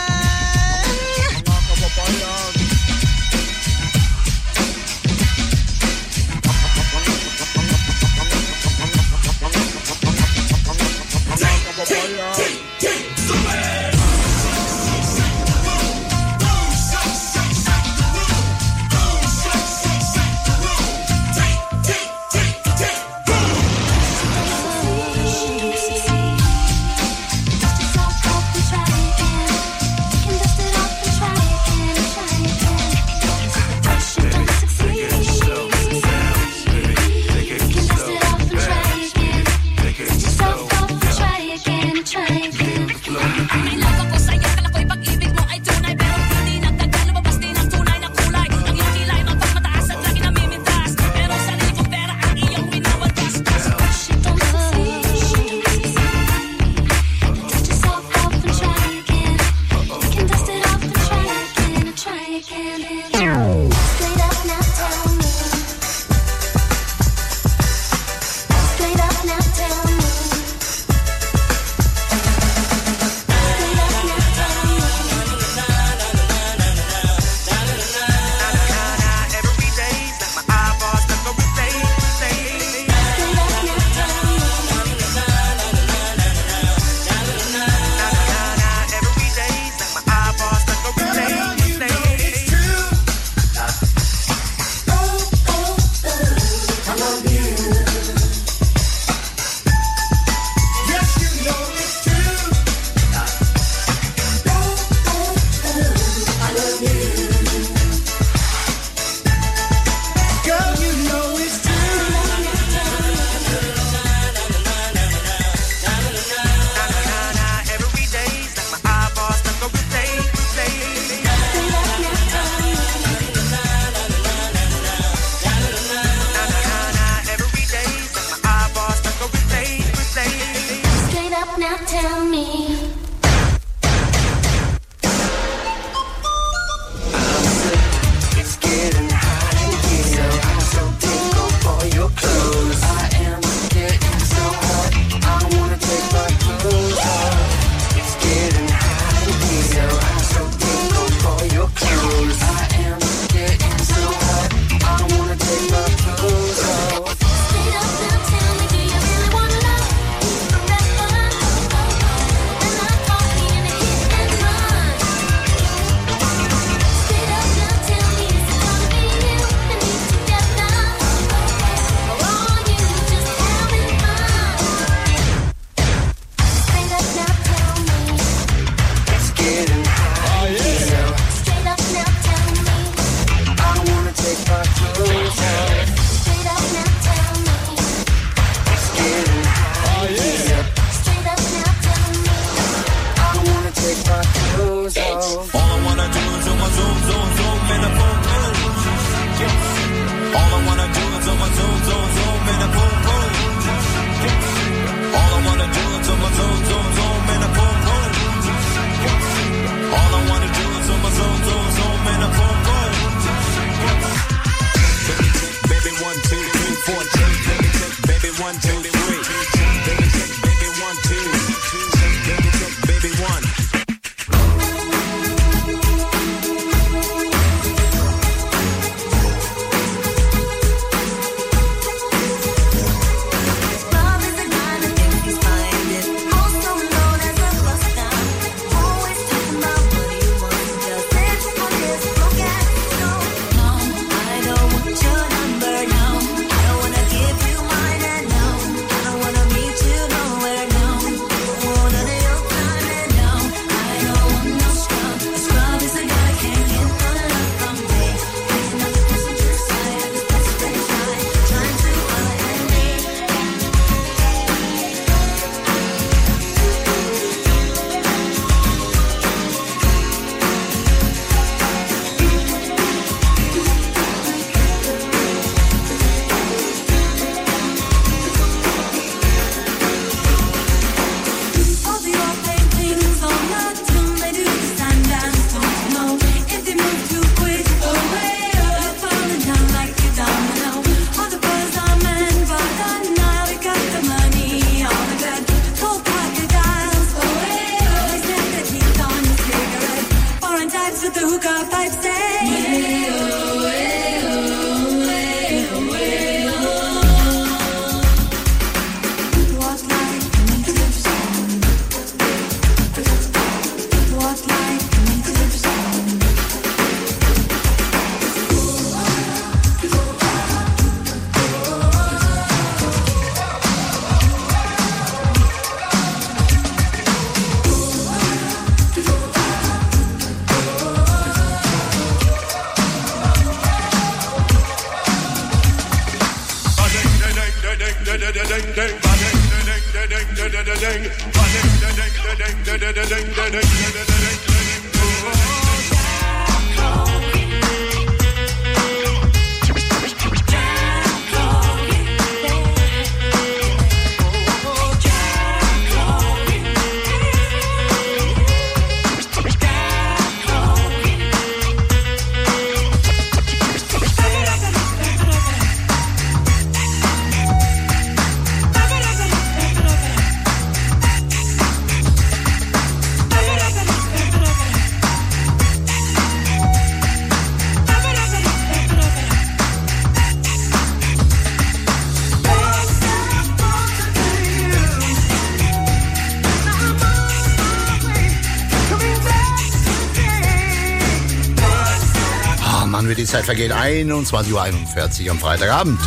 Wie die Zeit vergeht, 21:41 Uhr am Freitagabend.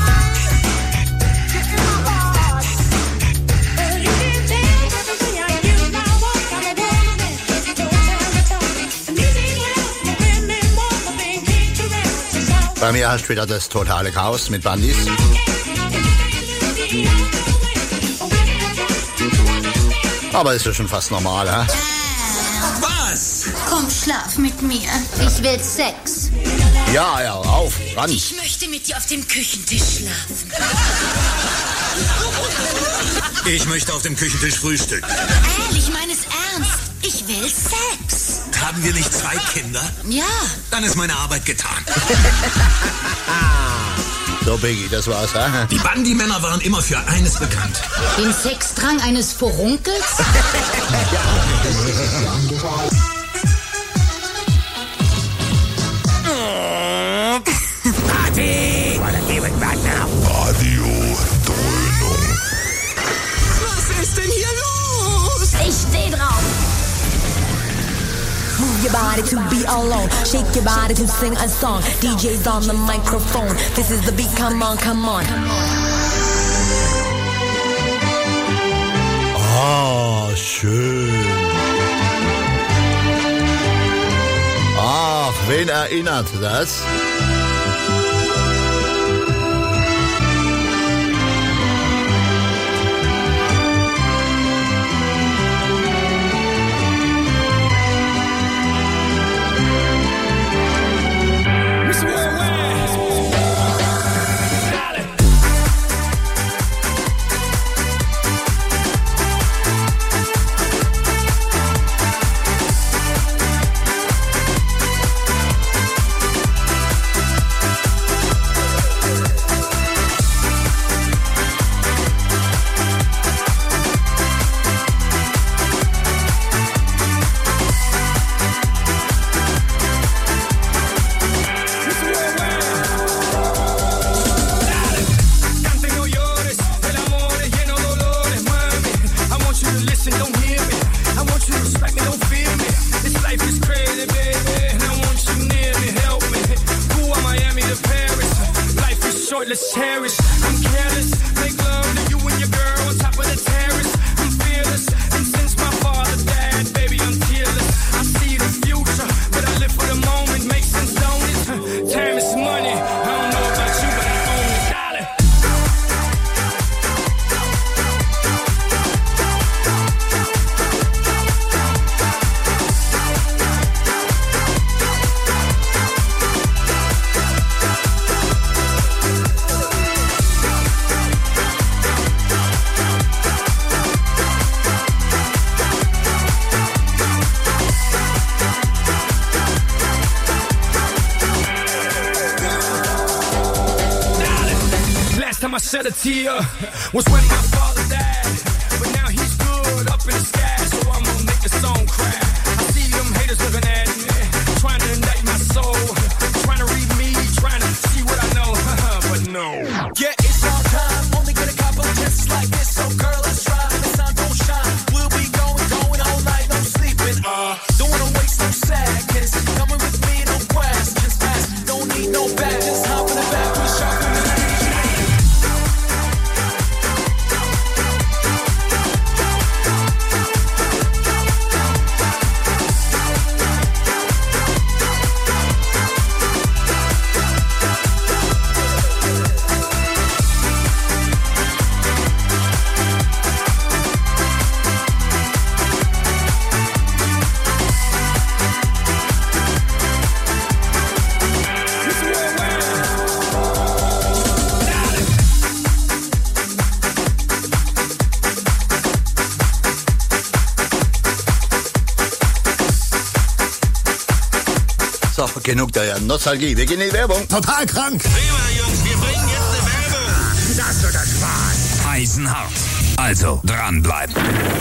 Bei mir herrscht wieder das totale Chaos mit Bandis. Aber ist ja schon fast normal, hä? Was? Komm, schlaf mit mir. Ich will Sex. Ja, auf, ran. Ich möchte mit dir auf dem Küchentisch schlafen. Ich möchte auf dem Küchentisch frühstücken. Ich meine es ernst. Ich will Sex. Haben wir nicht 2 Kinder? Ja. Dann ist meine Arbeit getan. So, Biggie, das war's, hä? Die Bandi-Männer waren immer für eines bekannt. Den Sexdrang eines Furunkels? Radio-Dröhnung. Was ist denn hier los? Ich steh drauf. Move your body to be alone. Shake your body to sing a song. DJ's on the microphone. This is the beat, come on, come on. Ah, schön. Ach, wen erinnert das? Let's cherish. I'm careless. Make love to you and your girl on top of the terrace. I'm fearless. And since my father died, baby, I'm tearless. I see the future, but I live for the moment. Makes sense, don't it? Time is money. I don't know about you, but I own it, darling. Time I shed a tear was when my father died, but now he's good up in the sky, so I'm gonna make the song cry. I see them haters looking at me, trying to indict my soul, trying to read me, trying to see what I know, but no. Yeah, it's our time, only get a couple of chances like this, so girl, let's try. The sun don't shine, we'll be going all night, no sleeping. Don't wanna waste no seconds, coming with me, no questions asked, don't need no back, just hop in the back, we sharpen the So, genug der Nostalgie. Wir gehen in die Werbung. Total krank. Prima, Jungs, wir bringen jetzt eine Werbung. Das wird ein Spaß. Eisenhart. Also dranbleiben.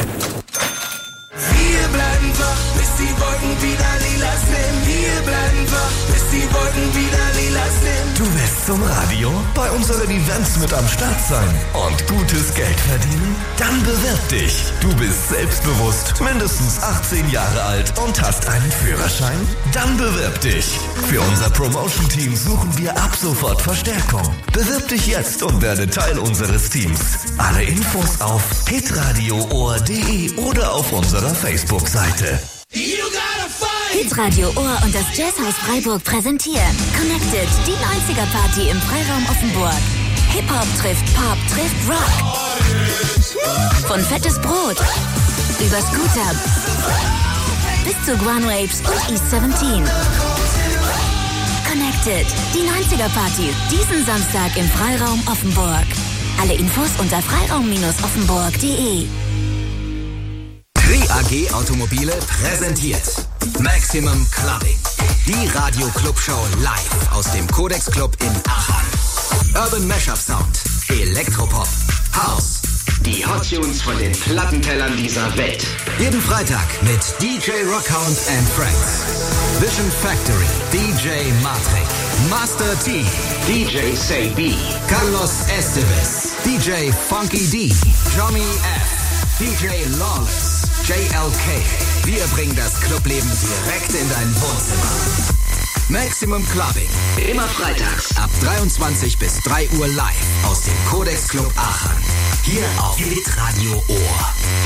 Wir bleiben wach, bis die Wolken wieder lila sind. Wir bleiben wach, bis die Wolken wieder lila sind. Du willst zum Radio bei unseren Events mit am Start sein und gutes Geld verdienen? Dann bewirb dich. Du bist selbstbewusst, mindestens 18 Jahre alt und hast einen Führerschein? Dann bewirb dich. Für unser Promotion-Team suchen wir ab sofort Verstärkung. Bewirb dich jetzt und werde Teil unseres Teams. Alle Infos auf hitradioohr.de oder auf unserer Facebook-Seite. Hitradio Ohr und das Jazzhaus Freiburg präsentieren Connected, die 90er Party im Freiraum Offenburg. Hip-Hop trifft Pop, trifft Rock. Von Fettes Brot über Scooter bis zu Guan Waves und East 17. Connected, die 90er Party, diesen Samstag im Freiraum Offenburg. Alle Infos unter freiraum-offenburg.de. Tri AG Automobile präsentiert Maximum Clubbing. Die Radio-Club-Show live aus dem Codex Club in Aachen. Urban Mashup Sound, Elektropop, House. Die Hot Tunes von den Plattentellern dieser Welt. Jeden Freitag mit DJ Rockhound and Friends. Vision Factory, DJ Matrix, Master T, DJ Say B, Carlos Esteves, DJ Funky D, Johnny F, DJ Lawless, JLK. Wir bringen das Clubleben direkt in dein Wohnzimmer. Maximum Clubbing. Immer freitags ab 23 bis 3 Uhr live aus dem Codex Club Aachen. Hier auf Hitradio Ohr.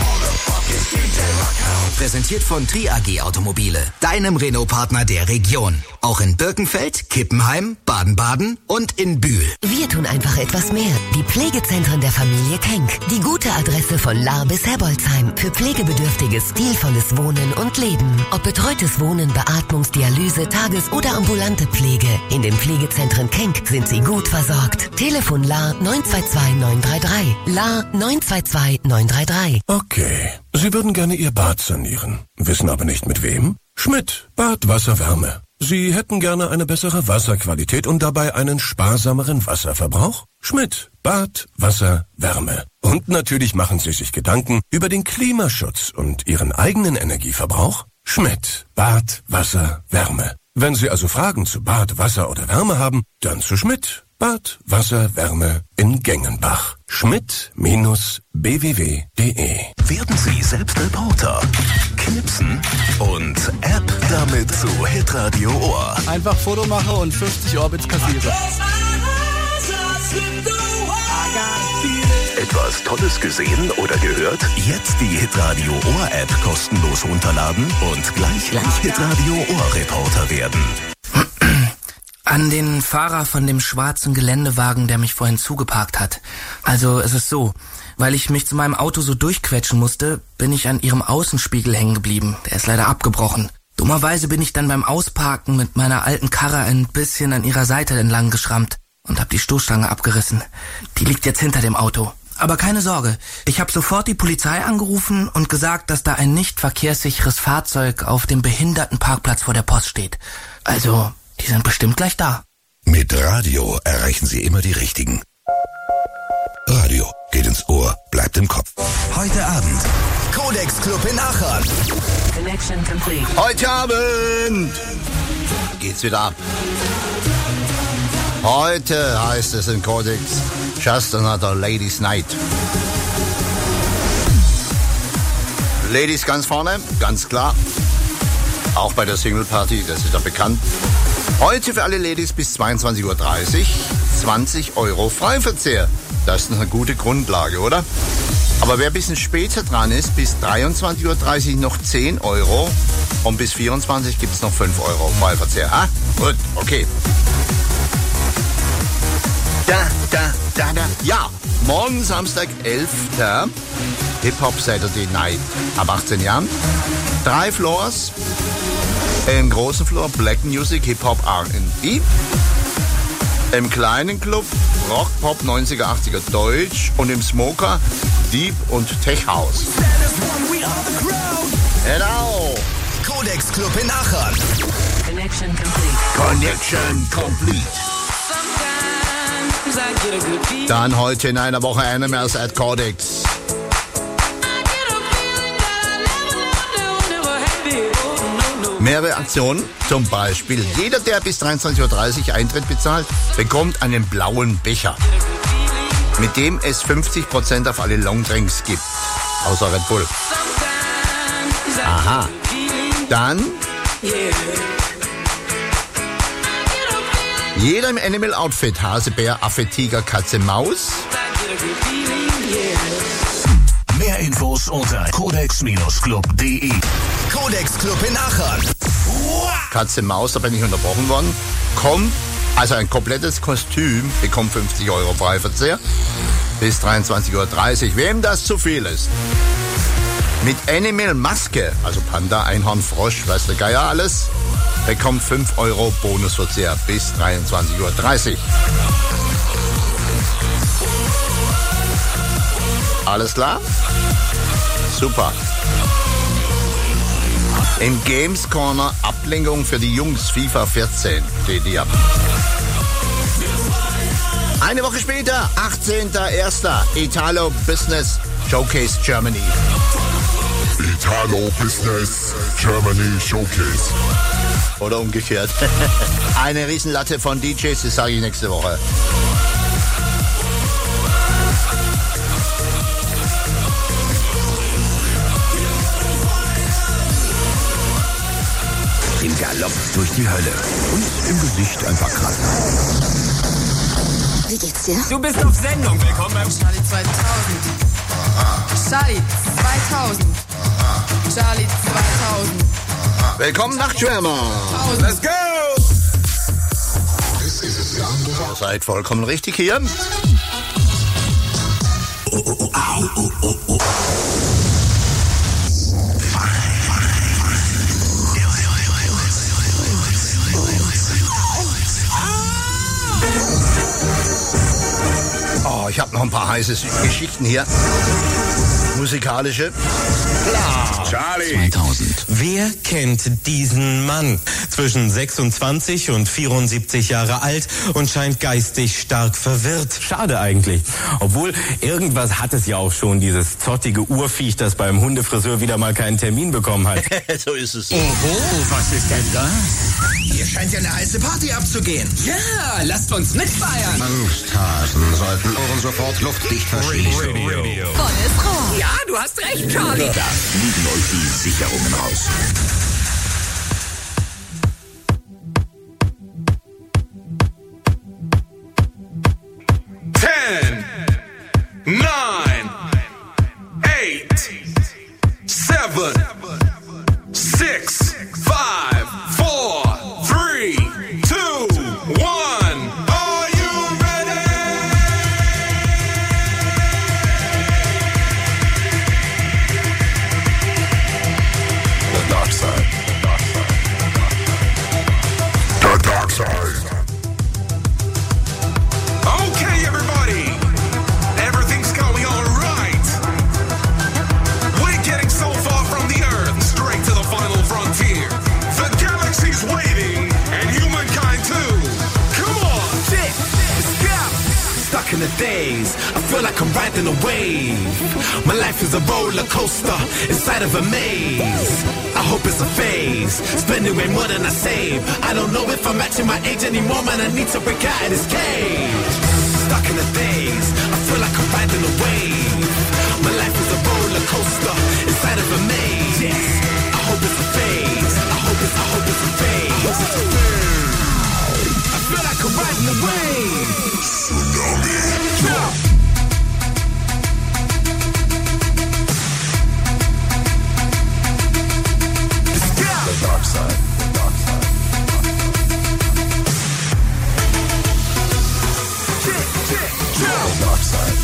Präsentiert von Tri AG Automobile, deinem Renault-Partner der Region. Auch in Birkenfeld, Kippenheim, Baden-Baden und in Bühl. Wir tun einfach etwas mehr. Die Pflegezentren der Familie Kenk. Die gute Adresse von Lahr bis Herbolzheim. Für pflegebedürftiges, stilvolles Wohnen und Leben. Ob betreutes Wohnen, Beatmungsdialyse, Tages- oder ambulante Pflege. In den Pflegezentren Kenk sind Sie gut versorgt. Telefon Lahr 922 933. Lahr 922 933. Okay. Sie würden gerne Ihr Bad sanieren, wissen aber nicht mit wem? Schmidt, Bad, Wasser, Wärme. Sie hätten gerne eine bessere Wasserqualität und dabei einen sparsameren Wasserverbrauch? Schmidt, Bad, Wasser, Wärme. Und natürlich machen Sie sich Gedanken über den Klimaschutz und Ihren eigenen Energieverbrauch? Schmidt, Bad, Wasser, Wärme. Wenn Sie also Fragen zu Bad, Wasser oder Wärme haben, dann zu Schmidt. Bad, Wasser, Wärme in Gengenbach. Schmidt-bww.de. Werden Sie selbst Reporter, knipsen und App damit zu Hitradio Ohr. Einfach Foto mache und 50 Orbits kassiere. Etwas Tolles gesehen oder gehört? Jetzt die Hitradio Ohr App kostenlos runterladen und gleich Hitradio Ohr Reporter werden. An den Fahrer von dem schwarzen Geländewagen, der mich vorhin zugeparkt hat. Also es ist so, weil ich mich zu meinem Auto so durchquetschen musste, bin ich an ihrem Außenspiegel hängen geblieben. Der ist leider abgebrochen. Dummerweise bin ich dann beim Ausparken mit meiner alten Karre ein bisschen an ihrer Seite entlang geschrammt und hab die Stoßstange abgerissen. Die liegt jetzt hinter dem Auto. Aber keine Sorge, ich habe sofort die Polizei angerufen und gesagt, dass da ein nicht verkehrssicheres Fahrzeug auf dem Behindertenparkplatz vor der Post steht. Also, die sind bestimmt gleich da. Mit Radio erreichen Sie immer die Richtigen. Radio geht ins Ohr, bleibt im Kopf. Heute Abend Codex Club in Aachen. Connection complete. Heute Abend geht's wieder ab. Heute heißt es in Codex Just Another Ladies Night. Ladies ganz vorne, ganz klar. Auch bei der Single Party, das ist ja bekannt. Heute für alle Ladies bis 22.30 Uhr 20 Euro Freiverzehr. Das ist eine gute Grundlage, oder? Aber wer ein bisschen später dran ist, bis 23.30 Uhr noch 10 Euro und bis 24 gibt es noch 5 Euro Freiverzehr. Ah, gut, okay. Ja, morgen Samstag, 11. Hip-Hop Saturday Night ab 18 Jahren. 3 Floors. Im großen Floor Black Music, Hip-Hop, R&B. Im kleinen Club Rock, Pop, 90er, 80er Deutsch. Und im Smoker Deep und Tech House. Genau. Codex Club in Aachen. Connection complete. Connection complete. Dann heute in einer Woche Animals at Codex. Mehrere Aktionen, zum Beispiel jeder, der bis 23.30 Uhr Eintritt bezahlt, bekommt einen blauen Becher, mit dem es 50% auf alle Longdrinks gibt, außer Red Bull. Aha. Dann jeder im Animal-Outfit, Hase, Bär, Affe, Tiger, Katze, Maus. Mehr Infos unter codex-club.de. Codex Club in Aachen. Katze, Maus, da bin ich unterbrochen worden. Kommt, also ein komplettes Kostüm, bekommt 50 € Freiverzehr bis 23.30 Uhr. Wem das zu viel ist. Mit Animal Maske, also Panda, Einhorn, Frosch, weiß der Geier alles, bekommt 5 € Bonusverzehr bis 23.30 Uhr. Alles klar? Super. Im Games Corner Ablenkung für die Jungs, FIFA 14 steht die ab. Eine Woche später, 18.01. Italo Business Showcase Germany. Italo Business Germany Showcase. Oder umgekehrt. Eine Riesenlatte von DJs, das sage ich nächste Woche. Im Galopp durch die Hölle und im Gesicht ein paar Kratzer. Wie geht's dir? Du bist auf Sendung. Willkommen beim Charlie 2000. Charlie 2000. Charlie 2000. Willkommen Nachtschwärmer. Let's go! Ihr seid vollkommen richtig hier. Oh, ich habe noch ein paar heiße Geschichten hier. Musikalische. Klar. Charlie. 2000. Wer kennt diesen Mann? Zwischen 26 und 74 Jahre alt und scheint geistig stark verwirrt. Schade eigentlich. Obwohl, irgendwas hat es ja auch schon, dieses zottige Urviech, das beim Hundefriseur wieder mal keinen Termin bekommen hat. So ist es. Oho, was ist denn das? Hier scheint ja eine heiße Party abzugehen. Ja, lasst uns mitfeiern. Angsthasen sollten Ohren sofort luftdicht verschließen. Volles Rohr. Ja, du hast recht, Charlie. Da fliegen euch die Sicherungen raus. in the days. I feel like I'm riding a wave. My life is a roller coaster inside of a maze. I hope it's a phase, spending way more than I save. I don't know if I'm matching my age anymore, man. I need to break out of this cage. Stuck in the days. I feel like I'm riding a wave. My life is a roller coaster inside of a maze. I hope it's a phase. I hope it's a phase. I feel like I'm riding a wave. Tsunami. The dark side. The dark side. The dark side.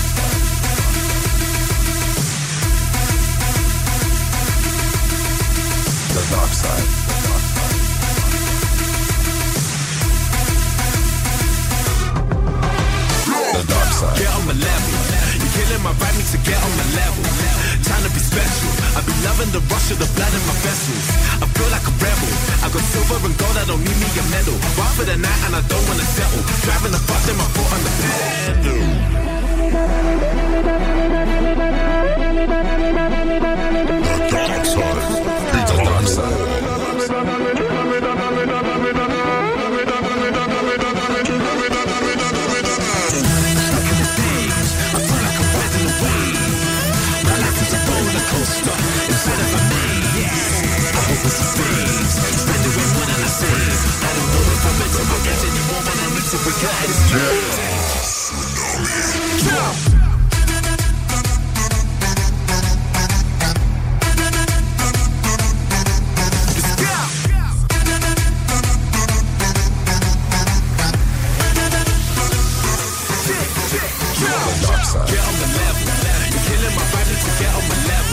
The dark side. The dark side. Get on my level. You're killing my vibe, need to get on my level. Time to be special. I be loving the rush of the blood in my vessels. I feel like a rebel. I got silver and gold, I don't need me a medal. Ride for the night and I don't wanna settle. Driving the bus and my foot on the pedal. The dark side. The dark side. Instead of a maze, I hope it's a phase. Spend it with more than I save. I don't know if I'm meant to forget anymore, but I need to forget. Get on the level. You're killing my vibe, need to get on my level.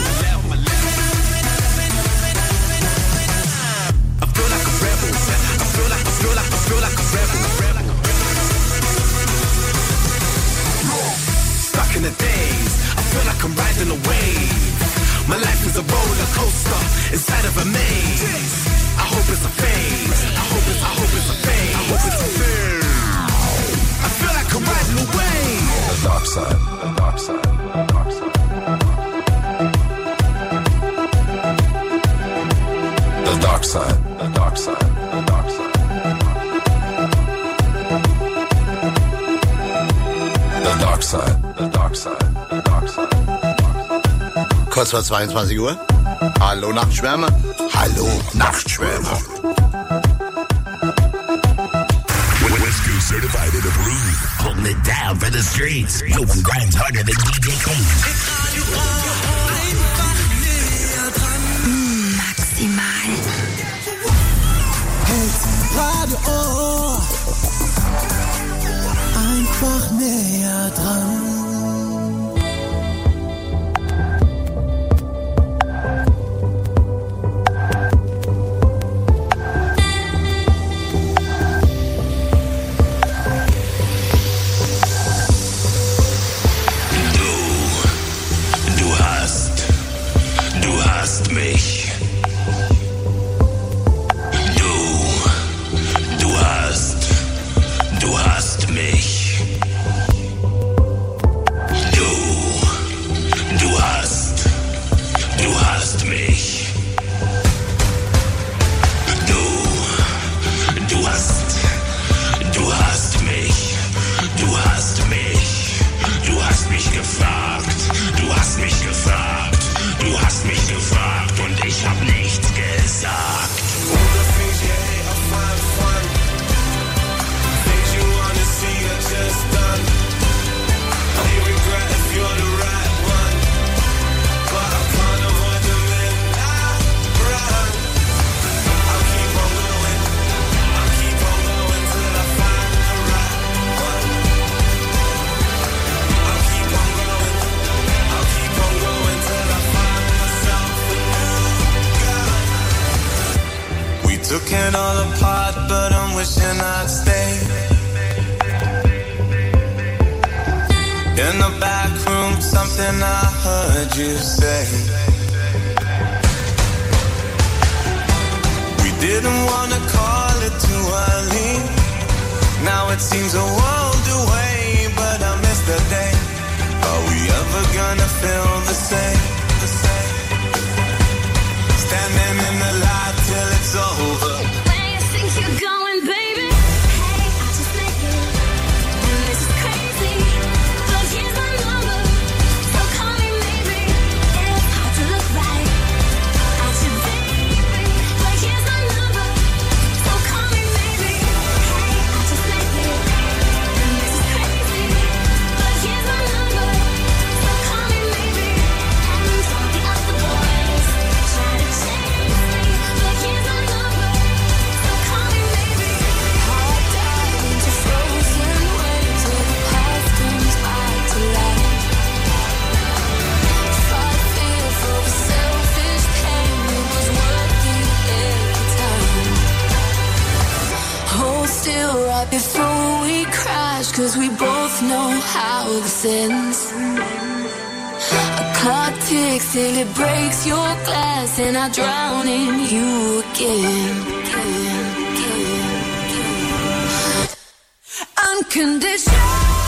I feel like a rebel. I feel like a rebel. Stuck in the days. I feel like I'm riding a wave. My life is a roller coaster inside of a maze. I hope it's a phase. I hope it's a phase. I hope it's a phase. I feel like I'm riding a wave. The dark side. The dark side. The dark side. The dark side. The dark side. The dark side. The dark side. The dark side. The dark side. Kurz vor 22 Uhr. Hallo Nachtschwärmer. Hallo Nachtschwärmer. West Coast certified in the groove. Holding it down for the streets. No one grinds harder than DJ King. Maximal. Radio einfach näher dran. Du hast mich. Du hast mich. Du hast mich. Du hast mich. Du hast mich gefragt. Du hast mich gefragt. Du hast mich gefragt und ich hab nichts gesagt. Just done. They regret if you're the right one, but I can't avoid the midnight run. I'll keep on going till I find the right one. I'll keep on going till I find myself a new guy. We took it all apart, but I'm wishing I'd stay. In the back room, something I heard you say. We didn't wanna call it too early. Now it seems a world away, but I miss the day. Are we ever gonna feel the same? Standing in the light till it's over. Where you think you're going, baby? Hey, I just met you, and this is crazy. But here's my number, so call me maybe. It's hard to look right at you, baby. But here's my number, so call me maybe. Hey, I just met you, and this is crazy. But here's my number, so call me maybe. And all the other boys try to chase me. But here's my number, so call me maybe. Hard dive into frozen waves where the past comes back to life. Fight fear for a selfish pain, it was worth it every time. Hold still right before we crash, 'cause we both know how this ends. A Clock ticks till it breaks your glass, and I drown in you again. Unconditional.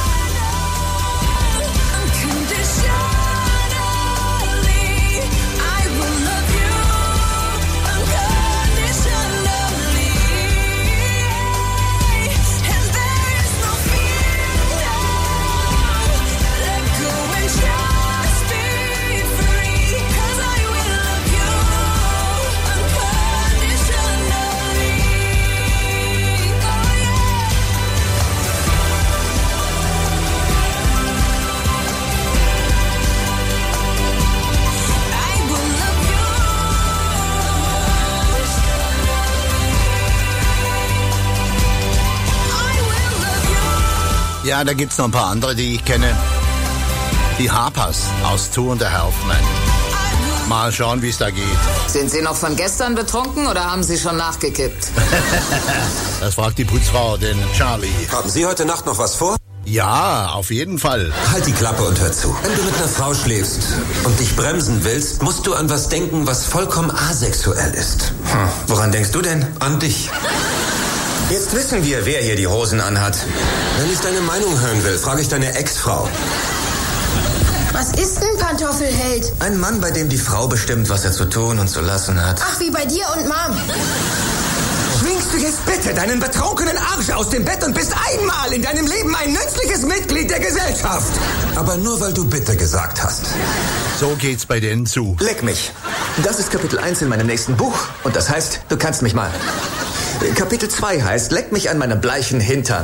Ja, da gibt's noch ein paar andere, die ich kenne. Die Harpers aus Two and a Half Men. Mal schauen, wie es da geht. Sind Sie noch von gestern betrunken oder haben Sie schon nachgekippt? Das fragt die Putzfrau, den Charlie. Haben Sie heute Nacht noch was vor? Ja, auf jeden Fall. Halt die Klappe und hör zu. Wenn du mit einer Frau schläfst und dich bremsen willst, musst du an was denken, was vollkommen asexuell ist. Woran denkst du denn? An dich. Jetzt wissen wir, wer hier die Hosen anhat. Wenn ich deine Meinung hören will, frage ich deine Ex-Frau. Was ist ein Pantoffelheld? Ein Mann, bei dem die Frau bestimmt, was er zu tun und zu lassen hat. Ach, wie bei dir und Mom. Schwingst du jetzt bitte deinen betrunkenen Arsch aus dem Bett und bist einmal in deinem Leben ein nützliches Mitglied der Gesellschaft. Aber nur, weil du bitte gesagt hast. So geht's bei denen zu. Leck mich. Das ist Kapitel 1 in meinem nächsten Buch. Und das heißt, du kannst mich mal. Kapitel 2 heißt, leck mich an meinem bleichen Hintern.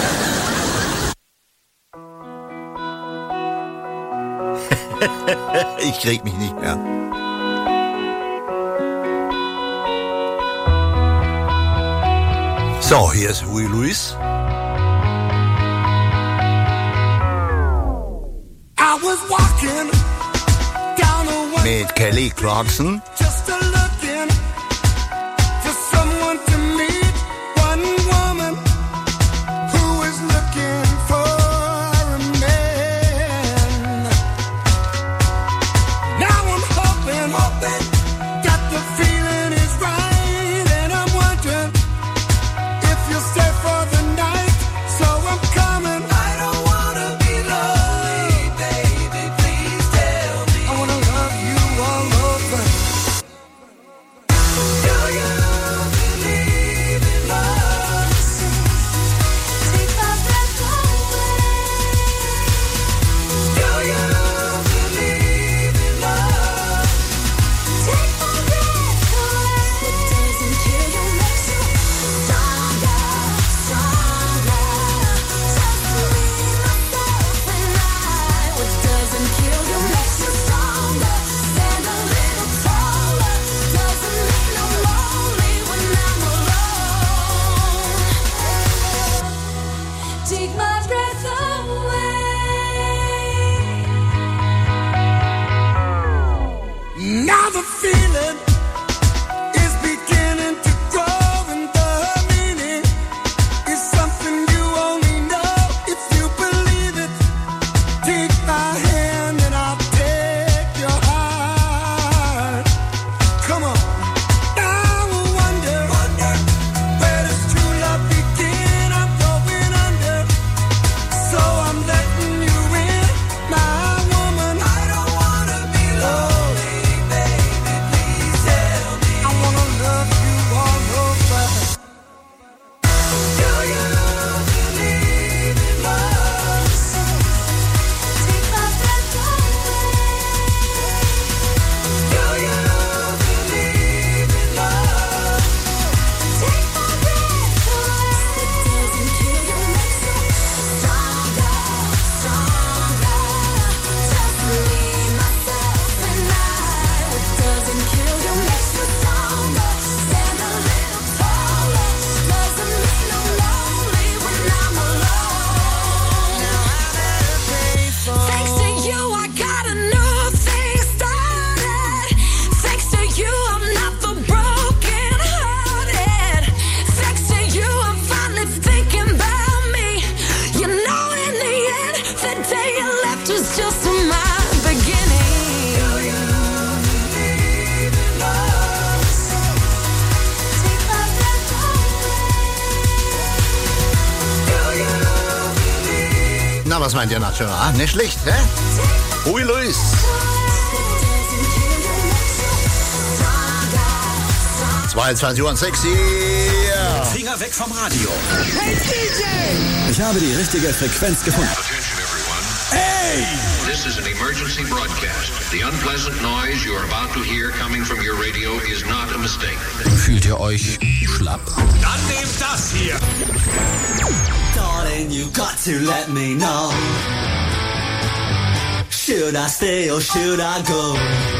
Ich krieg mich nicht mehr. So, hier ist Huey Lewis. Mit Kelly Clarkson. Was meint ihr, National? Nicht schlecht, hä? Huey Lewis. ...22 Uhr und 6 hier. Finger weg vom Radio. Hey DJ! Ich habe die richtige Frequenz gefunden. Hey! This is an emergency broadcast. The unpleasant noise you are about to hear coming from your radio is not a mistake. Fühlt ihr euch schlapp? Dann nehmt das hier. Darling, you got to let me know. Should I stay or should I go?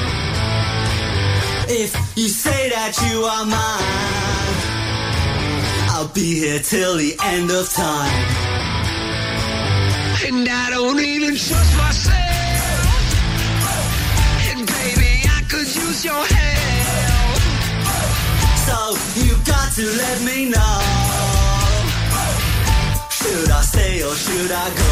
If you say that you are mine, I'll be here till the end of time. And I don't even trust myself. And baby, I could use your help. So you got to let me know. Should I stay or should I go?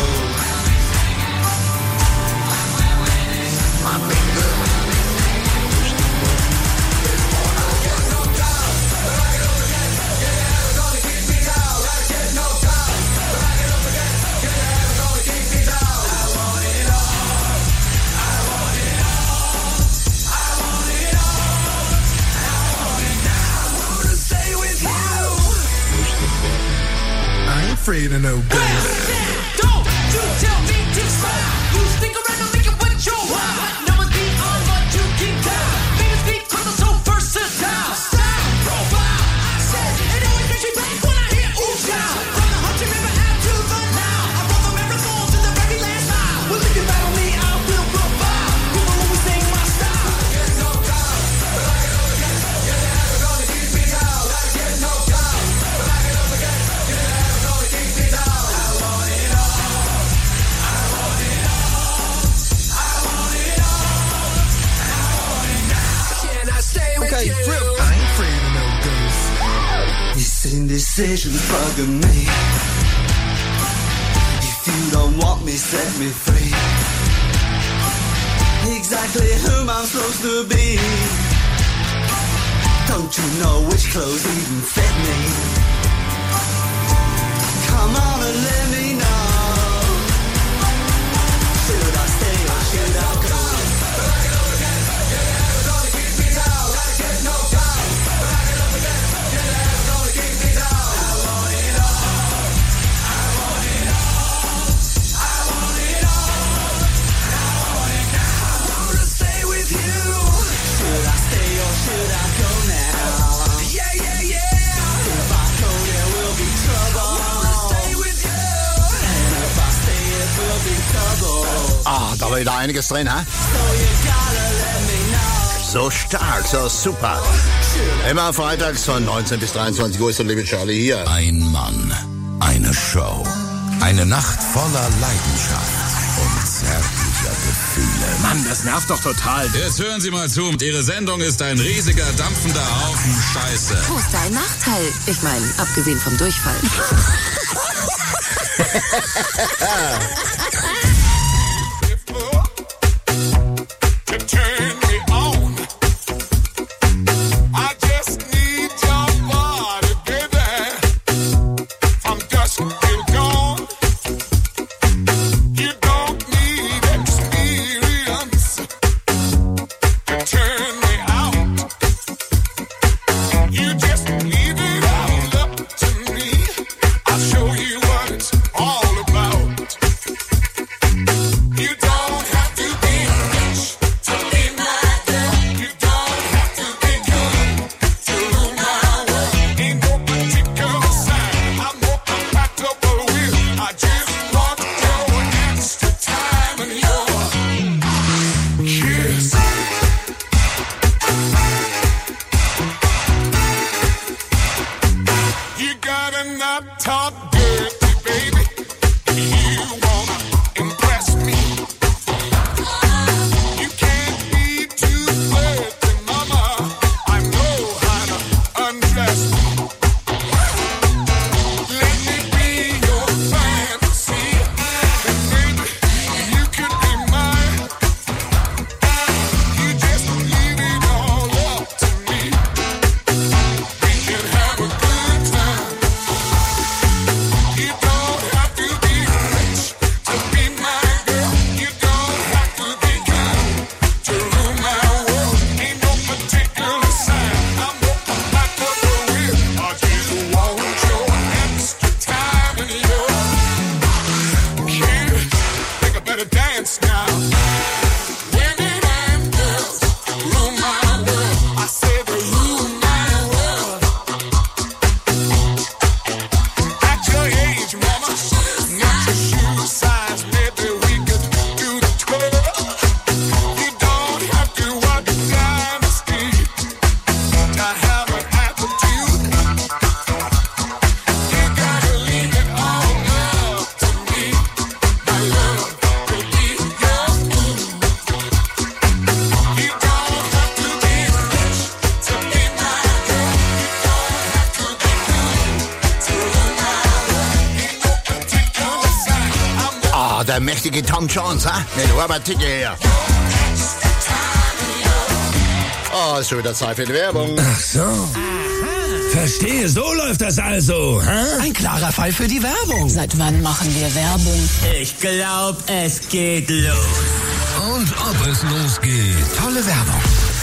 Afraid of no ghosts. Don't you tell me to stop. You stick around and make it what you want. Numbers beyond what you can count. Famous because I'm so versatile. Style, profile, I said it always makes me blank when I hear ooh child. From the hunt you never had to the now. I run the marathon to the very last mile. Well, if you battle me, I will provide. People always sing my style. Get no time. You're never gonna keep me down. Get no time. Back it up again. You're never gonna keep me down. Okay, I ain't afraid of no ghosts. These indecisions bugging me. If you don't want me, set me free. Exactly whom I'm supposed to be. Don't you know which clothes even fit me? Come on and let me know. Should I stay or should I go? Ah, da war wieder einiges drin, hä? So stark, so super. Immer freitags von 19 bis 23 Uhr ist der liebe Charlie hier. Ein Mann, eine Show, eine Nacht voller Leidenschaft und zärtlicher Gefühle. Mann, das nervt doch total. Jetzt hören Sie mal zu. Ihre Sendung ist ein riesiger, dampfender Haufen Scheiße. Wo ist dein Nachteil? Ich meine, abgesehen vom Durchfall. Turn me on. I just need your body, baby. From dusk till dawn. You don't need experience to turn me out. You just leave it all up to me. I'll show you what it's all about. You don't have to be rich to be my girl. You don't have to be good to rule my world. Ain't no particular sign I'm more compatible with. I just want your extra time and your kiss. You gotta not talk dirty, baby. You wanna impress me. You can't be too flirty, mama. I know how to undress me. Let me be your fantasy. And baby, you could be mine. You just leave it all up to me. We can have a good time. You don't have to be rich to be der mächtige Tom Jones, ha? Mit Robert Ticke her. Oh, ist schon wieder Zeit für die Werbung. Ach so. Verstehe, so läuft das also. Hä? Ein klarer Fall für die Werbung. Seit wann machen wir Werbung? Ich glaub, es geht los. Und ob es losgeht. Tolle Werbung.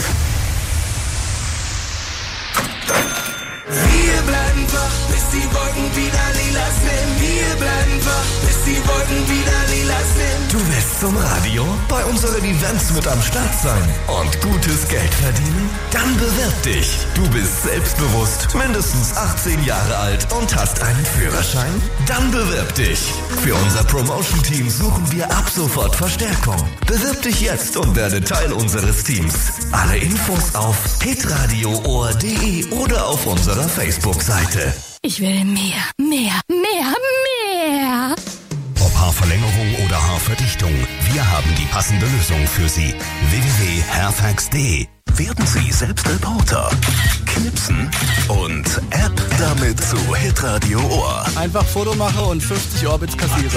Wir bleiben wach, bis die Wolken wieder lila sind. Wir bleiben wach, bis die Wolken wieder lila sind. Du willst zum Radio bei unseren Events mit am Start sein und gutes Geld verdienen? Dann bewirb dich. Du bist selbstbewusst, mindestens 18 Jahre alt und hast einen Führerschein? Dann bewirb dich. Für unser Promotion-Team suchen wir ab sofort Verstärkung. Bewirb dich jetzt und werde Teil unseres Teams. Alle Infos auf hitradioohr.de oder auf unserer Facebook-Seite. Ich will mehr, mehr, mehr, mehr. Ob Haarverlängerung oder Haarverdichtung, wir haben die passende Lösung für Sie. www.hairfax.de. Werden Sie selbst Reporter, knipsen und App damit zu Hitradio Ohr. Einfach Foto mache und 50 Orbits kassiere.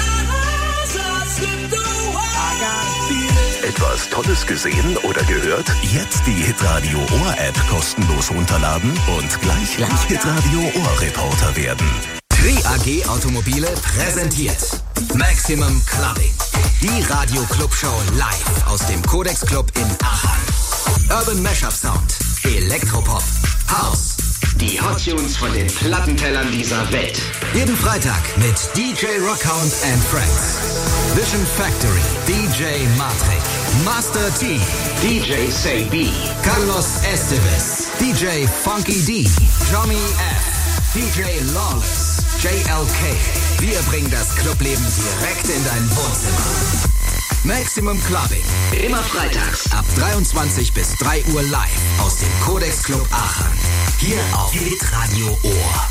Etwas Tolles gesehen oder gehört? Jetzt die Hitradio Ohr App kostenlos runterladen und gleich Hitradio Ohr Reporter werden. Tri AG Automobile präsentiert Maximum Clubbing. Die Radio-Club-Show live aus dem Codex Club in Aachen. Urban Mashup Sound, Elektropop, House. Die Hot Tunes von den Plattentellern dieser Welt. Jeden Freitag mit DJ Rockhound and Friends. Vision Factory, DJ Matrix, Master T, DJ Say B, Carlos Esteves, DJ Funky D, Johnny F, DJ Lawless, JLK. Wir bringen das Clubleben direkt in dein Wohnzimmer. Maximum Clubbing. Immer freitags ab 23 bis 3 Uhr live aus dem Codex Club Aachen. Hier auf Hitradio Ohr.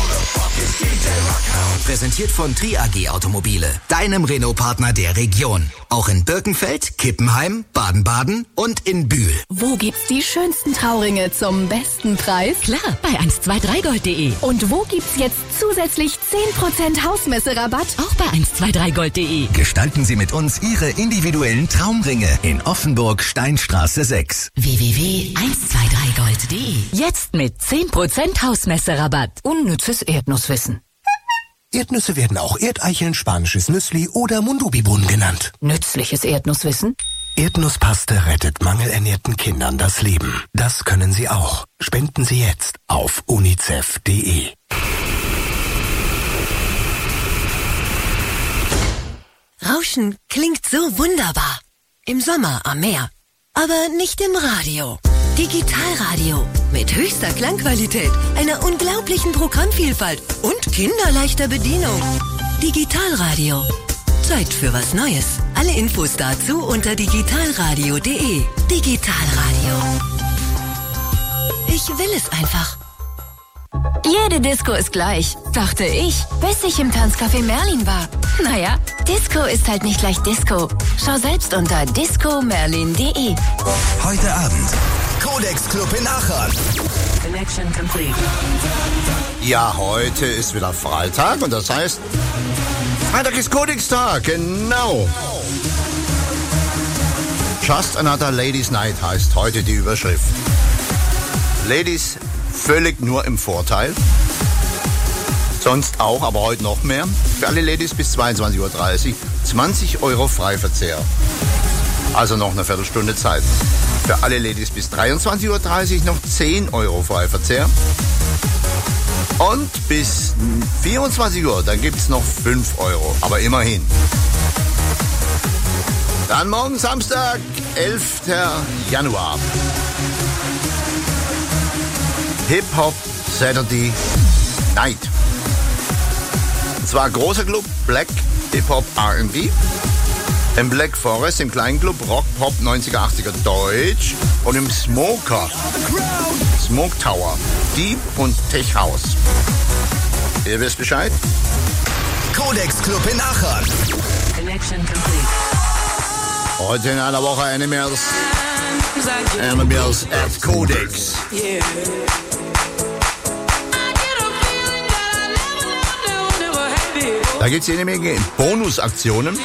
Präsentiert von Tri AG Automobile, deinem Renault-Partner der Region. Auch in Birkenfeld, Kippenheim, Baden-Baden und in Bühl. Wo gibt's die schönsten Trauringe zum besten Preis? Klar, bei 123gold.de. Und wo gibt's jetzt zusätzlich 10% Hausmesse-Rabatt? Auch bei 123gold.de. Gestalten Sie mit uns Ihre individuellen Traumringe in Offenburg, Steinstraße 6. www.123gold.de. Jetzt mit 10% Hausmesse-Rabatt. Unnützes Erdnusswissen. Erdnüsse werden auch Erdeicheln, spanisches Müsli oder Mundubibohnen genannt. Nützliches Erdnusswissen? Erdnusspaste rettet mangelernährten Kindern das Leben. Das können Sie auch. Spenden Sie jetzt auf unicef.de. Rauschen klingt so wunderbar. Im Sommer am Meer. Aber nicht im Radio. Digitalradio. Mit höchster Klangqualität, einer unglaublichen Programmvielfalt und kinderleichter Bedienung. Digitalradio. Zeit für was Neues. Alle Infos dazu unter digitalradio.de. Digitalradio. Ich will es einfach. Jede Disco ist gleich, dachte ich, bis ich im Tanzcafé Merlin war. Naja, Disco ist halt nicht gleich Disco. Schau selbst unter discomerlin.de. Heute Abend Codex Club in Aachen. Connection complete. Ja, heute ist wieder Freitag und das heißt, Freitag ist Codex-Tag, genau. Just Another Ladies Night heißt heute die Überschrift. Ladies völlig nur im Vorteil. Sonst auch, aber heute noch mehr. Für alle Ladies bis 22:30 Uhr 20 € Freiverzehr. Also noch eine Viertelstunde Zeit. Für alle Ladies bis 23:30 Uhr noch 10 € Freiverzehr. Und bis 24 Uhr, dann gibt's noch 5 €, aber immerhin. Dann morgen Samstag, 11. Januar. Hip-Hop Saturday Night. Und zwar großer Club Black Hip-Hop R&B. Im Black Forest, im kleinen Club Rock Pop 90er, 80er Deutsch. Und im Smoke Tower Deep und Tech House. Ihr wisst Bescheid? Codex Club in Aachen. Connection complete. Heute in einer Woche Animals at Codex. Yeah. I get a feeling that I never had before. Da gibt es jede Menge Bonusaktionen.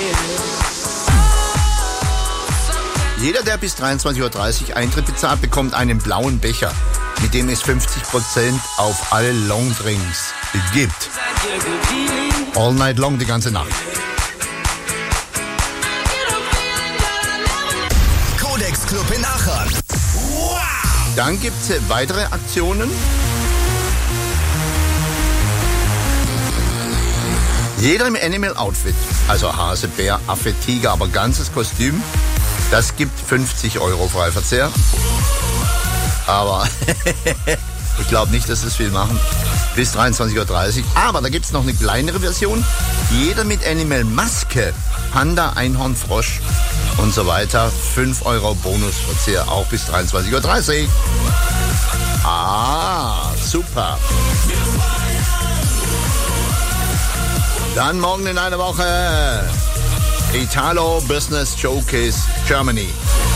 Jeder, der bis 23.30 Uhr Eintritt bezahlt, bekommt einen blauen Becher, mit dem es 50% auf alle Longdrinks gibt. All night long, die ganze Nacht. Codex Club in Aachen. Wow! Dann gibt es weitere Aktionen. Jeder im Animal-Outfit, also Hase, Bär, Affe, Tiger, aber ganzes Kostüm, das gibt 50 € Freiverzehr. Aber ich glaube nicht, dass das viel machen. Bis 23.30 Uhr. Aber da gibt es noch eine kleinere Version. Jeder mit Animal-Maske, Panda, Einhorn, Frosch und so weiter. 5 € Bonusverzehr, auch bis 23.30 Uhr. Ah, super. Dann morgen in einer Woche Italo Business Showcase Germany.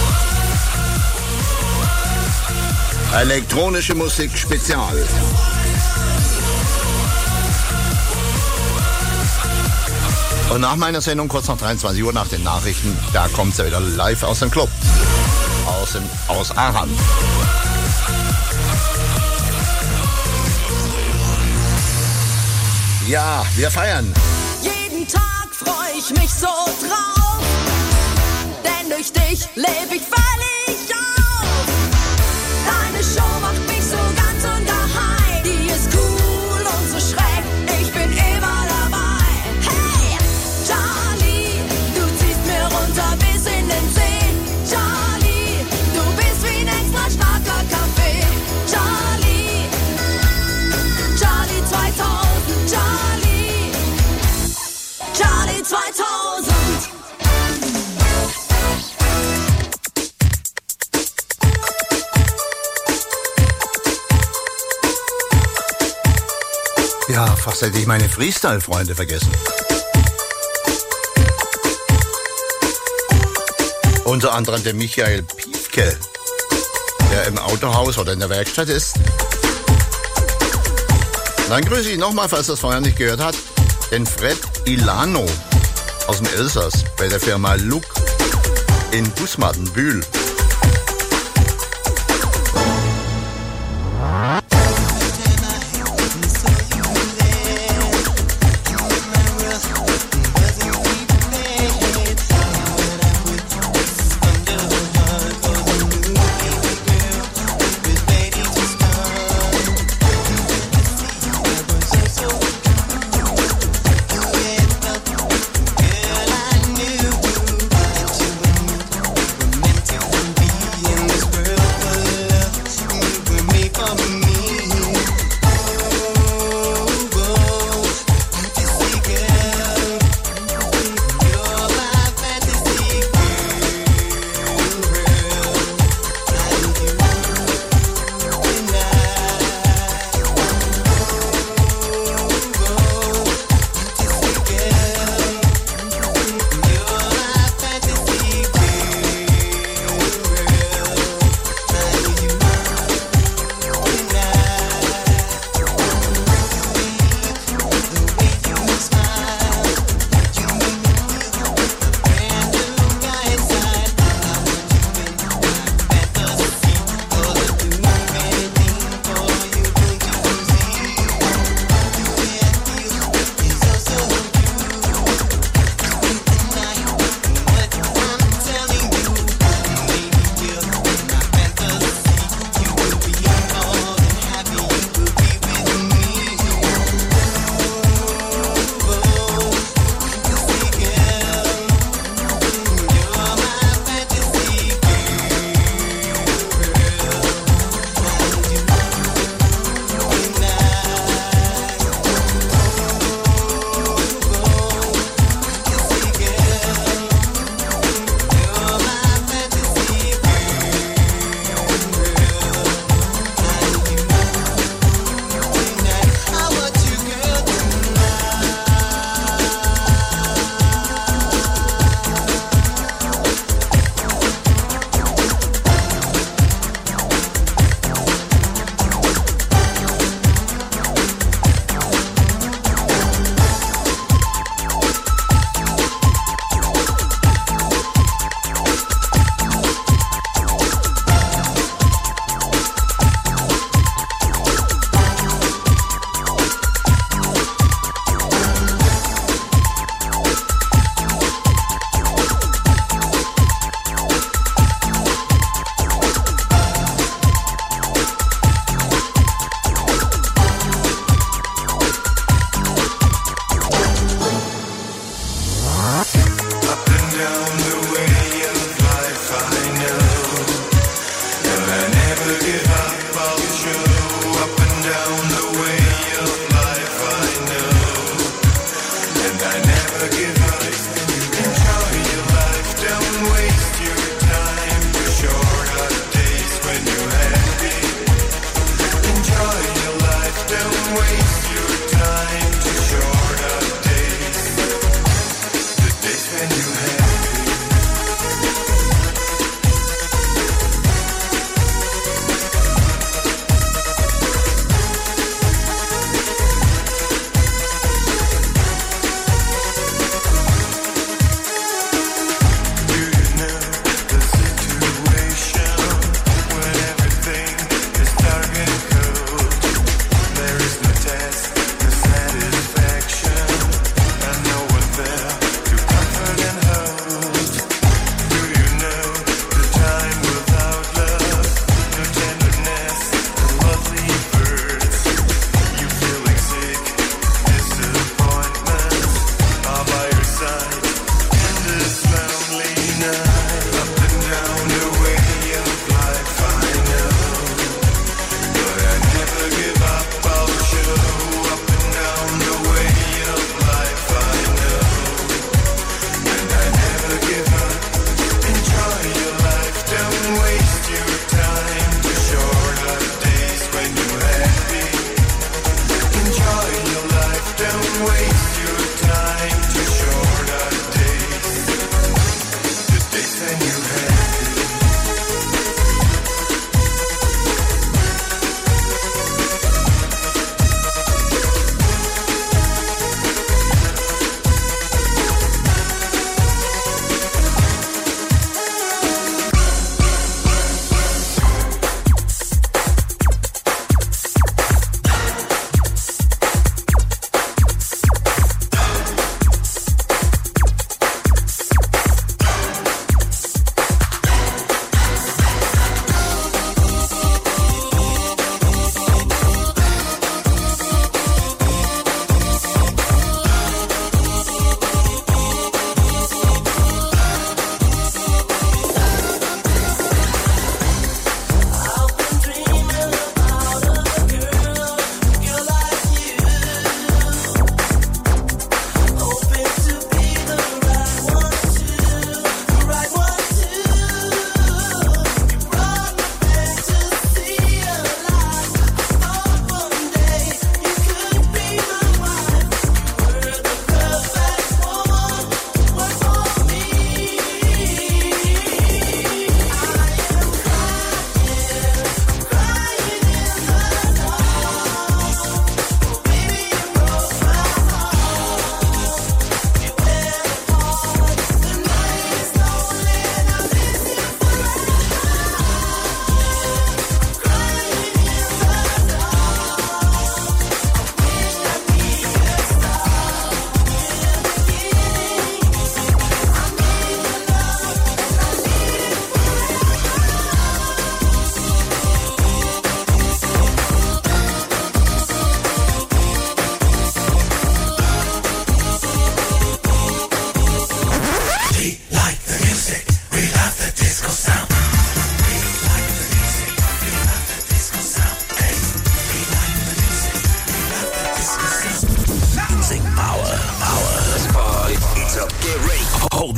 Elektronische Musik Spezial. Und nach meiner Sendung, kurz nach 23 Uhr, nach den Nachrichten, da kommt sie wieder live aus dem Club. Aus Aachen. Ja, wir feiern. Jeden Tag freu ich mich so drauf, denn durch dich lebe ich völlig auf. Deine Show macht mich so ganz und daheim. Die ist cool und so schräg, ich bin immer dabei. Hey, Charlie, du ziehst mir runter bis in den Zeh. Charlie, du bist wie ein extra starker Kaffee. Charlie, Charlie 2000, Charlie 2000. Ja, fast hätte ich meine Freestyle-Freunde vergessen. Unter anderem der Michael Piefke, der im Autohaus oder in der Werkstatt ist. Dann grüße ich nochmal, falls das vorher nicht gehört hat, den Fred Ilano aus dem Elsass bei der Firma Luck in Bußmatten-Bühl.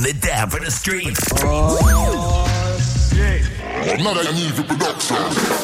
the dab for the streets. Oh, shit. Another new production.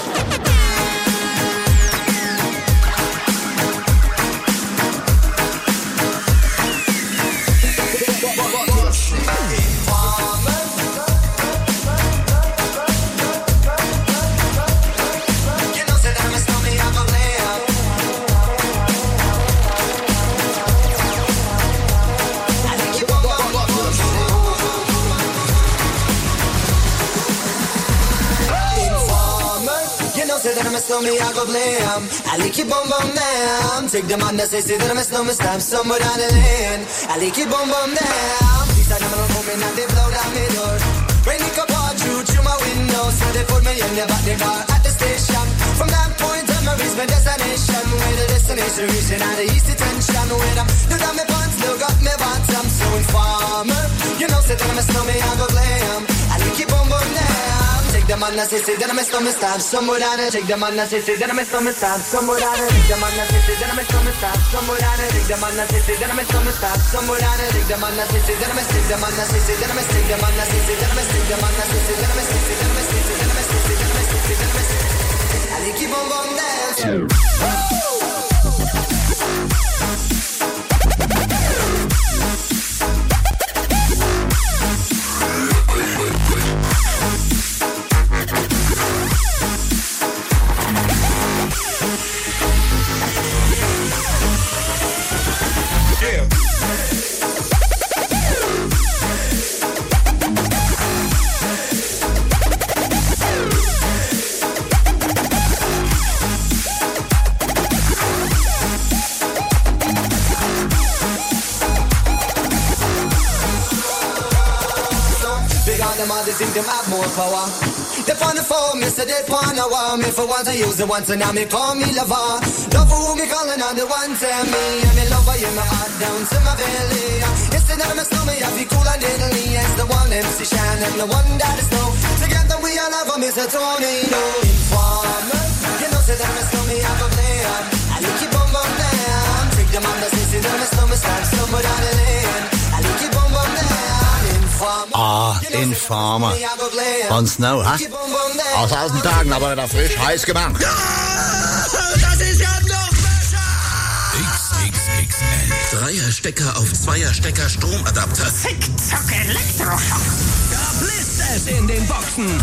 Know me, I go blam. I lick your bum bum down. Take the man that says that I must know me, stamp somewhere down the lane. I lick your bum bum down. These are the men coming and they blow down my door. Rain it come on through my window, so they put me in the back the car at the station. From that point on, I reach my destination. Where the destination reaching out the east detention. When I'm look down my pants, look up my bottom. So informer, you know, say that I must know me, I go blam. I lick your bum bum down. Take the man that says that I must know me, stamp somewhere down it. Take the man that says that I must know me, stamp somewhere down it. Take the man that says that I must know me, stamp somewhere down it. Take the man that says that I must know me, stamp somewhere down it. Take the man that says that I must take the man that says that I must take the man that says that I must take the man that says that I must take the man that says that I must take the man that says that I must take the man that says that I must. I keep on going down. Think them have more power. They on the phone, me say they pan a war. Me for once I use the once and now me call me lover. Love who me calling on the one tell me. And me love her in my heart down to my belly. Instead of my stomach, I feel cool and deadly. It's the one MC Shine and the one that is no. Together we all have a Mr. Tornado. Informer, you know say that my stomach I go blam. I lick your bum bum down. Take the man that says that my stomach stand somewhere down the lane. I lick your bum bum down. Informer. Von Snow, ha? Aus 1000 Tagen, aber wieder frisch, heiß gemacht. Ja, das ist ja noch besser! XXXL. 3er Stecker auf 2er Stecker Stromadapter. Zick-Zack Elektroschock. Da blitzt es in den Boxen.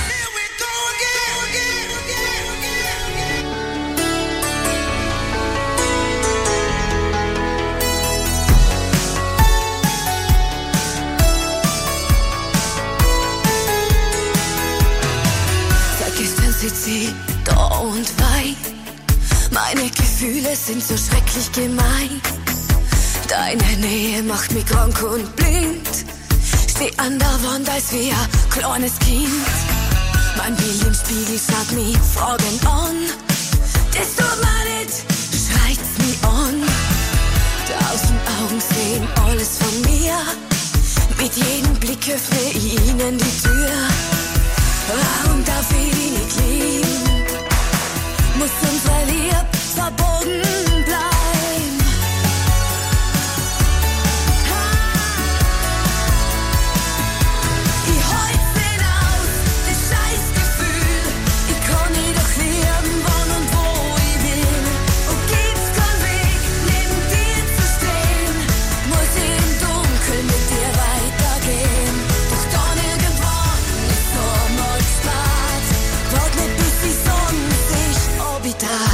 Sitzt sie da und weint. Meine Gefühle sind so schrecklich gemein. Deine Nähe macht mich krank und blind. Steh an der Wand als wie ein kleines Kind. Mein Bild im Spiegel schaut mich fragend an. Das tut mir nicht, schreit's mich an. 1000 Augen sehen alles von mir. Mit jedem Blick öffne ich ihnen die Tür. Warum darf ich dich nicht lieben? Muss unsere Liebe verboten bleiben? Ich hol's nicht aus, das Scheißgefühl. Ich kann dich doch lieben, wann und wo ich will. Und gibt's keinen Weg, neben dir zu stehen, muss ich im Dunkeln mit dir weitergehen. Doch dann irgendwann ist Sommer spart. Wart nicht bis die Sonne sich obitrat.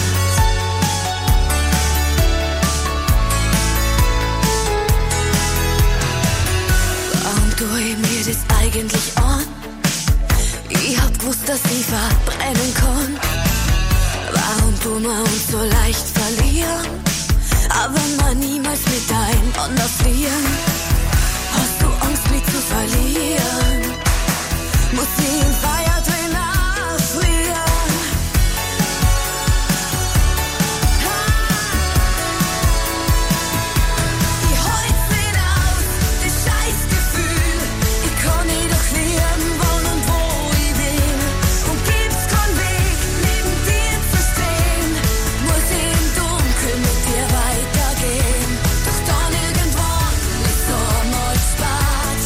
Warum tue ich mir das eigentlich an? Ich hab gewusst, dass ich verbrennen kann. Warum tun wir uns so leicht verlieren? Aber man niemals miteinander fliehen. Hast du Angst, mich zu verlieren? Muss ich im Feuer drin erfrieren? Ich hol's nicht aus, das Scheißgefühl. Ich kann dich doch lieben, wann und wo ich will. Und gibt's keinen Weg, neben dir zu stehen, muss ich im Dunkeln mit dir weitergehen. Doch dann irgendwann ist Sommer spart.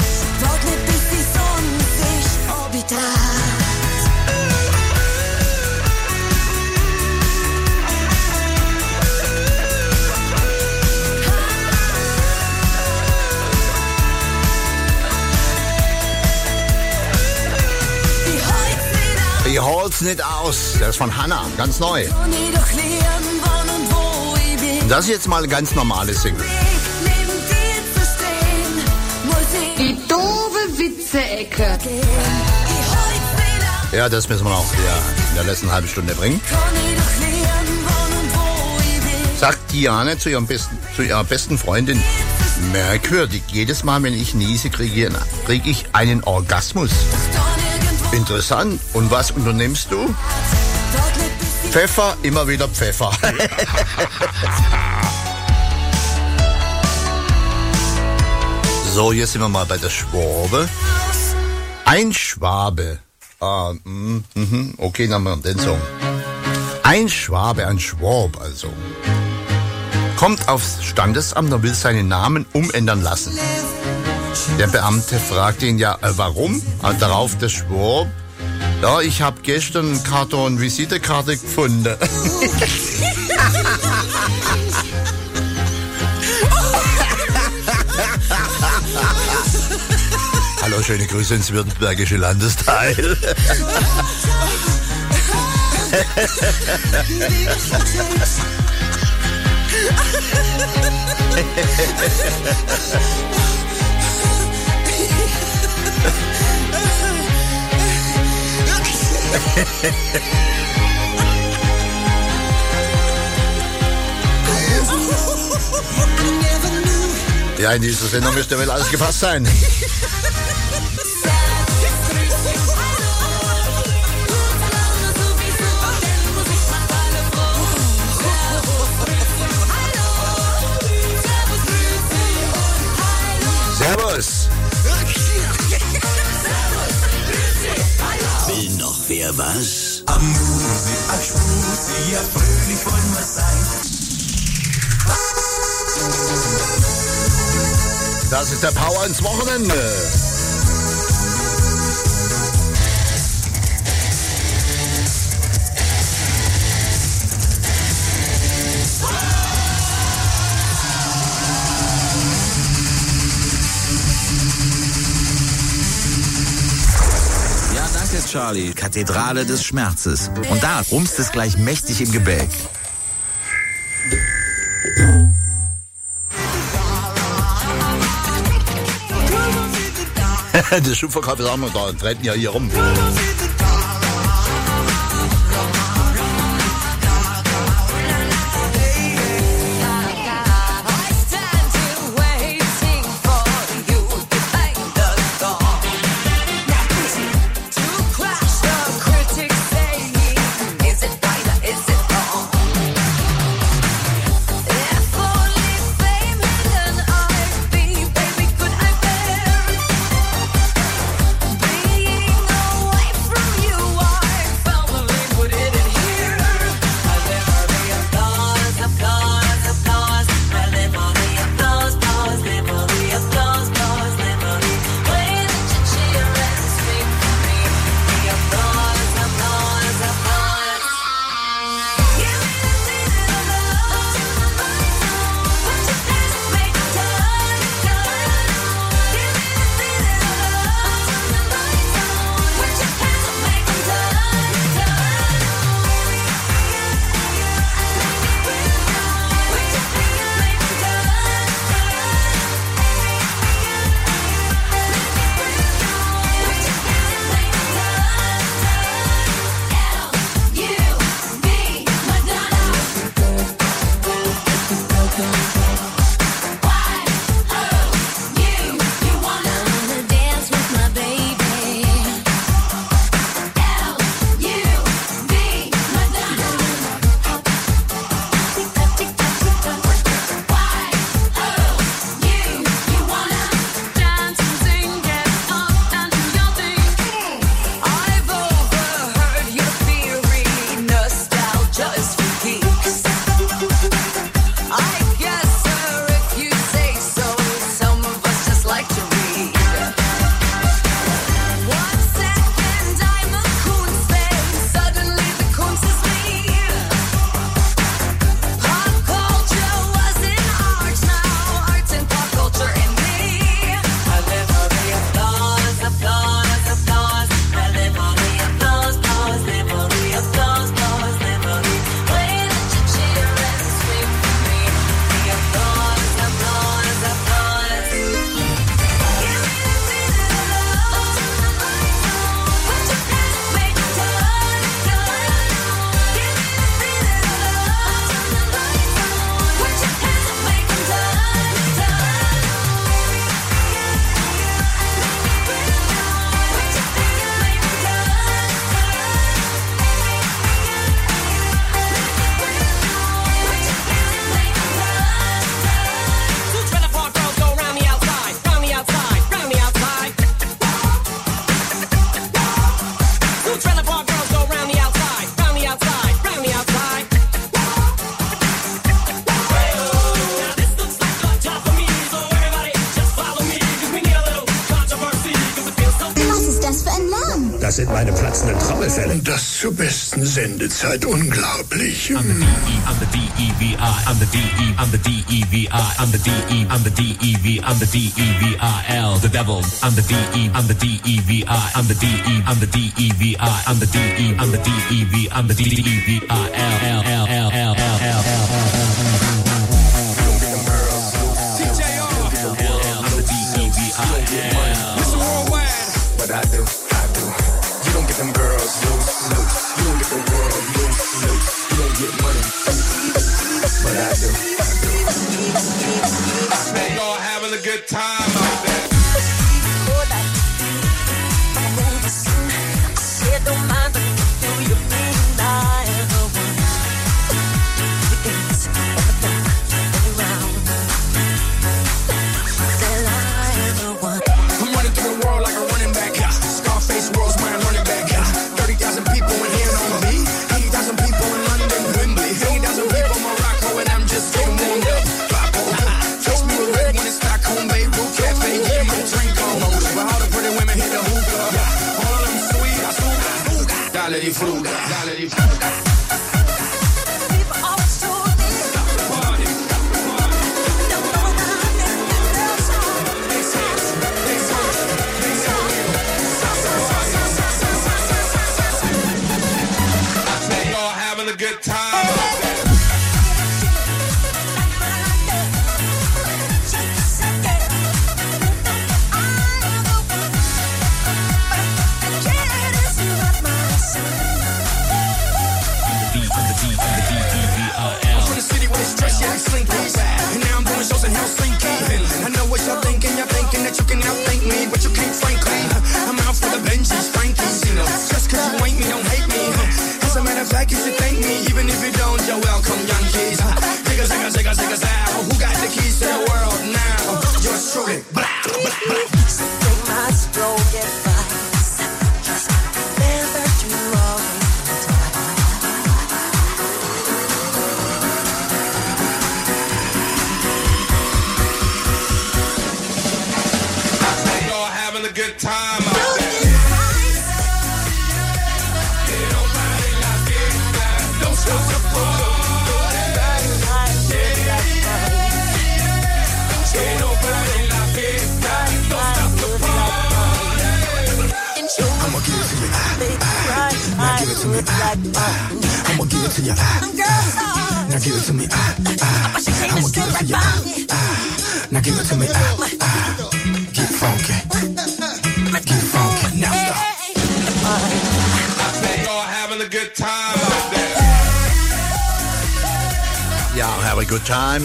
schaut's nicht aus. Der ist von Hannah, ganz neu. Und das ist jetzt mal eine ganz normale Single. Die doofe Witze-Ecke. Ja, das müssen wir noch in der letzten halben Stunde bringen. Sagt Diane zu ihrer besten Freundin, merkwürdig, jedes Mal, wenn ich niese, kriege ich einen Orgasmus. Interessant. Und was unternimmst du? Pfeffer, immer wieder Pfeffer. So, jetzt sind wir mal bei der Schwabe. Ein Schwabe. Okay, dann haben wir den Song. Ein Schwabe, ein Schwab also. Kommt aufs Standesamt und will seinen Namen umändern lassen. Der Beamte fragt ihn ja, warum? Und darauf der Schwab, ja, ich habe gestern einen Karton Visitekarte gefunden. Hallo, schöne Grüße ins württembergische Landesteil. Ja, in dieser Sendung müsste wohl alles gefasst sein. Servus. Will noch wer was? Amusi, Aschmusi, ja fröhlich wollen wir sein. Das ist der Power ins Wochenende. Ja, danke, Charlie. Kathedrale des Schmerzes. Und da rumst es gleich mächtig im Gebälk. Der Schuhverkauf ist auch noch da, treten ja hier rum. Das sind meine platzenden Trommelfälle. Und das zur besten Sendezeit. Unglaublich. I'm the D-E-V-I, I'm the D-E, I'm the D-E-V-I, I'm the D-E, I'm the D-E-V, I'm the D-E-V-I-L, the devil. I'm the D-E, I'm the D-E-V-I, I'm the D-E, I'm the D-E-V-I, I'm the D-E, I'm the D-E-V, I'm the D-E-V-I-L. But I do. You don't get them girls loose. You don't get the world loose. You don't get money. But I do. They all having a good time out there. Dale disfruta, dale disfruta. They all having a good time. I know what you're thinking that you can outthink me, but you can't frankly. I'm out for the Benjis, Frankies, you know. Just cause you ain't me, don't hate me. As a matter of fact, you should thank me, even if you don't, you're welcome, Yankees. Zigga, zigga, zigga, zigga, zow. Who got the keys to the world now? Yours truly. Blah, blah, blah. Something must go get by. Never too long. A good time out there. Don't stop the I'ma give it to you. Now give it to me. I'ma give it to you. Now give it to me. I'ma give it to you. Now give it to me. Get funky. Get funky. Now stop. They all having a good time out there. Ja, have a good time.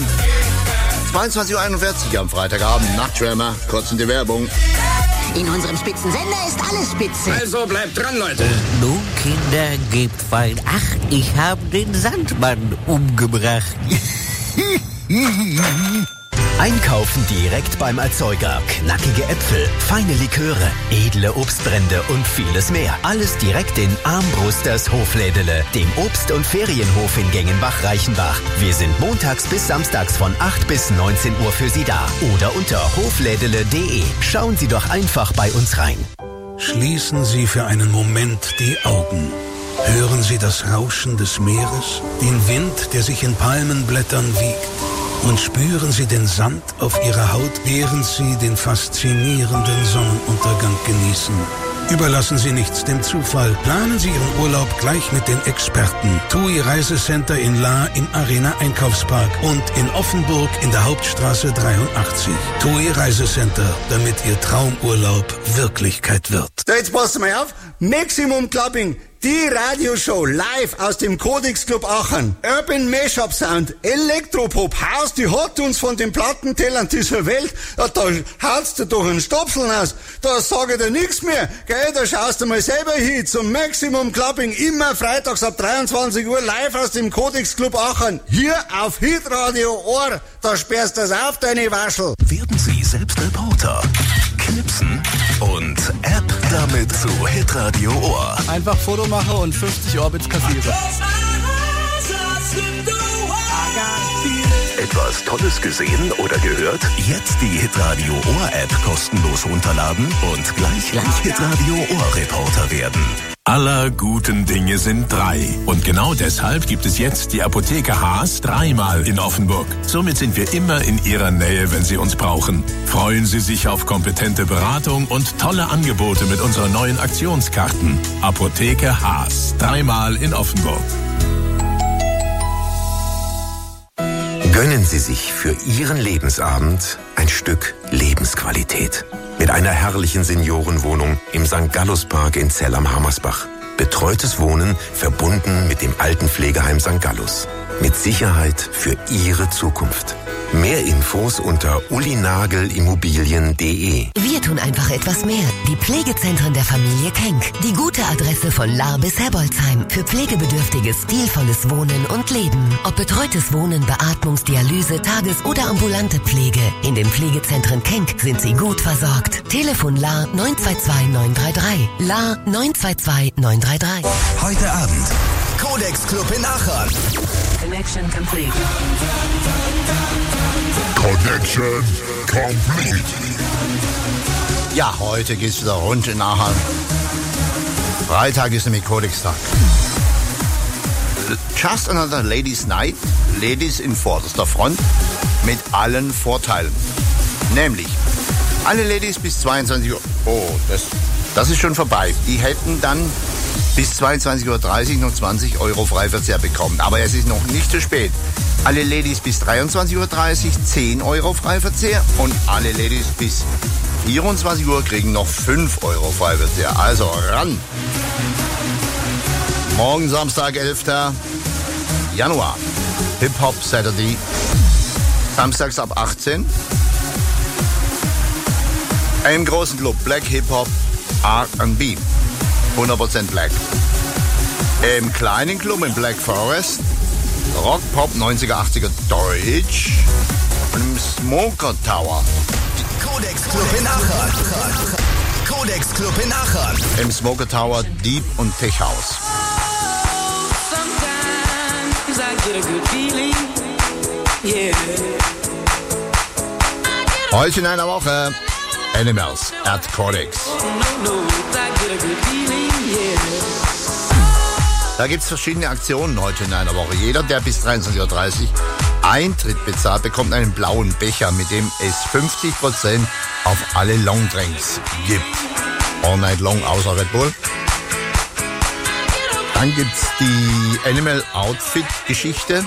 22:41 am Freitagabend. Nachtschwärmer, kurz in die Werbung. In unserem Spitzensender ist alles spitze. Also bleibt dran, Leute. Nun, Kinder, gebt fein Acht, ich habe den Sandmann umgebracht. Einkaufen direkt beim Erzeuger. Knackige Äpfel, feine Liköre, edle Obstbrände und vieles mehr. Alles direkt in Armbrusters Hoflädele, dem Obst- und Ferienhof in Gengenbach-Reichenbach. Wir sind montags bis samstags von 8 bis 19 Uhr für Sie da. Oder unter hoflädele.de. Schauen Sie doch einfach bei uns rein. Schließen Sie für einen Moment die Augen. Hören Sie das Rauschen des Meeres, den Wind, der sich in Palmenblättern wiegt. Und spüren Sie den Sand auf Ihrer Haut, während Sie den faszinierenden Sonnenuntergang genießen. Überlassen Sie nichts dem Zufall. Planen Sie Ihren Urlaub gleich mit den Experten. TUI Reisecenter in Lahr im Arena Einkaufspark und in Offenburg in der Hauptstraße 83. TUI Reisecenter, damit Ihr Traumurlaub Wirklichkeit wird. So, jetzt passen wir auf. Maximum Clubbing. Die Radioshow live aus dem Codex Club Aachen. Urban Mashup Sound, Elektropop, House, die hat uns von den Plattentellern dieser Welt. Ja, da haust du doch einen Stopseln aus. Da sage ich dir nichts mehr. Gell, da schaust du mal selber hin zum Maximum Clubbing. Immer freitags ab 23 Uhr live aus dem Codex Club Aachen. Hier auf Hitradio Ohr. Da sperrst du das auf, deine Waschel. Werden Sie selbst Reporter? Knipsen und App damit zu Hitradio Ohr. Einfach Foto machen und 50 Orbits kassieren. Etwas Tolles gesehen oder gehört? Jetzt die Hitradio Ohr-App kostenlos runterladen und gleich Hitradio Ohrreporter werden. Aller guten Dinge sind 3. Und genau deshalb gibt es jetzt die Apotheke Haas 3-mal in Offenburg. Somit sind wir immer in Ihrer Nähe, wenn Sie uns brauchen. Freuen Sie sich auf kompetente Beratung und tolle Angebote mit unseren neuen Aktionskarten. Apotheke Haas 3-mal in Offenburg. Gönnen Sie sich für Ihren Lebensabend ein Stück Lebensqualität. Mit einer herrlichen Seniorenwohnung im St. Gallus Park in Zell am Hammersbach. Betreutes Wohnen verbunden mit dem Altenpflegeheim St. Gallus. Mit Sicherheit für Ihre Zukunft. Mehr Infos unter ulinagelimmobilien.de. Wir tun einfach etwas mehr. Die Pflegezentren der Familie Kenk. Die gute Adresse von Lahr bis Herbolzheim. Für pflegebedürftiges, stilvolles Wohnen und Leben. Ob betreutes Wohnen, Beatmungsdialyse, Tages- oder ambulante Pflege. In den Pflegezentren Kenk sind Sie gut versorgt. Telefon Lahr 922 933. Lahr 922 933. Heute Abend Codex Club in Aachen. Connection complete. Connection complete. Ja, heute geht's wieder rund in Aachen. Freitag ist nämlich Codex-Tag. Just another Ladies Night. Ladies in vorderster Front mit allen Vorteilen. Nämlich, alle Ladies bis 22 Uhr. Oh, das ist schon vorbei. Die hätten dann bis 22.30 Uhr noch 20 Euro Freiverzehr bekommen. Aber es ist noch nicht zu spät. Alle Ladies bis 23.30 Uhr 10 Euro Freiverzehr und alle Ladies bis 24 Uhr kriegen noch 5 Euro Freiverzehr. Also ran! Morgen Samstag, 11. Januar. Hip-Hop Saturday. Samstags ab 18. Im großen Club Black Hip-Hop R&B. 100% Black. Im kleinen Club in Black Forest Rock, Pop, 90er, 80er Deutsch und im Smoker Tower. Codex Club in Aachen. Codex Club in Aachen. Im Smoker Tower Deep und Tech House. Sometimes I get a good feeling, yeah. Heute in einer Woche Animals at Codex. No, I get a good feeling, yeah. Da gibt es verschiedene Aktionen heute in einer Woche. Jeder, der bis 23.30 Uhr Eintritt bezahlt, bekommt einen blauen Becher, mit dem es 50% auf alle Longdrinks gibt. All night long, außer Red Bull. Dann gibt's die Animal Outfit Geschichte.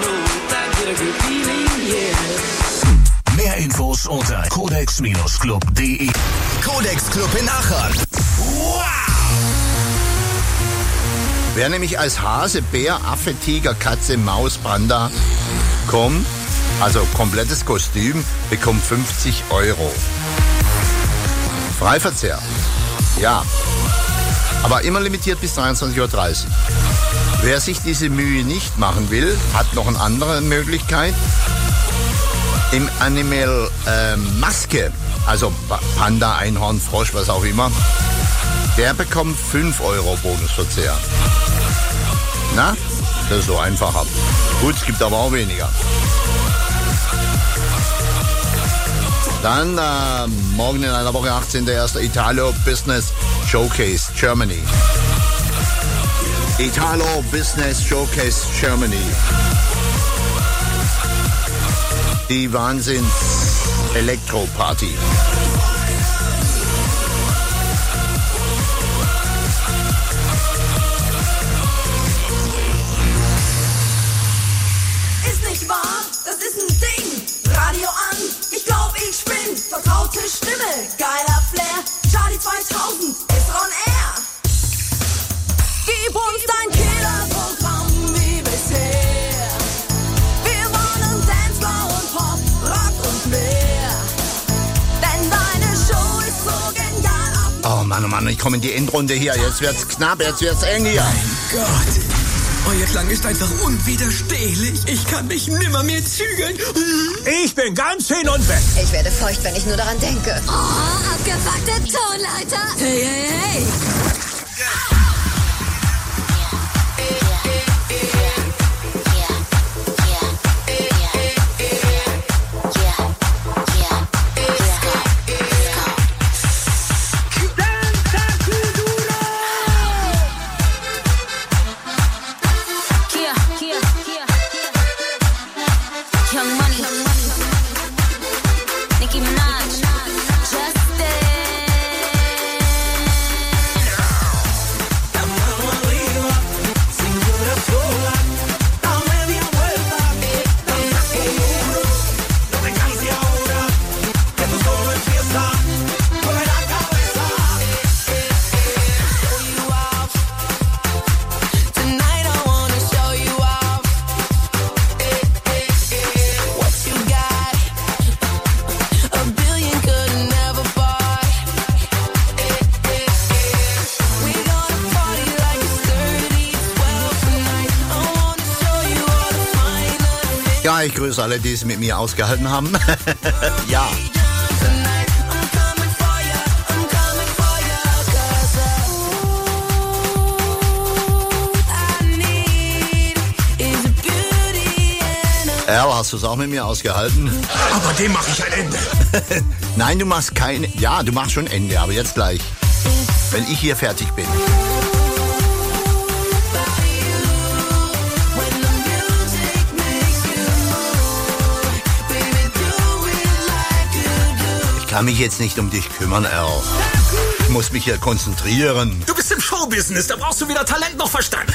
Mehr Infos unter codex-club.de. Codex Club in Aachen. Wow! Wer nämlich als Hase, Bär, Affe, Tiger, Katze, Maus, Panda kommt, also komplettes Kostüm, bekommt 50 Euro. Freiverzehr. Ja. Aber immer limitiert bis 23.30 Uhr. Wer sich diese Mühe nicht machen will, hat noch eine andere Möglichkeit. Im Animal Maske, also Panda, Einhorn, Frosch, was auch immer, der bekommt 5 Euro Bonusverzehr. Na, das ist so einfacher. Gut, es gibt aber auch weniger. Dann morgen in einer Woche 18. erster Italo Business Showcase Germany. Italo Business Showcase Germany. Die Wahnsinns-Elektro-Party. Ist nicht wahr? Das ist ein Ding. Radio an, ich glaub, ich spinn. Vertraute Stimme, geiler Flair. Charlie 2000 ist on air. Gib uns dein Killerprogramm wie bisher. Wir wollen Dancefloor und Pop, Rock und mehr. Denn deine Show ist so genial. Oh Mann, ich komme in die Endrunde hier. Jetzt wird's knapp, jetzt wird's eng hier. Mein Gott. Euer Klang ist einfach unwiderstehlich. Ich kann mich nimmer mehr zügeln. Ich bin ganz hin und weg. Ich werde feucht, wenn ich nur daran denke. Oh, abgefuckte Tonleiter. Hey, hey, hey. Young Money, Nicki Minaj, Justin. Vamos arriba, cintura sola, dame media vuelta, danza seguro, no te canses ahora, que tú solo empieza, mueve la cabeza. Show you off. Tonight I wanna show you off. What you got? A billion could never buy. We gonna party like it's 30-12 tonight. I wanna show you all the finest. Ja, ich grüße alle, die es mit mir ausgehalten haben. Ja. Al, hast du es auch mit mir ausgehalten? Aber dem mache ich ein Ende. Nein, du machst kein... Ja, du machst schon Ende, aber jetzt gleich. Wenn ich hier fertig bin. Ich kann mich jetzt nicht um dich kümmern, Al. Ich muss mich hier konzentrieren. Du bist im Showbusiness, da brauchst du weder Talent noch Verstand.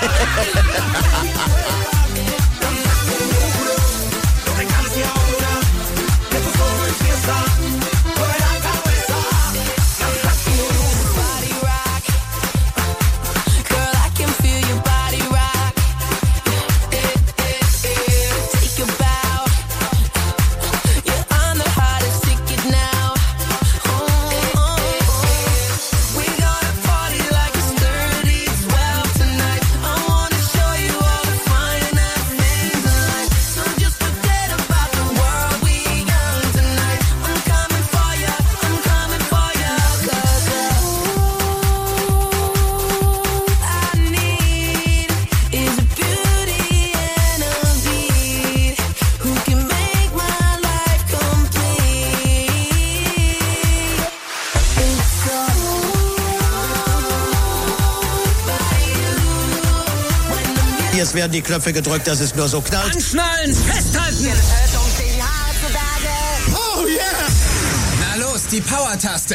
Jetzt werden die Knöpfe gedrückt, dass es nur so knallt. Anschnallen, festhalten. Oh yeah! Na los, die Power-Taste.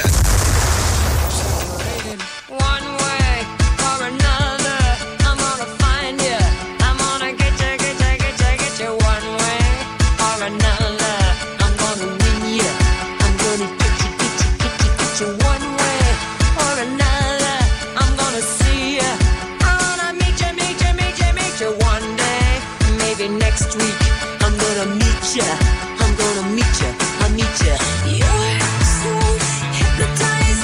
One way or another, I'm gonna find you. I'm gonna get you, get you, get you, get you. One way or another, I'm gonna win you. I'm gonna get you, get you, get you, get you. One way or another, I'm gonna see you. I'm gonna meet you, meet you, meet you, meet you. One day, maybe next week, I'm gonna meet you. I'm gonna meet you, I'll meet you. You're so hypnotizing.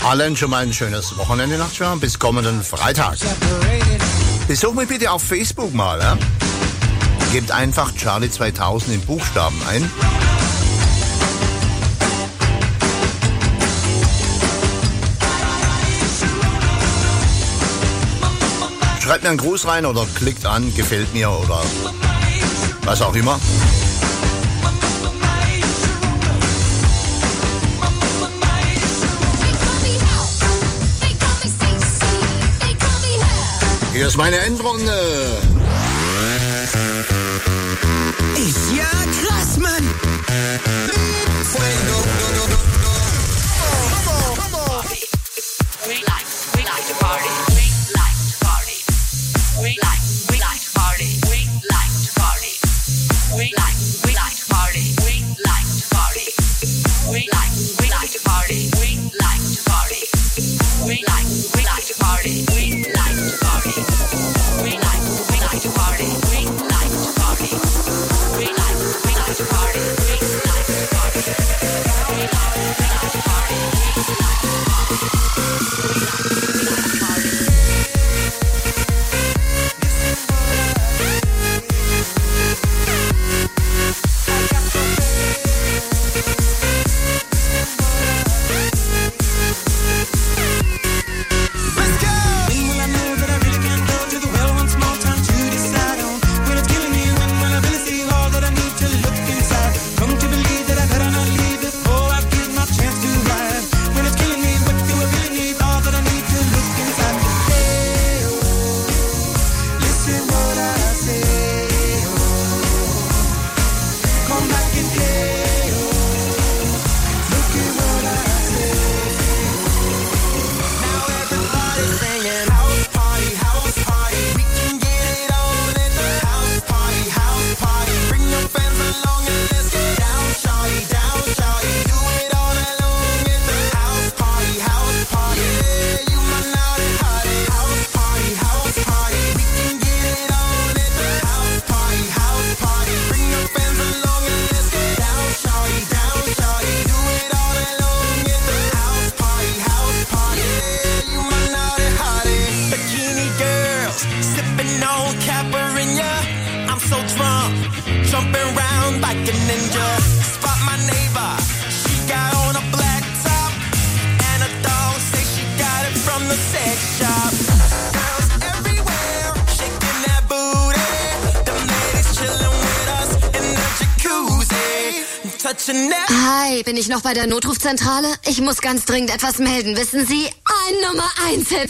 allen schon mal ein schönes Wochenende Nachtschwärmer bis kommenden Freitag. Besuch mich bitte auf Facebook mal. Ja? Gebt einfach Charlie 2000 in Buchstaben ein. Schreibt mir einen Gruß rein oder klickt an, gefällt mir oder was auch immer. Hier ist meine Endrunde. Ist ja krass, Mann. Hi, bin ich noch bei der Notrufzentrale? Ich muss ganz dringend etwas melden, wissen Sie? Ein Nummer 1 Hit.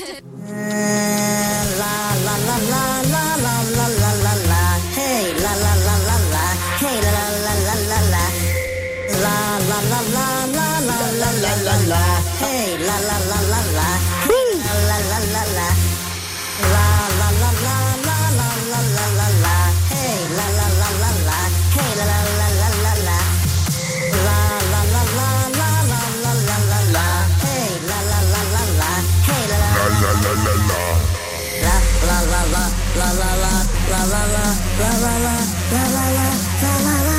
Hey, la la la la la. Hey, la la la la la la. La la la la la la la la la la. Hey, la la la la la. La la la la la. La la la la la la la la la la. Hey, la la la la la. Hey, la la la la la la. La la la la la la la la la la. Hey, la la la la la. Hey, la la la la la la. La la la la la la la la la la la la la la la la la la.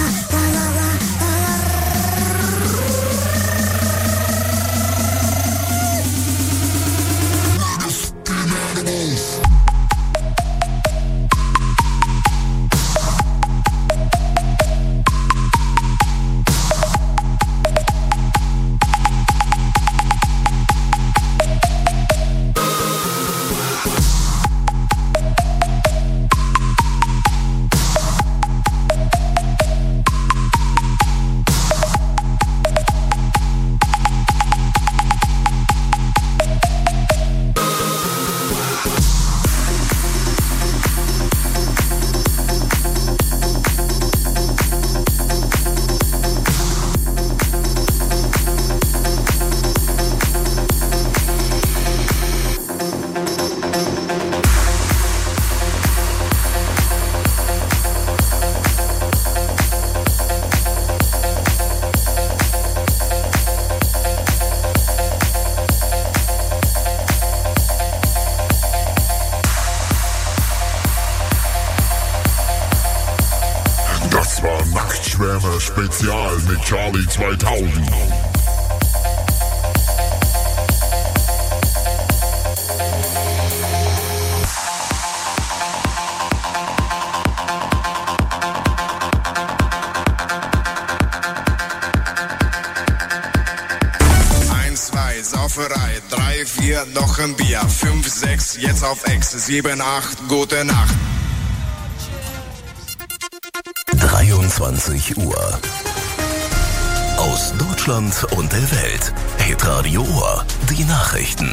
Spezial mit Charlie 2000. Sauferei. 3, 4, noch ein Bier. 5, 6, jetzt auf Ex. 7, 8, gute Nacht. 23 Uhr. Aus Deutschland und der Welt. Hitradio Ohr. Die Nachrichten.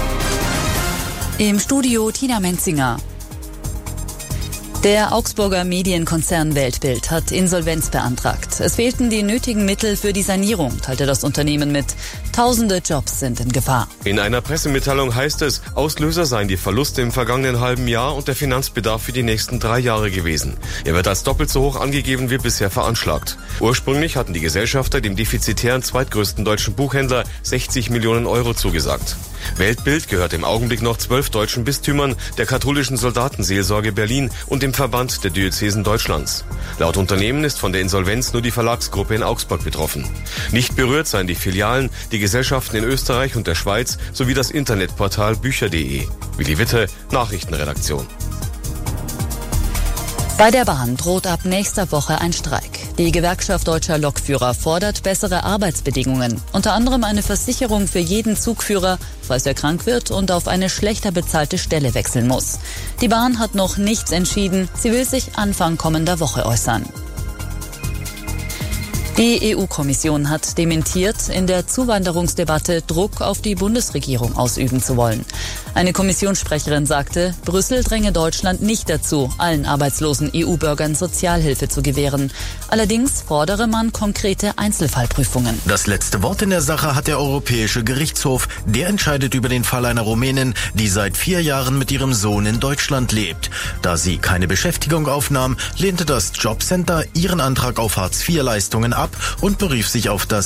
Im Studio Tina Menzinger. Der Augsburger Medienkonzern Weltbild hat Insolvenz beantragt. Es fehlten die nötigen Mittel für die Sanierung, teilte das Unternehmen mit. Tausende Jobs sind in Gefahr. In einer Pressemitteilung heißt es, Auslöser seien die Verluste im vergangenen halben Jahr und der Finanzbedarf für die nächsten 3 Jahre gewesen. Er wird als doppelt so hoch angegeben wie bisher veranschlagt. Ursprünglich hatten die Gesellschafter dem defizitären zweitgrößten deutschen Buchhändler 60 Millionen Euro zugesagt. Weltbild gehört im Augenblick noch 12 deutschen Bistümern, der katholischen Soldatenseelsorge Berlin und dem Verband der Diözesen Deutschlands. Laut Unternehmen ist von der Insolvenz nur die Verlagsgruppe in Augsburg betroffen. Nicht berührt seien die Filialen, die Gesellschaften in Österreich und der Schweiz sowie das Internetportal bücher.de. Willi Witte, Nachrichtenredaktion. Bei der Bahn droht ab nächster Woche ein Streik. Die Gewerkschaft Deutscher Lokführer fordert bessere Arbeitsbedingungen. Unter anderem eine Versicherung für jeden Zugführer, falls er krank wird und auf eine schlechter bezahlte Stelle wechseln muss. Die Bahn hat noch nichts entschieden. Sie will sich Anfang kommender Woche äußern. Die EU-Kommission hat dementiert, in der Zuwanderungsdebatte Druck auf die Bundesregierung ausüben zu wollen. Eine Kommissionssprecherin sagte, Brüssel dränge Deutschland nicht dazu, allen arbeitslosen EU-Bürgern Sozialhilfe zu gewähren. Allerdings fordere man konkrete Einzelfallprüfungen. Das letzte Wort in der Sache hat der Europäische Gerichtshof. Der entscheidet über den Fall einer Rumänin, die seit 4 Jahren mit ihrem Sohn in Deutschland lebt. Da sie keine Beschäftigung aufnahm, lehnte das Jobcenter ihren Antrag auf Hartz-IV-Leistungen ab und berief sich auf das